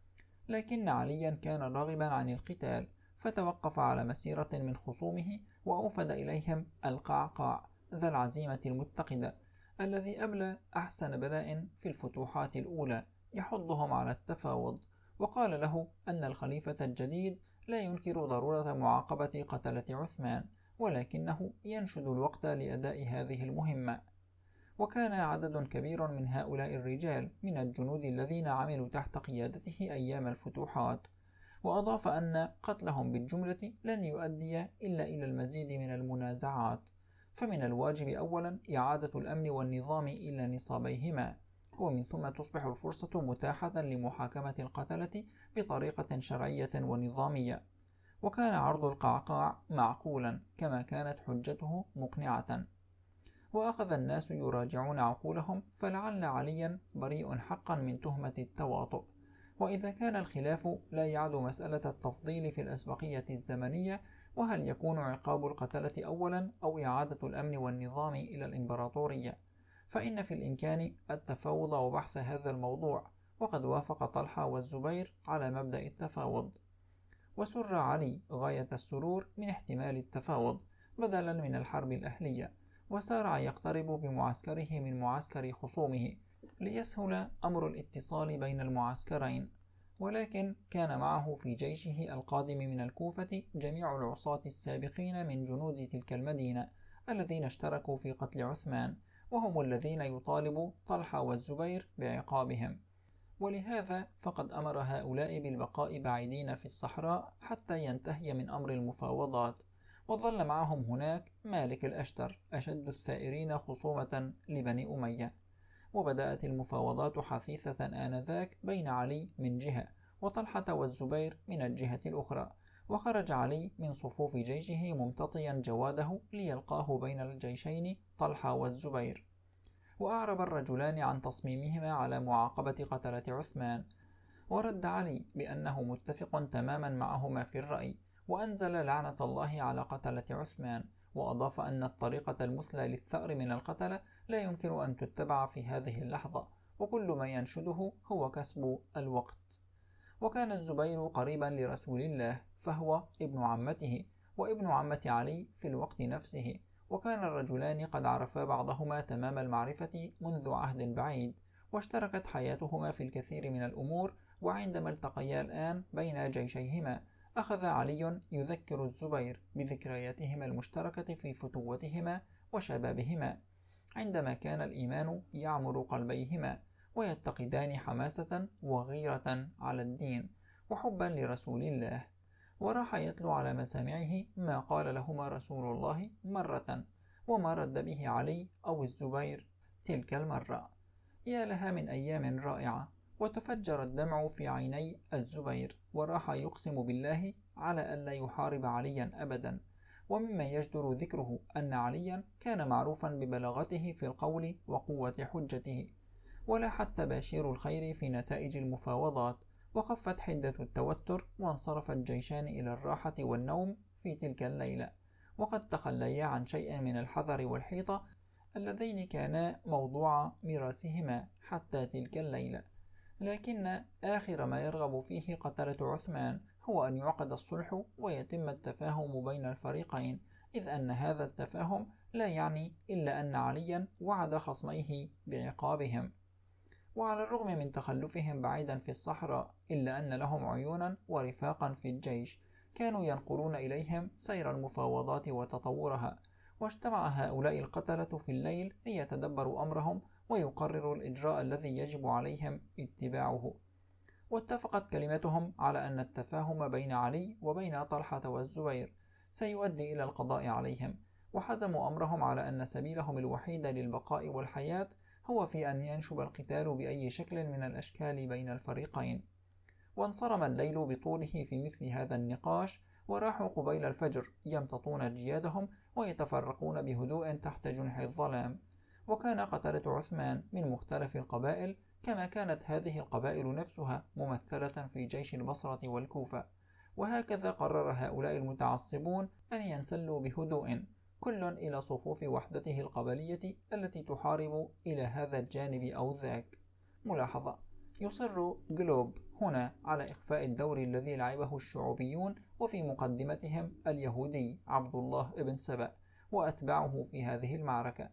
لكن عليا كان راغبا عن القتال، فتوقف على مسيرة من خصومه وأوفد إليهم القعقاع ذا العزيمة المتقدة الذي أبلى أحسن بلاء في الفتوحات الأولى يحضهم على التفاوض، وقال له أن الخليفة الجديد لا ينكر ضرورة معاقبة قتلة عثمان، ولكنه ينشد الوقت لأداء هذه المهمة. وكان عدد كبير من هؤلاء الرجال من الجنود الذين عملوا تحت قيادته أيام الفتوحات، وأضاف أن قتلهم بالجملة لن يؤدي إلا إلى المزيد من المنازعات، فمن الواجب أولا إعادة الأمن والنظام إلى نصابيهما، ومن ثم تصبح الفرصة متاحة لمحاكمة القتلة بطريقة شرعية ونظامية. وكان عرض القعقاع معقولا كما كانت حجته مقنعة، وأخذ الناس يراجعون عقولهم، فلعل عليا بريء حقا من تهمة التواطؤ. وإذا كان الخلاف لا يعد مسألة التفضيل في الأسبقية الزمنية، وهل يكون عقاب القتلة أولا أو إعادة الأمن والنظام إلى الإمبراطورية، فإن في الإمكان التفاوض وبحث هذا الموضوع، وقد وافق طلحة والزبير على مبدأ التفاوض. وسر علي غاية السرور من احتمال التفاوض بدلا من الحرب الأهلية، وسارع يقترب بمعسكره من معسكر خصومه ليسهل أمر الاتصال بين المعسكرين. ولكن كان معه في جيشه القادم من الكوفة جميع العصاة السابقين من جنود تلك المدينة الذين اشتركوا في قتل عثمان، وهم الذين يطالب طلحة والزبير بعقابهم. ولهذا فقد أمر هؤلاء بالبقاء بعيدين في الصحراء حتى ينتهي من أمر المفاوضات. وظل معهم هناك مالك الأشتر أشد الثائرين خصومة لبني أمية. وبدأت المفاوضات حثيثة آنذاك بين علي من جهة وطلحة والزبير من الجهة الأخرى، وخرج علي من صفوف جيشه ممتطيا جواده ليلقاه بين الجيشين طلحة والزبير. وأعرب الرجلان عن تصميمهما على معاقبة قتلة عثمان، ورد علي بأنه متفق تماما معهما في الرأي، وأنزل لعنة الله على قتلة عثمان، وأضاف أن الطريقة المثلى للثأر من القتلة لا يمكن أن تتبع في هذه اللحظة، وكل ما ينشده هو كسب الوقت. وكان الزبير قريبا لرسول الله، فهو ابن عمته وابن عمة علي في الوقت نفسه، وكان الرجلان قد عرفا بعضهما تمام المعرفة منذ عهد بعيد، واشتركت حياتهما في الكثير من الأمور. وعندما التقيا الآن بين جيشيهما، أخذ علي يذكر الزبير بذكرياتهما المشتركة في فتوتهما وشبابهما، عندما كان الإيمان يعمر قلبيهما، ويتقدان حماسة وغيرة على الدين وحبا لرسول الله. وراح يتلو على مسامعه ما قال لهما رسول الله مرة، وما رد به علي أو الزبير تلك المرة. يا لها من أيام رائعة! وتفجر الدمع في عيني الزبير، وراح يقسم بالله على ألا يحارب عليا أبدا. ومما يجدر ذكره أن عليا كان معروفا ببلاغته في القول وقوة حجته، ولاحت تباشير الخير في نتائج المفاوضات، وخفت حدة التوتر، وانصرف الجيشان إلى الراحة والنوم في تلك الليلة، وقد تخليا عن شيء من الحذر والحيطة اللذين كانا موضوع ميراثهما حتى تلك الليلة. لكن آخر ما يرغب فيه قتلة عثمان هو أن يعقد الصلح ويتم التفاهم بين الفريقين، إذ أن هذا التفاهم لا يعني إلا أن عليا وعد خصميه بعقابهم. وعلى الرغم من تخلفهم بعيدا في الصحراء، إلا أن لهم عيونا ورفاقا في الجيش كانوا ينقلون إليهم سير المفاوضات وتطورها. واجتمع هؤلاء القتلة في الليل ليتدبروا أمرهم ويقرروا الإجراء الذي يجب عليهم اتباعه. واتفقت كلمتهم على أن التفاهم بين علي وبين طلحة والزبير سيؤدي إلى القضاء عليهم، وحزموا أمرهم على أن سبيلهم الوحيد للبقاء والحياة هو في أن ينشب القتال بأي شكل من الأشكال بين الفريقين. وانصرم الليل بطوله في مثل هذا النقاش، وراحوا قبيل الفجر يمتطون جيادهم ويتفرقون بهدوء تحت جنح الظلام. وكان قتلة عثمان من مختلف القبائل، كما كانت هذه القبائل نفسها ممثلة في جيش البصرة والكوفة. وهكذا قرر هؤلاء المتعصبون أن ينسلوا بهدوء، كل إلى صفوف وحدته القبلية التي تحارب إلى هذا الجانب أو ذاك. ملاحظة: يصر جلوب هنا على إخفاء الدور الذي لعبه الشعوبيون وفي مقدمتهم اليهودي عبد الله بن سبأ وأتباعه في هذه المعركة،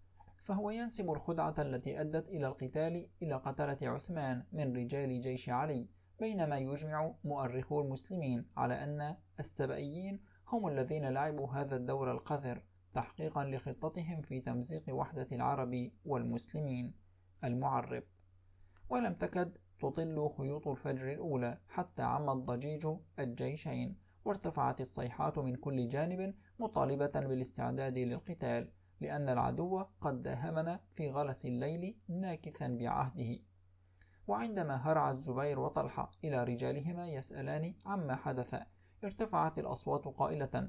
فهو ينسب الخدعة التي أدت إلى القتال إلى قتلة عثمان من رجال جيش علي، بينما يجمع مؤرخو المسلمين على أن السبئيين هم الذين لعبوا هذا الدور القذر تحقيقا لخطتهم في تمزيق وحدة العرب والمسلمين. المعرب: ولم تكد تطل خيوط الفجر الأولى حتى عم الضجيج الجيشين، وارتفعت الصيحات من كل جانب مطالبة بالاستعداد للقتال، لأن العدو قد داهمنا في غلس الليل ناكثا بعهده. وعندما هرع الزبير وطلحة إلى رجالهما يسألان عما حدث، ارتفعت الأصوات قائلة: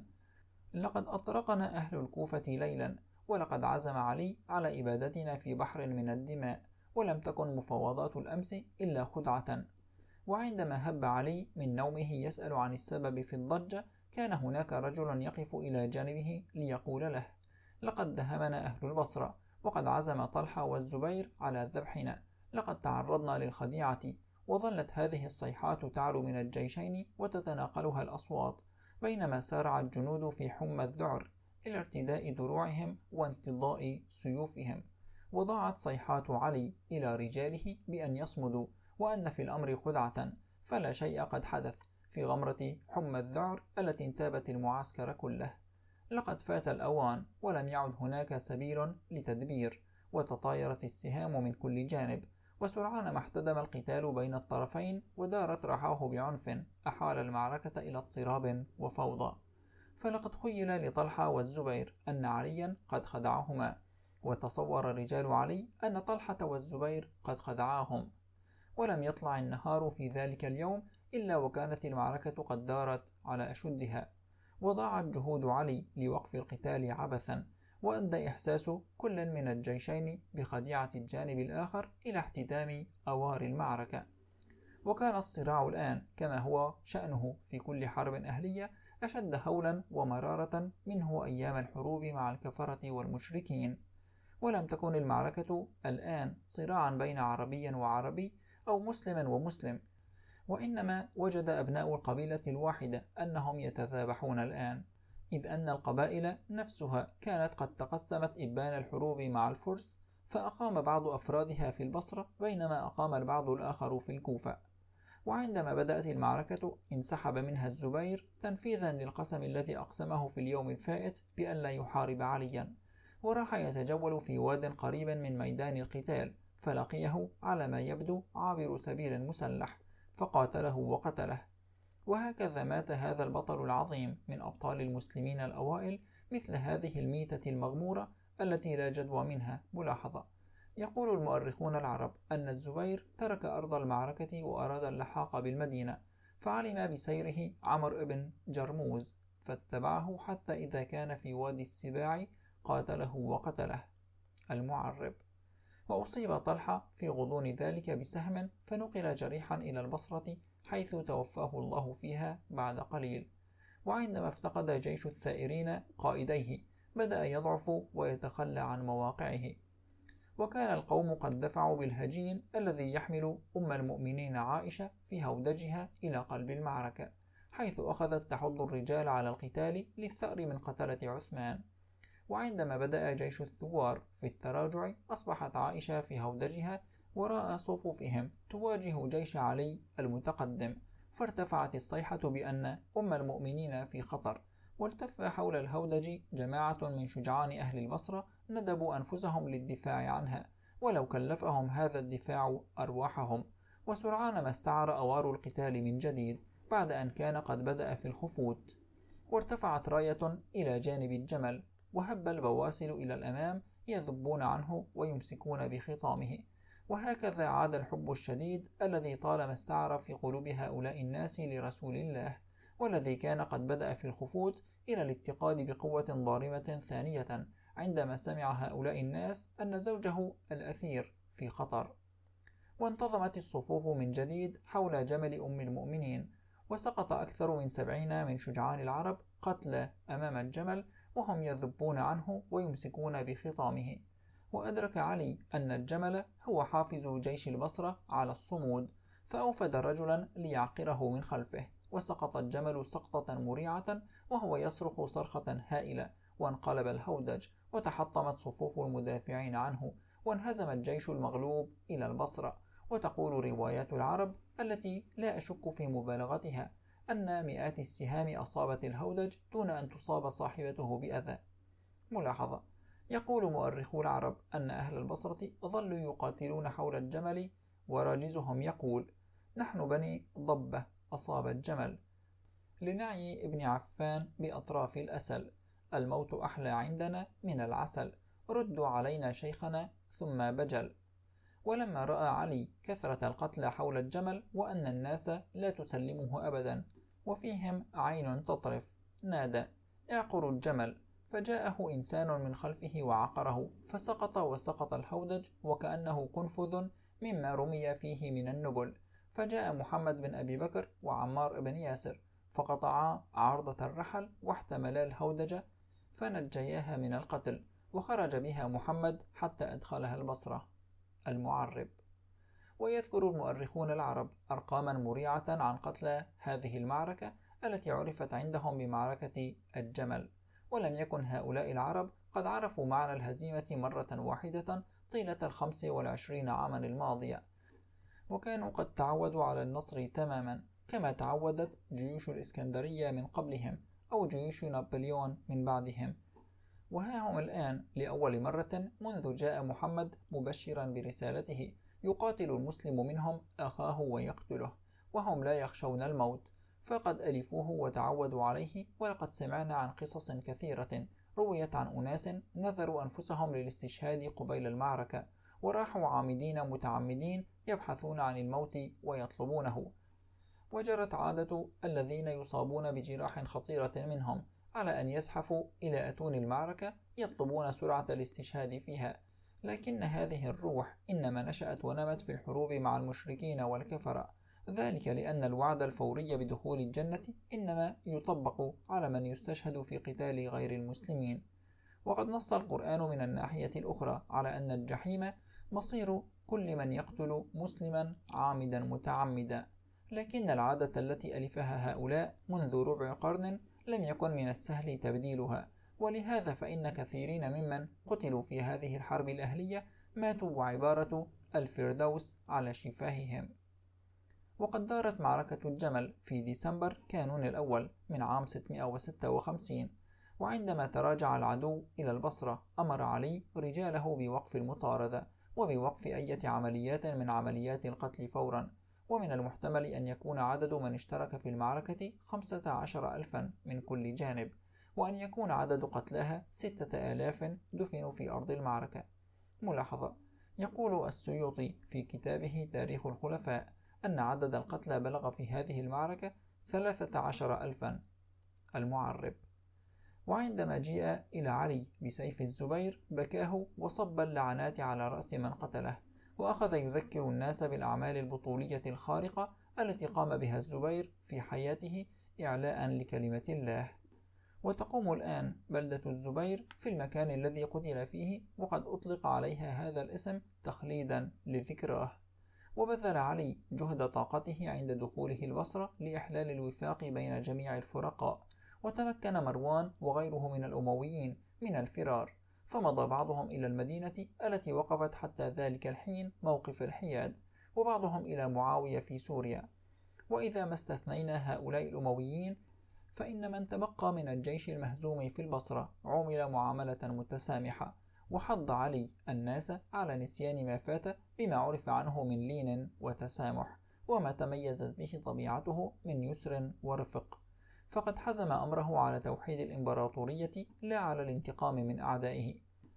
لقد أطرقنا أهل الكوفة ليلا، ولقد عزم علي على إبادتنا في بحر من الدماء، ولم تكن مفاوضات الأمس إلا خدعة. وعندما هب علي من نومه يسأل عن السبب في الضجة، كان هناك رجل يقف إلى جانبه ليقول له: لقد دهمنا أهل البصرة، وقد عزم طلحة والزبير على ذبحنا، لقد تعرضنا للخديعة. وظلت هذه الصيحات تعلو من الجيشين وتتناقلها الأصوات، بينما سارع الجنود في حمى الذعر إلى ارتداء دروعهم وانتضاء سيوفهم. وضاعت صيحات علي إلى رجاله بأن يصمدوا، وأن في الأمر خدعة، فلا شيء قد حدث في غمرة حمى الذعر التي انتابت المعسكر كله. لقد فات الأوان، ولم يعد هناك سبيل لتدبير، وتطايرت السهام من كل جانب، وسرعان ما احتدم القتال بين الطرفين ودارت رحاه بعنف أحال المعركة إلى اضطراب وفوضى. فلقد خيل لطلحة والزبير أن عليا قد خدعهما، وتصور رجال علي أن طلحة والزبير قد خدعاهم. ولم يطلع النهار في ذلك اليوم إلا وكانت المعركة قد دارت على أشدها، وضاعت جهود علي لوقف القتال عبثا، وأدى إحساس كل من الجيشين بخديعة الجانب الآخر إلى احتدام أوار المعركة. وكان الصراع الآن كما هو شأنه في كل حرب أهلية أشد هولا ومرارة منه أيام الحروب مع الكفرة والمشركين. ولم تكن المعركة الآن صراعا بين عربي وعربي أو مسلم ومسلم، وإنما وجد أبناء القبيلة الواحدة أنهم يتذابحون الآن، إذ أن القبائل نفسها كانت قد تقسمت إبان الحروب مع الفرس، فأقام بعض أفرادها في البصرة بينما أقام البعض الآخر في الكوفة. وعندما بدأت المعركة انسحب منها الزبير تنفيذا للقسم الذي أقسمه في اليوم الفائت بأن لا يحارب عليا، وراح يتجول في واد قريب من ميدان القتال، فلقيه على ما يبدو عابر سبيل مسلح، فقاتله وقتله. وهكذا مات هذا البطل العظيم من أبطال المسلمين الأوائل مثل هذه الميتة المغمورة التي لا جدوى منها. ملاحظة: يقول المؤرخون العرب أن الزبير ترك أرض المعركة وأراد اللحاق بالمدينة، فعلم بسيره عمرو بن جرموز فاتبعه حتى إذا كان في وادي السباع قاتله وقتله. المعرب: وأصيب طلحة في غضون ذلك بسهم، فنقل جريحا إلى البصرة حيث توفاه الله فيها بعد قليل. وعندما افتقد جيش الثائرين قائديه بدأ يضعف ويتخلى عن مواقعه، وكان القوم قد دفعوا بالهجين الذي يحمل أم المؤمنين عائشة في هودجها إلى قلب المعركة، حيث أخذت تحض الرجال على القتال للثأر من قتلة عثمان. وعندما بدأ جيش الثوار في التراجع أصبحت عائشة في هودجها وراء صفوفهم تواجه جيش علي المتقدم، فارتفعت الصيحة بأن أم المؤمنين في خطر، والتف حول الهودج جماعة من شجعان أهل البصرة ندبوا أنفسهم للدفاع عنها، ولو كلفهم هذا الدفاع أرواحهم. وسرعان ما استعر أوار القتال من جديد بعد أن كان قد بدأ في الخفوت، وارتفعت راية إلى جانب الجمل، وهب البواسل إلى الأمام يذبون عنه ويمسكون بخطامه. وهكذا عاد الحب الشديد الذي طالما استعر في قلوب هؤلاء الناس لرسول الله، والذي كان قد بدأ في الخفوت، إلى الاتقاد بقوة ضارمة ثانية عندما سمع هؤلاء الناس أن زوجه الأثير في خطر. وانتظمت الصفوف من جديد حول جمل أم المؤمنين، وسقط أكثر من سبعين من شجعان العرب قتلى أمام الجمل، وهم يذبون عنه ويمسكون بخطامه. وأدرك علي أن الجمل هو حافز جيش البصرة على الصمود، فأوفد رجلا ليعقره من خلفه، وسقط الجمل سقطة مريعة وهو يصرخ صرخة هائلة، وانقلب الهودج، وتحطمت صفوف المدافعين عنه، وانهزم الجيش المغلوب إلى البصرة. وتقول روايات العرب التي لا أشك في مبالغتها أن مئات السهام أصابت الهودج دون أن تصاب صاحبته بأذى. ملاحظة: يقول مؤرخو العرب أن أهل البصرة ظلوا يقاتلون حول الجمل، وراجزهم يقول: نحن بني ضبة أصاب الجمل، لنعي ابن عفان بأطراف الأسل: الموت أحلى عندنا من العسل، ردوا علينا شيخنا ثم بجل. ولما رأى علي كثرة القتلى حول الجمل وأن الناس لا تسلمه أبدا وفيهم عين تطرف، نادى: اعقروا الجمل. فجاءه إنسان من خلفه وعقره، فسقط وسقط الهودج وكأنه قنفذ مما رمي فيه من النبل. فجاء محمد بن أبي بكر وعمار بن ياسر، فقطعا عارضة الرحل واحتملا الهودج، فنجياها من القتل، وخرج بها محمد حتى أدخلها البصرة. المعرب. ويذكر المؤرخون العرب أرقاما مريعة عن قتلى هذه المعركة التي عرفت عندهم بمعركة الجمل، ولم يكن هؤلاء العرب قد عرفوا معنى الهزيمة مرة واحدة طيلة الخمس والعشرين عاما الماضية، وكانوا قد تعودوا على النصر تماما كما تعودت جيوش الإسكندرية من قبلهم أو جيوش نابليون من بعدهم. وها هم الآن لأول مرة منذ جاء محمد مبشرا برسالته يقاتل المسلم منهم أخاه ويقتله، وهم لا يخشون الموت، فقد ألفوه وتعودوا عليه. ولقد سمعنا عن قصص كثيرة رويت عن أناس نذروا أنفسهم للاستشهاد قبيل المعركة، وراحوا عامدين متعمدين يبحثون عن الموت ويطلبونه. وجرت عادة الذين يصابون بجراح خطيرة منهم على أن يزحفوا إلى أتون المعركة يطلبون سرعة الاستشهاد فيها، لكن هذه الروح إنما نشأت ونمت في الحروب مع المشركين والكفرة، ذلك لأن الوعد الفوري بدخول الجنة إنما يطبق على من يستشهد في قتال غير المسلمين. وقد نص القرآن من الناحية الأخرى على أن الجحيم مصير كل من يقتل مسلما عامدا متعمدا، لكن العادة التي ألفها هؤلاء منذ ربع قرن لم يكن من السهل تبديلها، ولهذا فإن كثيرين ممن قتلوا في هذه الحرب الأهلية ماتوا وعبارة الفردوس على شفاههم. وقد دارت معركة الجمل في ديسمبر كانون الأول من عام ستمائة وستة وخمسين، وعندما تراجع العدو إلى البصرة أمر علي رجاله بوقف المطاردة وبوقف أي عمليات من عمليات القتل فورا. ومن المحتمل أن يكون عدد من اشترك في المعركة خمسة عشر ألفا من كل جانب، وأن يكون عدد قتلاها ستة آلاف دفنوا في أرض المعركة. ملاحظة: يقول السيوطي في كتابه تاريخ الخلفاء أن عدد القتلى بلغ في هذه المعركة ثلاثة عشر ألفا. المعرب. وعندما جيء إلى علي بسيف الزبير بكاه وصب اللعنات على رأس من قتله، وأخذ يذكر الناس بالأعمال البطولية الخارقة التي قام بها الزبير في حياته إعلاء لكلمة الله. وتقوم الآن بلدة الزبير في المكان الذي قتل فيه، وقد أطلق عليها هذا الاسم تخليدا لذكراه. وبذل علي جهد طاقته عند دخوله البصرة لإحلال الوفاق بين جميع الفرقاء، وتمكن مروان وغيره من الأمويين من الفرار، فمضى بعضهم إلى المدينة التي وقفت حتى ذلك الحين موقف الحياد، وبعضهم إلى معاوية في سوريا. وإذا ما استثنينا هؤلاء الأمويين فإن من تبقى من الجيش المهزوم في البصرة عُمل معاملة متسامحة، وحض علي الناس على نسيان ما فات بما عرف عنه من لين وتسامح، وما تميزت به طبيعته من يسر ورفق. فقد حزم أمره على توحيد الإمبراطورية لا على الانتقام من أعدائه.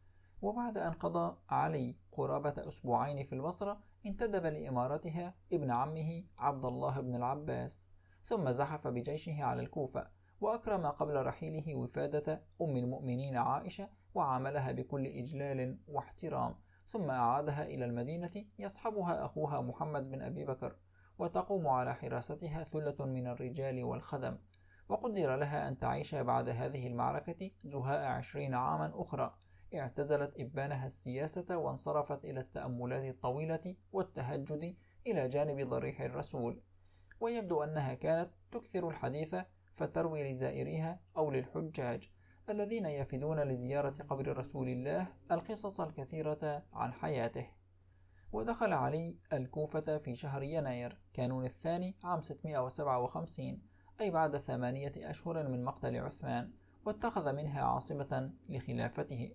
وبعد أن قضى علي قرابة أسبوعين في البصرة انتدب لإمارتها ابن عمه عبد الله بن العباس، ثم زحف بجيشه على الكوفة، وأكرم قبل رحيله وفادة أم المؤمنين عائشة وعاملها بكل إجلال واحترام، ثم أعادها إلى المدينة يصحبها أخوها محمد بن أبي بكر، وتقوم على حراستها ثلة من الرجال والخدم. وقدر لها أن تعيش بعد هذه المعركة زهاء عشرين عاما أخرى. اعتزلت إبانها السياسة وانصرفت إلى التأملات الطويلة والتهجد إلى جانب ضريح الرسول، ويبدو أنها كانت تكثر الحديث فتروي لزائريها أو للحجاج الذين يفدون لزيارة قبر رسول الله القصص الكثيرة عن حياته. ودخل علي الكوفة في شهر يناير كانون الثاني عام ستمائة وسبعة وخمسين، أي بعد ثمانية أشهر من مقتل عثمان، واتخذ منها عاصمة لخلافته.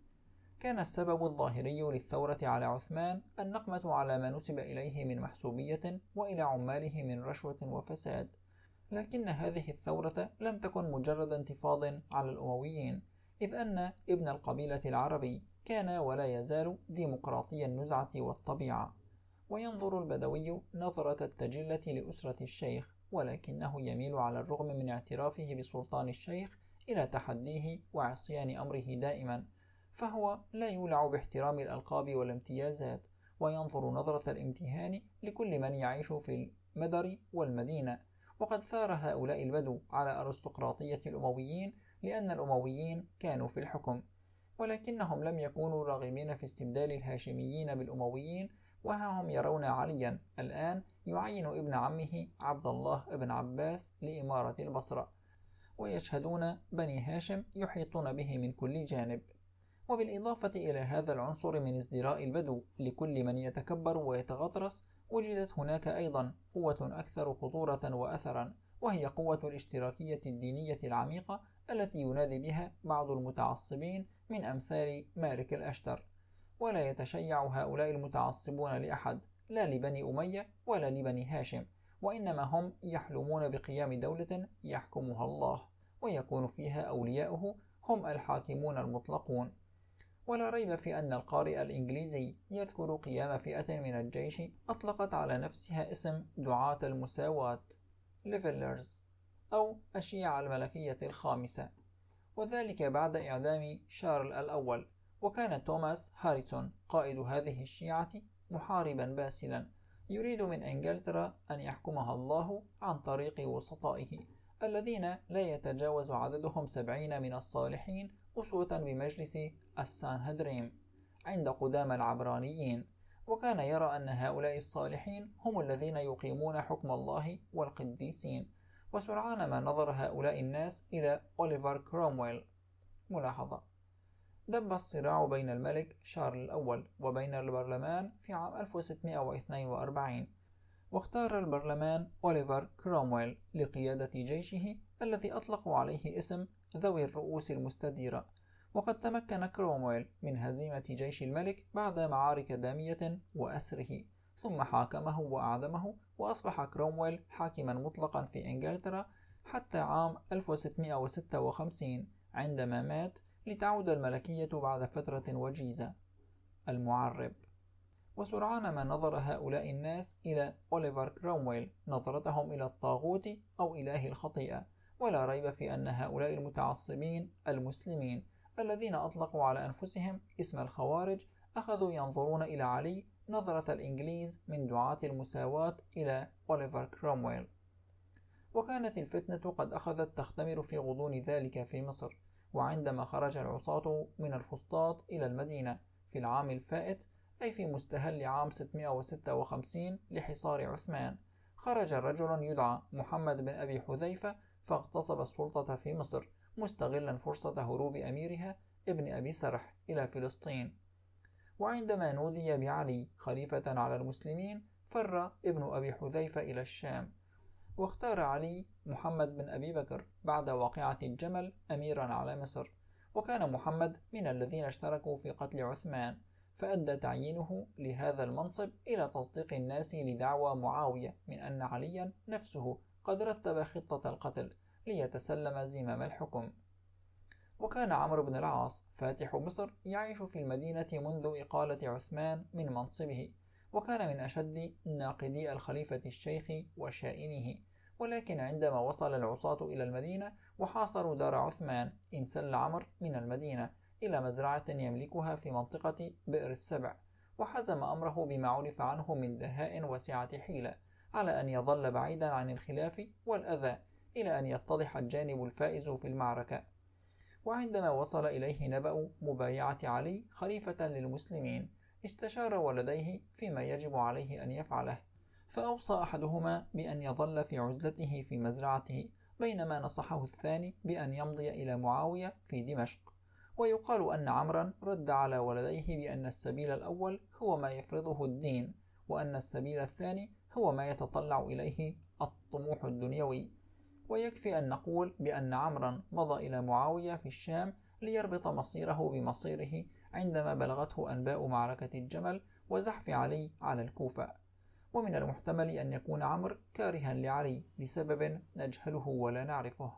كان السبب الظاهري للثورة على عثمان النقمة على ما نسب إليه من محسوبية وإلى عماله من رشوة وفساد، لكن هذه الثورة لم تكن مجرد انتفاض على الأمويين، إذ أن ابن القبيلة العربي كان ولا يزال ديمقراطي النزعة والطبيعة، وينظر البدوي نظرة التجلة لأسرة الشيخ، ولكنه يميل على الرغم من اعترافه بسلطان الشيخ إلى تحديه وعصيان أمره دائما، فهو لا يولع باحترام الألقاب والامتيازات، وينظر نظرة الامتهان لكل من يعيش في المدر والمدينة. وقد ثار هؤلاء البدو على أرستقراطية الأمويين لأن الأمويين كانوا في الحكم، ولكنهم لم يكونوا راغبين في استبدال الهاشميين بالأمويين، وها هم يرون عليا الآن يعين ابن عمه عبد الله بن عباس لإمارة البصرة، ويشهدون بني هاشم يحيطون به من كل جانب. وبالإضافة إلى هذا العنصر من ازدراء البدو لكل من يتكبر ويتغطرس، وجدت هناك أيضا قوة أكثر خطورة وأثرا، وهي قوة الاشتراكية الدينية العميقة التي ينادي بها بعض المتعصبين من أمثال مالك الأشتر. ولا يتشيع هؤلاء المتعصبون لأحد، لا لبني أمية ولا لبني هاشم، وإنما هم يحلمون بقيام دولة يحكمها الله، ويكون فيها أولياؤه هم الحاكمون المطلقون. ولا ريب في أن القارئ الإنجليزي يذكر قيام فئة من الجيش أطلقت على نفسها اسم دعاة المساواة Levelers أو الشيعة الملكية الخامسة، وذلك بعد إعدام شارل الأول. وكان توماس هاريسون قائد هذه الشيعة محاربا باسلا يريد من إنجلترا أن يحكمها الله عن طريق وسطائه الذين لا يتجاوز عددهم سبعين من الصالحين أسوة بمجلس السانهدريم عند قدام العبرانيين، وكان يرى أن هؤلاء الصالحين هم الذين يقيمون حكم الله والقديسين. وسرعان ما نظر هؤلاء الناس إلى أوليفر كرومويل. ملاحظة: دب الصراع بين الملك شارل الأول وبين البرلمان في عام ألف وستمائة واثنين وأربعين، واختار البرلمان أوليفر كرومويل لقيادة جيشه الذي أطلقوا عليه اسم ذوي الرؤوس المستديرة. وقد تمكن كرومويل من هزيمة جيش الملك بعد معارك دامية وأسره، ثم حاكمه وأعدمه، وأصبح كرومويل حاكما مطلقا في إنجلترا حتى عام ألف وستمائة وستة وخمسين عندما مات، لتعود الملكية بعد فترة وجيزة. المعرب: وسرعان ما نظر هؤلاء الناس إلى أوليفر كرومويل نظرتهم إلى الطاغوت أو إله الخطيئة. ولا ريب في أن هؤلاء المتعصبين المسلمين الذين أطلقوا على أنفسهم اسم الخوارج أخذوا ينظرون إلى علي نظرة الإنجليز من دعاة المساواة إلى أوليفر كرومويل. وكانت الفتنة قد أخذت تختمر في غضون ذلك في مصر، وعندما خرج العصاة من الفسطاط إلى المدينة في العام الفائت، أي في مستهل عام ستمائة وستة وخمسين لحصار عثمان، خرج رجل يدعى محمد بن أبي حذيفة فاغتصب السلطة في مصر، مستغلا فرصة هروب أميرها ابن أبي سرح إلى فلسطين. وعندما نودي بعلي خليفة على المسلمين، فر ابن أبي حذيفة إلى الشام، واختار علي محمد بن أبي بكر بعد واقعة الجمل أميرا على مصر. وكان محمد من الذين اشتركوا في قتل عثمان، فأدى تعيينه لهذا المنصب إلى تصديق الناس لدعوى معاوية من أن عليا نفسه قد رتب خطة القتل ليتسلم زمام الحكم. وكان عمرو بن العاص فاتح مصر يعيش في المدينة منذ إقالة عثمان من منصبه، وكان من أشد ناقدي الخليفة الشيخ وشائنه. ولكن عندما وصل العصاة إلى المدينة وحاصروا دار عثمان، انسل عمرو من المدينة إلى مزرعة يملكها في منطقة بئر السبع، وحزم أمره بما عرف عنه من دهاء وسعة حيلة على أن يظل بعيدا عن الخلاف والأذى إلى أن يتضح الجانب الفائز في المعركة. وعندما وصل إليه نبأ مبايعة علي خليفة للمسلمين استشار ولديه فيما يجب عليه أن يفعله، فأوصى أحدهما بأن يظل في عزلته في مزرعته، بينما نصحه الثاني بأن يمضي إلى معاوية في دمشق. ويقال أن عمرا رد على ولديه بأن السبيل الأول هو ما يفرضه الدين، وأن السبيل الثاني هو ما يتطلع إليه الطموح الدنيوي. ويكفي أن نقول بأن عمرا مضى إلى معاوية في الشام ليربط مصيره بمصيره عندما بلغته أنباء معركة الجمل وزحف علي على الكوفة. ومن المحتمل أن يكون عمرو كارها لعلي لسبب نجهله ولا نعرفه.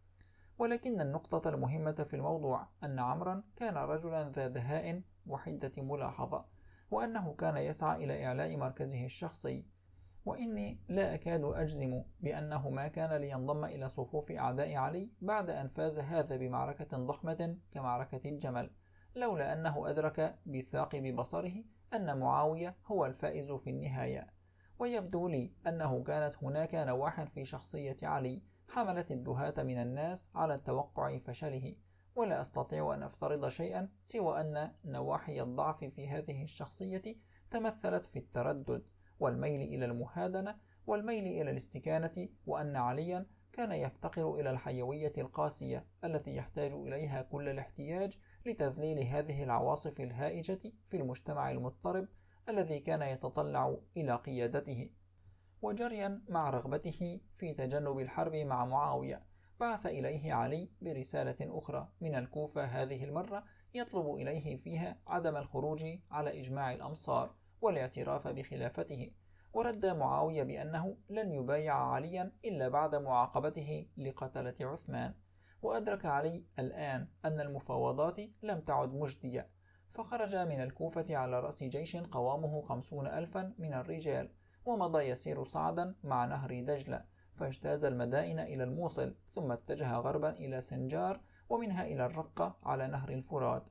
ولكن النقطة المهمة في الموضوع أن عمرا كان رجلا ذا دهاء وحدة ملاحظة، وأنه كان يسعى إلى إعلاء مركزه الشخصي. وإني لا أكاد أجزم بأنه ما كان لينضم إلى صفوف أعداء علي بعد أن فاز هذا بمعركة ضخمة كمعركة الجمل، لولا أنه أدرك بثاقب بصره أن معاوية هو الفائز في النهاية. ويبدو لي أنه كانت هناك نواح في شخصية علي حملت الدهاة من الناس على التوقع فشله، ولا أستطيع أن أفترض شيئا سوى أن نواحي الضعف في هذه الشخصية تمثلت في التردد والميل إلى المهادنة والميل إلى الاستكانة، وأن عليا كان يفتقر إلى الحيوية القاسية التي يحتاج إليها كل الاحتياج لتذليل هذه العواصف الهائجة في المجتمع المضطرب الذي كان يتطلع إلى قيادته. وجريا مع رغبته في تجنب الحرب مع معاوية، بعث إليه علي برسالة أخرى من الكوفة هذه المرة يطلب إليه فيها عدم الخروج على إجماع الأمصار والاعتراف بخلافته. ورد معاوية بأنه لن يبايع عليا إلا بعد معاقبته لقتلة عثمان. وأدرك علي الآن أن المفاوضات لم تعد مجدية، فخرج من الكوفة على رأس جيش قوامه خمسون ألفا من الرجال، ومضى يسير صعدا مع نهر دجلة، فاجتاز المدائن إلى الموصل، ثم اتجه غربا إلى سنجار، ومنها إلى الرقة على نهر الفرات.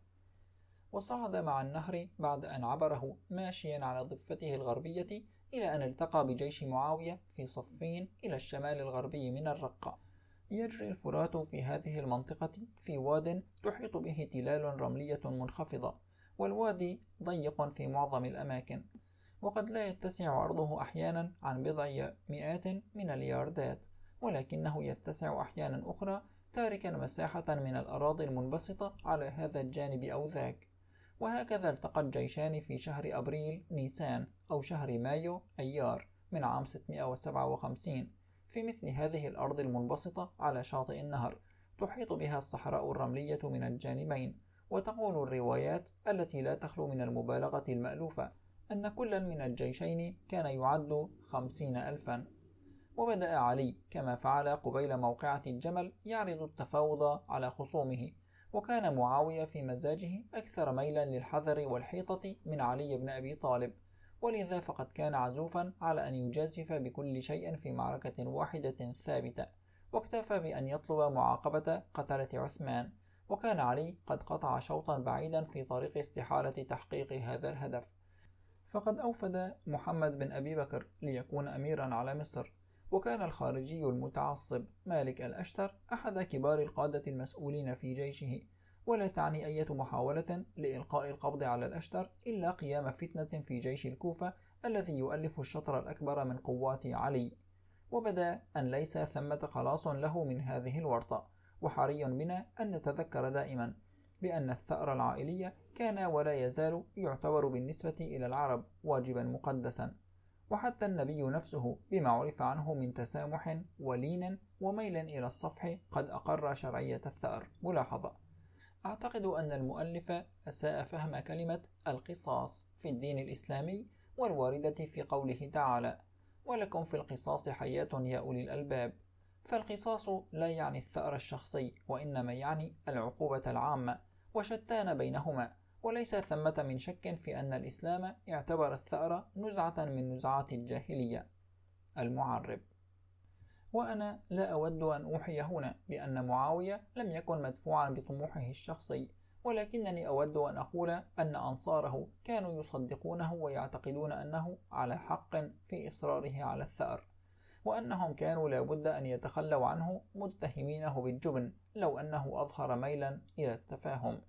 وصعد مع النهر بعد أن عبره ماشيا على ضفته الغربية إلى أن التقى بجيش معاوية في صفين إلى الشمال الغربي من الرقة. يجري الفرات في هذه المنطقة في واد تحيط به تلال رملية منخفضة، والوادي ضيق في معظم الأماكن، وقد لا يتسع عرضه أحيانا عن بضع مئات من الياردات، ولكنه يتسع أحيانا أخرى تاركا مساحة من الأراضي المنبسطة على هذا الجانب أو ذاك. وهكذا التقى الجيشان في شهر أبريل نيسان أو شهر مايو أيار من عام ستمائة وسبعة وخمسين في مثل هذه الأرض المنبسطة على شاطئ النهر، تحيط بها الصحراء الرملية من الجانبين. وتقول الروايات التي لا تخلو من المبالغة المألوفة أن كل من الجيشين كان يعد خمسين ألفا. وبدأ علي كما فعل قبيل موقعة الجمل يعرض التفاوض على خصومه، وكان معاوية في مزاجه أكثر ميلا للحذر والحيطة من علي بن أبي طالب، ولذا فقد كان عزوفا على أن يجازف بكل شيء في معركة واحدة ثابتة، واكتفى بأن يطلب معاقبة قتلة عثمان. وكان علي قد قطع شوطا بعيدا في طريق استحالة تحقيق هذا الهدف، فقد أوفد محمد بن أبي بكر ليكون أميرا على مصر، وكان الخارجي المتعصب مالك الأشتر أحد كبار القادة المسؤولين في جيشه. ولا تعني أي محاولة لإلقاء القبض على الأشتر إلا قيام فتنة في جيش الكوفة الذي يؤلف الشطر الأكبر من قوات علي. وبدا أن ليس ثمة خلاص له من هذه الورطة، وحري بنا أن نتذكر دائما بأن الثأر العائلي كان ولا يزال يعتبر بالنسبة إلى العرب واجبا مقدسا. وحتى النبي نفسه بما عرف عنه من تسامح ولين وميل إلى الصفح قد أقر شرعية الثأر. ملاحظة: أعتقد أن المؤلف أساء فهم كلمة القصاص في الدين الإسلامي والواردة في قوله تعالى: ولكم في القصاص حياة يا أولي الألباب. فالقصاص لا يعني الثأر الشخصي، وإنما يعني العقوبة العامة، وشتان بينهما. وليس ثمة من شك في أن الإسلام اعتبر الثأر نزعة من نزعات الجاهلية. المعرب. وأنا لا أود أن أوحي هنا بأن معاوية لم يكن مدفوعا بطموحه الشخصي، ولكنني أود أن أقول أن أنصاره كانوا يصدقونه ويعتقدون أنه على حق في إصراره على الثأر. وأنهم كانوا لا بد أن يتخلوا عنه متهمينه بالجبن لو أنه أظهر ميلا إلى التفاهم.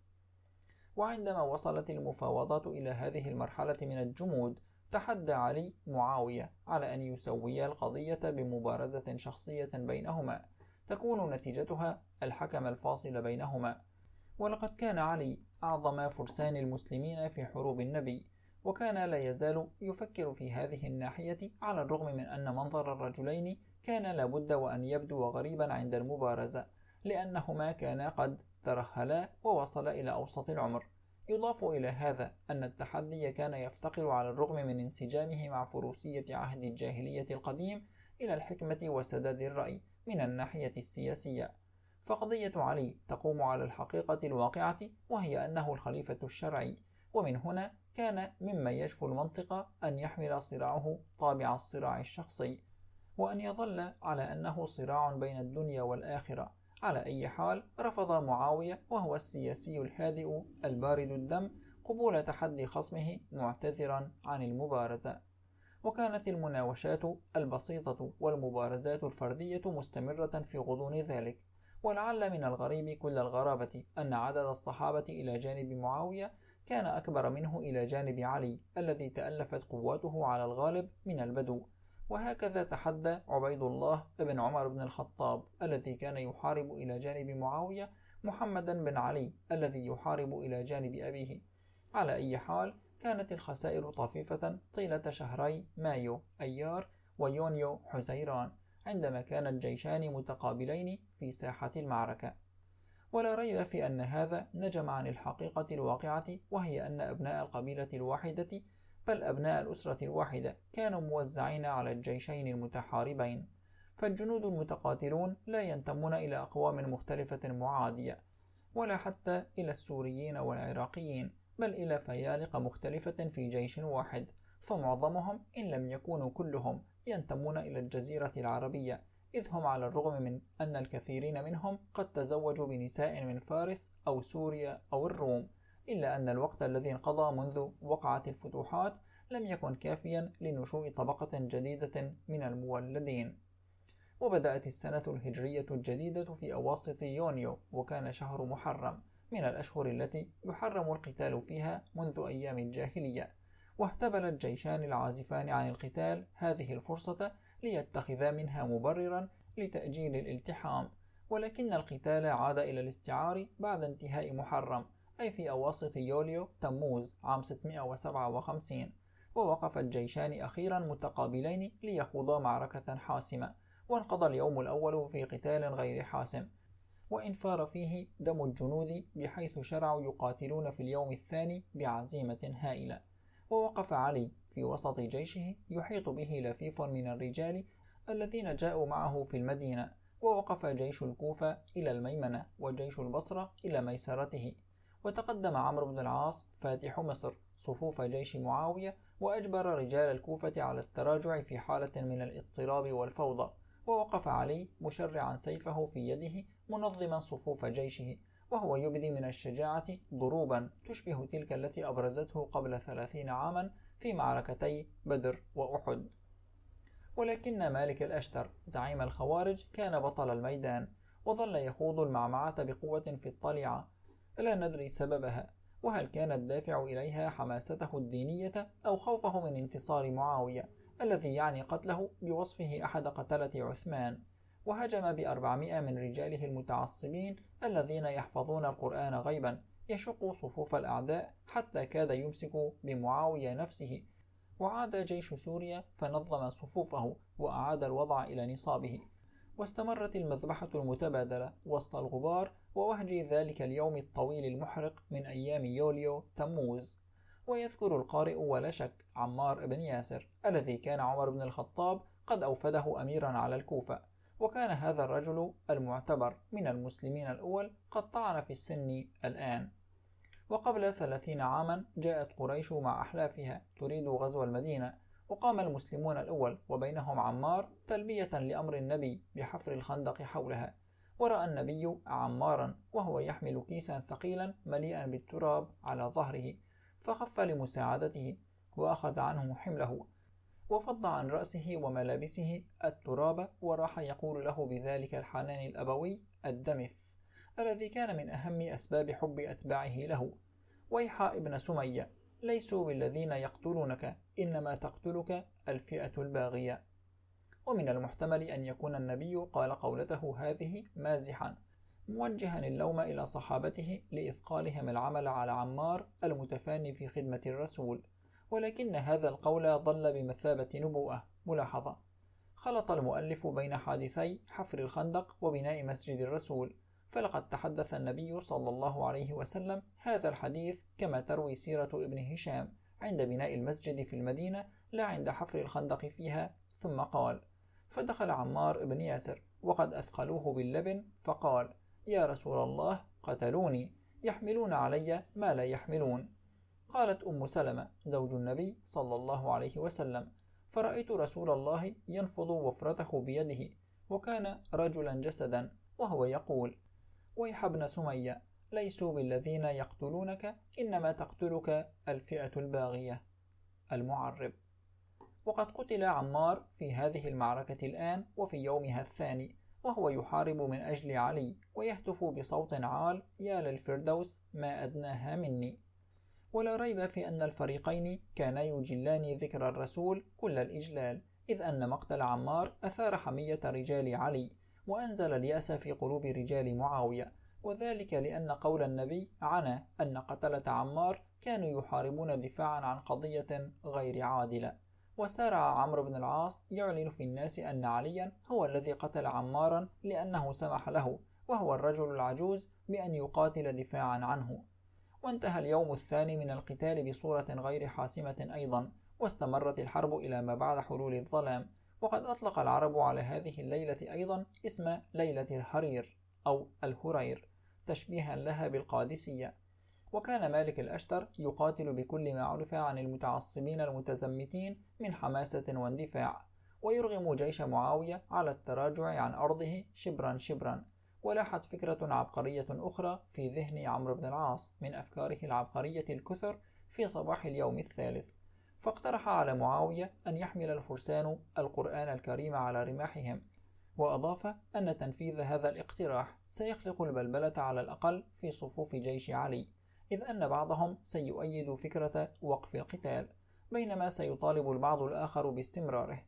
وعندما وصلت المفاوضات إلى هذه المرحلة من الجمود، تحدى علي معاوية على أن يسويا القضية بمبارزة شخصية بينهما تكون نتيجتها الحكم الفاصل بينهما. ولقد كان علي أعظم فرسان المسلمين في حروب النبي، وكان لا يزال يفكر في هذه الناحية على الرغم من أن منظر الرجلين كان لابد وأن يبدو غريبا عند المبارزة، لأنهما كانا قد ترهلا ووصلا إلى أوسط العمر. يضاف إلى هذا أن التحدي كان يفتقر على الرغم من انسجامه مع فروسية عهد الجاهلية القديم إلى الحكمة وسداد الرأي من الناحية السياسية. فقضية علي تقوم على الحقيقة الواقعة، وهي أنه الخليفة الشرعي، ومن هنا كان مما يشفو المنطق أن يحمل صراعه طابع الصراع الشخصي، وأن يظل على أنه صراع بين الدنيا والآخرة. على أي حال، رفض معاوية وهو السياسي الهادئ البارد الدم قبول تحدي خصمه معتذرا عن المبارزة. وكانت المناوشات البسيطة والمبارزات الفردية مستمرة في غضون ذلك. ولعل من الغريب كل الغرابة أن عدد الصحابة إلى جانب معاوية كان أكبر منه إلى جانب علي الذي تألفت قواته على الغالب من البدو. وهكذا تحدى عبيد الله بن عمر بن الخطاب الذي كان يحارب إلى جانب معاوية محمدا بن علي الذي يحارب إلى جانب أبيه. على أي حال، كانت الخسائر طفيفة طيلة شهري مايو أيار ويونيو حزيران، عندما كان الجيشان متقابلين في ساحة المعركة. ولا ريب في أن هذا نجم عن الحقيقة الواقعة، وهي أن أبناء القبيلة الواحدة بل أبناء الأسرة الواحدة كانوا موزعين على الجيشين المتحاربين. فالجنود المتقاتلون لا ينتمون إلى أقوام مختلفة معادية، ولا حتى إلى السوريين والعراقيين، بل إلى فيالق مختلفة في جيش واحد. فمعظمهم إن لم يكونوا كلهم ينتمون إلى الجزيرة العربية، إذ هم على الرغم من أن الكثيرين منهم قد تزوجوا بنساء من فارس أو سوريا أو الروم، إلا أن الوقت الذي انقضى منذ وقعة الفتوحات لم يكن كافيا لنشوء طبقة جديدة من المولدين. وبدأت السنة الهجرية الجديدة في أواسط يونيو، وكان شهر محرم من الأشهر التي يحرم القتال فيها منذ أيام الجاهلية. واهتبل الجيشان العازفان عن القتال هذه الفرصة ليتخذا منها مبررا لتأجيل الالتحام، ولكن القتال عاد إلى الاستعار بعد انتهاء محرم، أي في أواسط يوليو تموز عام ستمائة وسبعة وخمسين. ووقف الجيشان أخيرا متقابلين ليخوضا معركة حاسمة، وانقضى اليوم الأول في قتال غير حاسم، وإن فار فيه دم الجنود بحيث شرعوا يقاتلون في اليوم الثاني بعزيمة هائلة. ووقف علي في وسط جيشه يحيط به لفيف من الرجال الذين جاءوا معه في المدينة، ووقف جيش الكوفة إلى الميمنة وجيش البصرة إلى ميسرته. وتقدم عمرو بن العاص فاتح مصر صفوف جيش معاوية، وأجبر رجال الكوفة على التراجع في حالة من الاضطراب والفوضى. ووقف علي مشرعا سيفه في يده منظما صفوف جيشه، وهو يبدي من الشجاعة ضروبا تشبه تلك التي أبرزته قبل ثلاثين عاما في معركتي بدر وأحد. ولكن مالك الأشتر زعيم الخوارج كان بطل الميدان، وظل يخوض المعمعة بقوة في الطليعة، لا ندري سببها، وهل كان الدافع إليها حماسته الدينية أو خوفه من انتصار معاوية الذي يعني قتله بوصفه أحد قتلة عثمان. وهجم بأربعمائة من رجاله المتعصبين الذين يحفظون القرآن غيبا يشق صفوف الأعداء حتى كاد يمسك بمعاوية نفسه. وعاد جيش سوريا فنظم صفوفه وأعاد الوضع إلى نصابه، واستمرت المذبحة المتبادلة وسط الغبار ووهج ذلك اليوم الطويل المحرق من أيام يوليو تموز. ويذكر القارئ ولا شك عمار بن ياسر الذي كان عمر بن الخطاب قد أوفده أميرا على الكوفة، وكان هذا الرجل المعتبر من المسلمين الأول قد طعن في السن الآن. وقبل ثلاثين عاما جاءت قريش مع أحلافها تريد غزو المدينة، وقام المسلمون الأول وبينهم عمار تلبية لأمر النبي بحفر الخندق حولها. ورأى النبي عمارا وهو يحمل كيسا ثقيلا مليئا بالتراب على ظهره، فخف لمساعدته وأخذ عنه حمله. وفض عن رأسه وملابسه التراب، وراح يقول له بذلك الحنان الأبوي الدمث الذي كان من أهم أسباب حب أتباعه له: ويح ابن سمية، ليسوا بالذين يقتلونك، إنما تقتلك الفئة الباغية. ومن المحتمل أن يكون النبي قال قولته هذه مازحا، موجها اللوم إلى صحابته لإثقالهم العمل على عمار المتفاني في خدمة الرسول، ولكن هذا القول ظل بمثابة نبوءة. ملاحظة: خلط المؤلف بين حادثي حفر الخندق وبناء مسجد الرسول، فلقد تحدث النبي صلى الله عليه وسلم هذا الحديث كما تروي سيرة ابن هشام عند بناء المسجد في المدينة لا عند حفر الخندق فيها، ثم قال: فدخل عمار بن ياسر وقد أثقلوه باللبن، فقال: يا رسول الله، قتلوني، يحملون علي ما لا يحملون. قالت أم سلمة زوج النبي صلى الله عليه وسلم: فرأيت رسول الله ينفض وفرته بيده، وكان رجلا جسدا، وهو يقول: ويح ابن سمية، ليسوا بالذين يقتلونك، إنما تقتلك الفئة الباغية. المعرب. وقد قتل عمار في هذه المعركة الآن وفي يومها الثاني، وهو يحارب من أجل علي، ويهتف بصوت عال: يا للفردوس ما أدناها مني. ولا ريب في أن الفريقين كانا يجلان ذكر الرسول كل الإجلال، إذ أن مقتل عمار أثار حمية رجال علي، وأنزل اليأس في قلوب رجال معاوية، وذلك لأن قول النبي عنه أن قتلة عمار كانوا يحاربون دفاعا عن قضية غير عادلة. وسارع عمرو بن العاص يعلن في الناس أن عليا هو الذي قتل عمارا لأنه سمح له، وهو الرجل العجوز، بأن يقاتل دفاعا عنه. وانتهى اليوم الثاني من القتال بصورة غير حاسمة أيضا، واستمرت الحرب إلى ما بعد حلول الظلام. وقد أطلق العرب على هذه الليلة أيضا اسم ليلة الحرير أو الهرير، تشبيها لها بالقادسية. وكان مالك الأشتر يقاتل بكل ما عرف عن المتعصبين المتزمتين من حماسة واندفاع، ويرغم جيش معاوية على التراجع عن أرضه شبرا شبرا. ولاحت فكرة عبقرية أخرى في ذهن عمرو بن العاص من أفكاره العبقرية الكثر في صباح اليوم الثالث، فاقترح على معاوية أن يحمل الفرسان القرآن الكريم على رماحهم، وأضاف أن تنفيذ هذا الاقتراح سيخلق البلبلة على الأقل في صفوف جيش علي، إذ أن بعضهم سيؤيد فكرة وقف القتال، بينما سيطالب البعض الآخر باستمراره.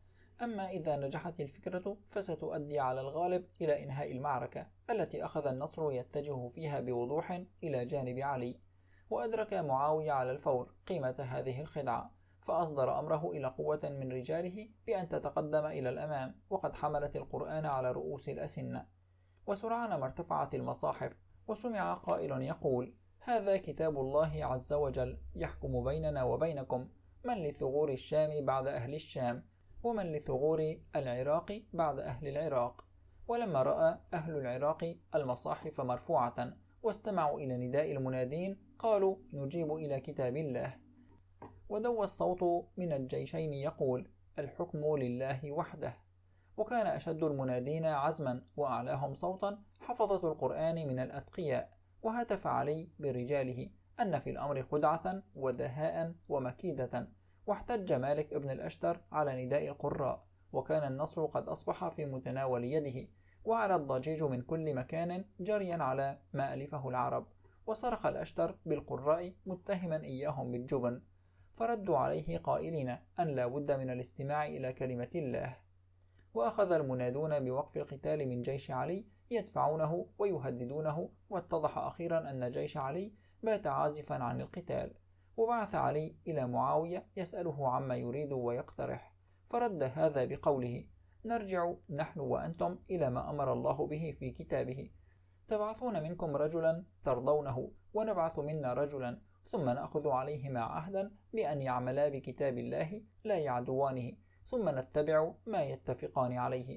أما إذا نجحت الفكرة فستؤدي على الغالب إلى إنهاء المعركة التي أخذ النصر يتجه فيها بوضوح إلى جانب علي. وأدرك معاوية على الفور قيمة هذه الخدعة، فأصدر أمره إلى قوة من رجاله بأن تتقدم إلى الأمام، وقد حملت القرآن على رؤوس الأسنة. وسرعان ما ارتفعت المصاحف، وسمع قائل يقول: هذا كتاب الله عز وجل يحكم بيننا وبينكم، من لثغور الشام بعد أهل الشام، ومن لثغور العراق بعد أهل العراق. ولما رأى أهل العراق المصاحف مرفوعة واستمعوا إلى نداء المنادين، قالوا: نجيب إلى كتاب الله. ودوى الصوت من الجيشين يقول: الحكم لله وحده. وكان أشد المنادين عزما وأعلاهم صوتا حفظة القرآن من الأتقياء. وهتف علي برجاله أن في الأمر خدعة ودهاء ومكيدة، واحتج مالك ابن الأشتر على نداء القراء، وكان النصر قد أصبح في متناول يده، وعلى الضجيج من كل مكان جريا على ما ألفه العرب. وصرخ الأشتر بالقراء متهما إياهم بالجبن، فردوا عليه قائلين أن لا بد من الاستماع إلى كلمة الله. وأخذ المنادون بوقف القتال من جيش علي يدفعونه ويهددونه، واتضح أخيرا أن جيش علي بات عازفا عن القتال. وبعث علي إلى معاوية يسأله عما يريد ويقترح، فرد هذا بقوله: نرجع نحن وأنتم إلى ما أمر الله به في كتابه، تبعثون منكم رجلا ترضونه، ونبعث منا رجلا، ثم نأخذ عليهما عهدا بأن يعملا بكتاب الله لا يعدوانه، ثم نتبع ما يتفقان عليه.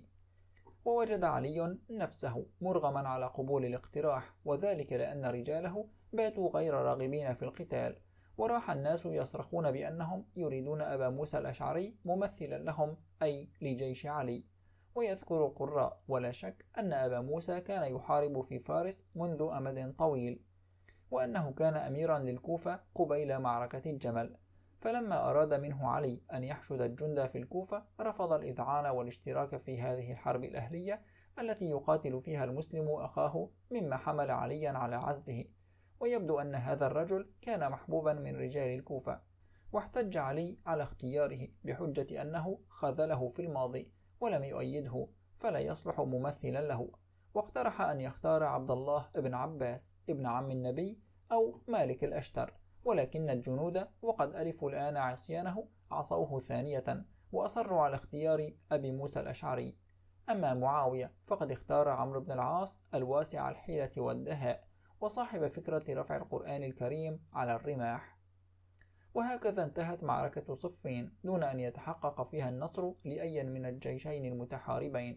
ووجد علي نفسه مرغما على قبول الاقتراح، وذلك لأن رجاله باتوا غير راغبين في القتال. وراح الناس يصرخون بأنهم يريدون أبا موسى الأشعري ممثلا لهم، أي لجيش علي. ويذكر القراء ولا شك أن أبا موسى كان يحارب في فارس منذ أمد طويل، وأنه كان أميرا للكوفة قبيل معركة الجمل، فلما أراد منه علي أن يحشد الجند في الكوفة رفض الإذعان والاشتراك في هذه الحرب الأهلية التي يقاتل فيها المسلم أخاه، مما حمل عليا على عزله. ويبدو أن هذا الرجل كان محبوبا من رجال الكوفة، واحتج علي على اختياره بحجة أنه خذله في الماضي ولم يؤيده فلا يصلح ممثلا له، واقترح أن يختار عبد الله بن عباس ابن عم النبي أو مالك الأشتر، ولكن الجنود وقد ألفوا الآن عصيانه عصوه ثانية وأصروا على اختيار أبي موسى الأشعري. أما معاوية فقد اختار عمرو بن العاص الواسع الحيلة والدهاء وصاحب فكرة رفع القرآن الكريم على الرماح. وهكذا انتهت معركة صفين دون أن يتحقق فيها النصر لأي من الجيشين المتحاربين.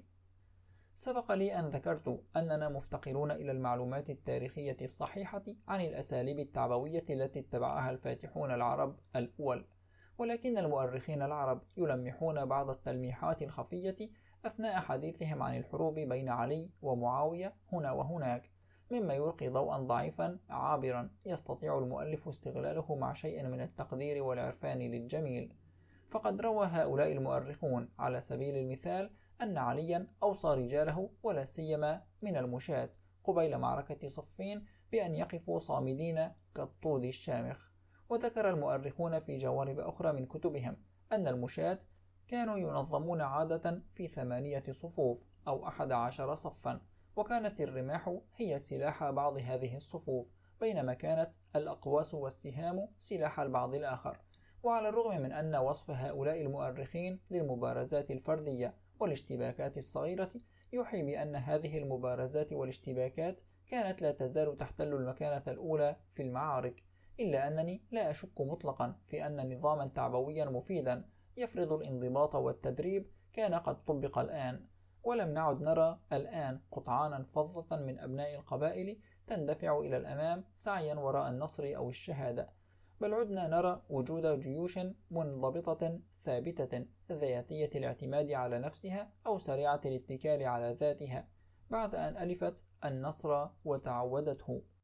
سبق لي أن ذكرت أننا مفتقرون إلى المعلومات التاريخية الصحيحة عن الأساليب التعبوية التي اتبعها الفاتحون العرب الأول، ولكن المؤرخين العرب يلمحون بعض التلميحات الخفية أثناء حديثهم عن الحروب بين علي ومعاوية هنا وهناك، مما يلقي ضوءا ضعيفا عابرا يستطيع المؤلف استغلاله مع شيء من التقدير والعرفان للجميل. فقد روى هؤلاء المؤرخون على سبيل المثال أن عليا أوصى رجاله ولا سيما من المشاة قبيل معركة صفين بأن يقفوا صامدين كالطود الشامخ. وذكر المؤرخون في جوانب أخرى من كتبهم أن المشاة كانوا ينظمون عادة في ثمانية صفوف أو أحد عشر صفا، وكانت الرماح هي سلاح بعض هذه الصفوف، بينما كانت الأقواس والسهام سلاح البعض الآخر. وعلى الرغم من أن وصف هؤلاء المؤرخين للمبارزات الفردية والاشتباكات الصغيرة يوحي بأن هذه المبارزات والاشتباكات كانت لا تزال تحتل المكانة الأولى في المعارك، إلا أنني لا أشك مطلقا في أن نظاما تعبويا مفيدا يفرض الانضباط والتدريب كان قد طبق الآن، ولم نعد نرى الآن قطعانا فظة من أبناء القبائل تندفع إلى الأمام سعيا وراء النصر أو الشهادة، بل عدنا نرى وجود جيوش منضبطة ثابتة ذاتية الاعتماد على نفسها أو سريعة الاتكال على ذاتها بعد أن ألفت النصر وتعودته.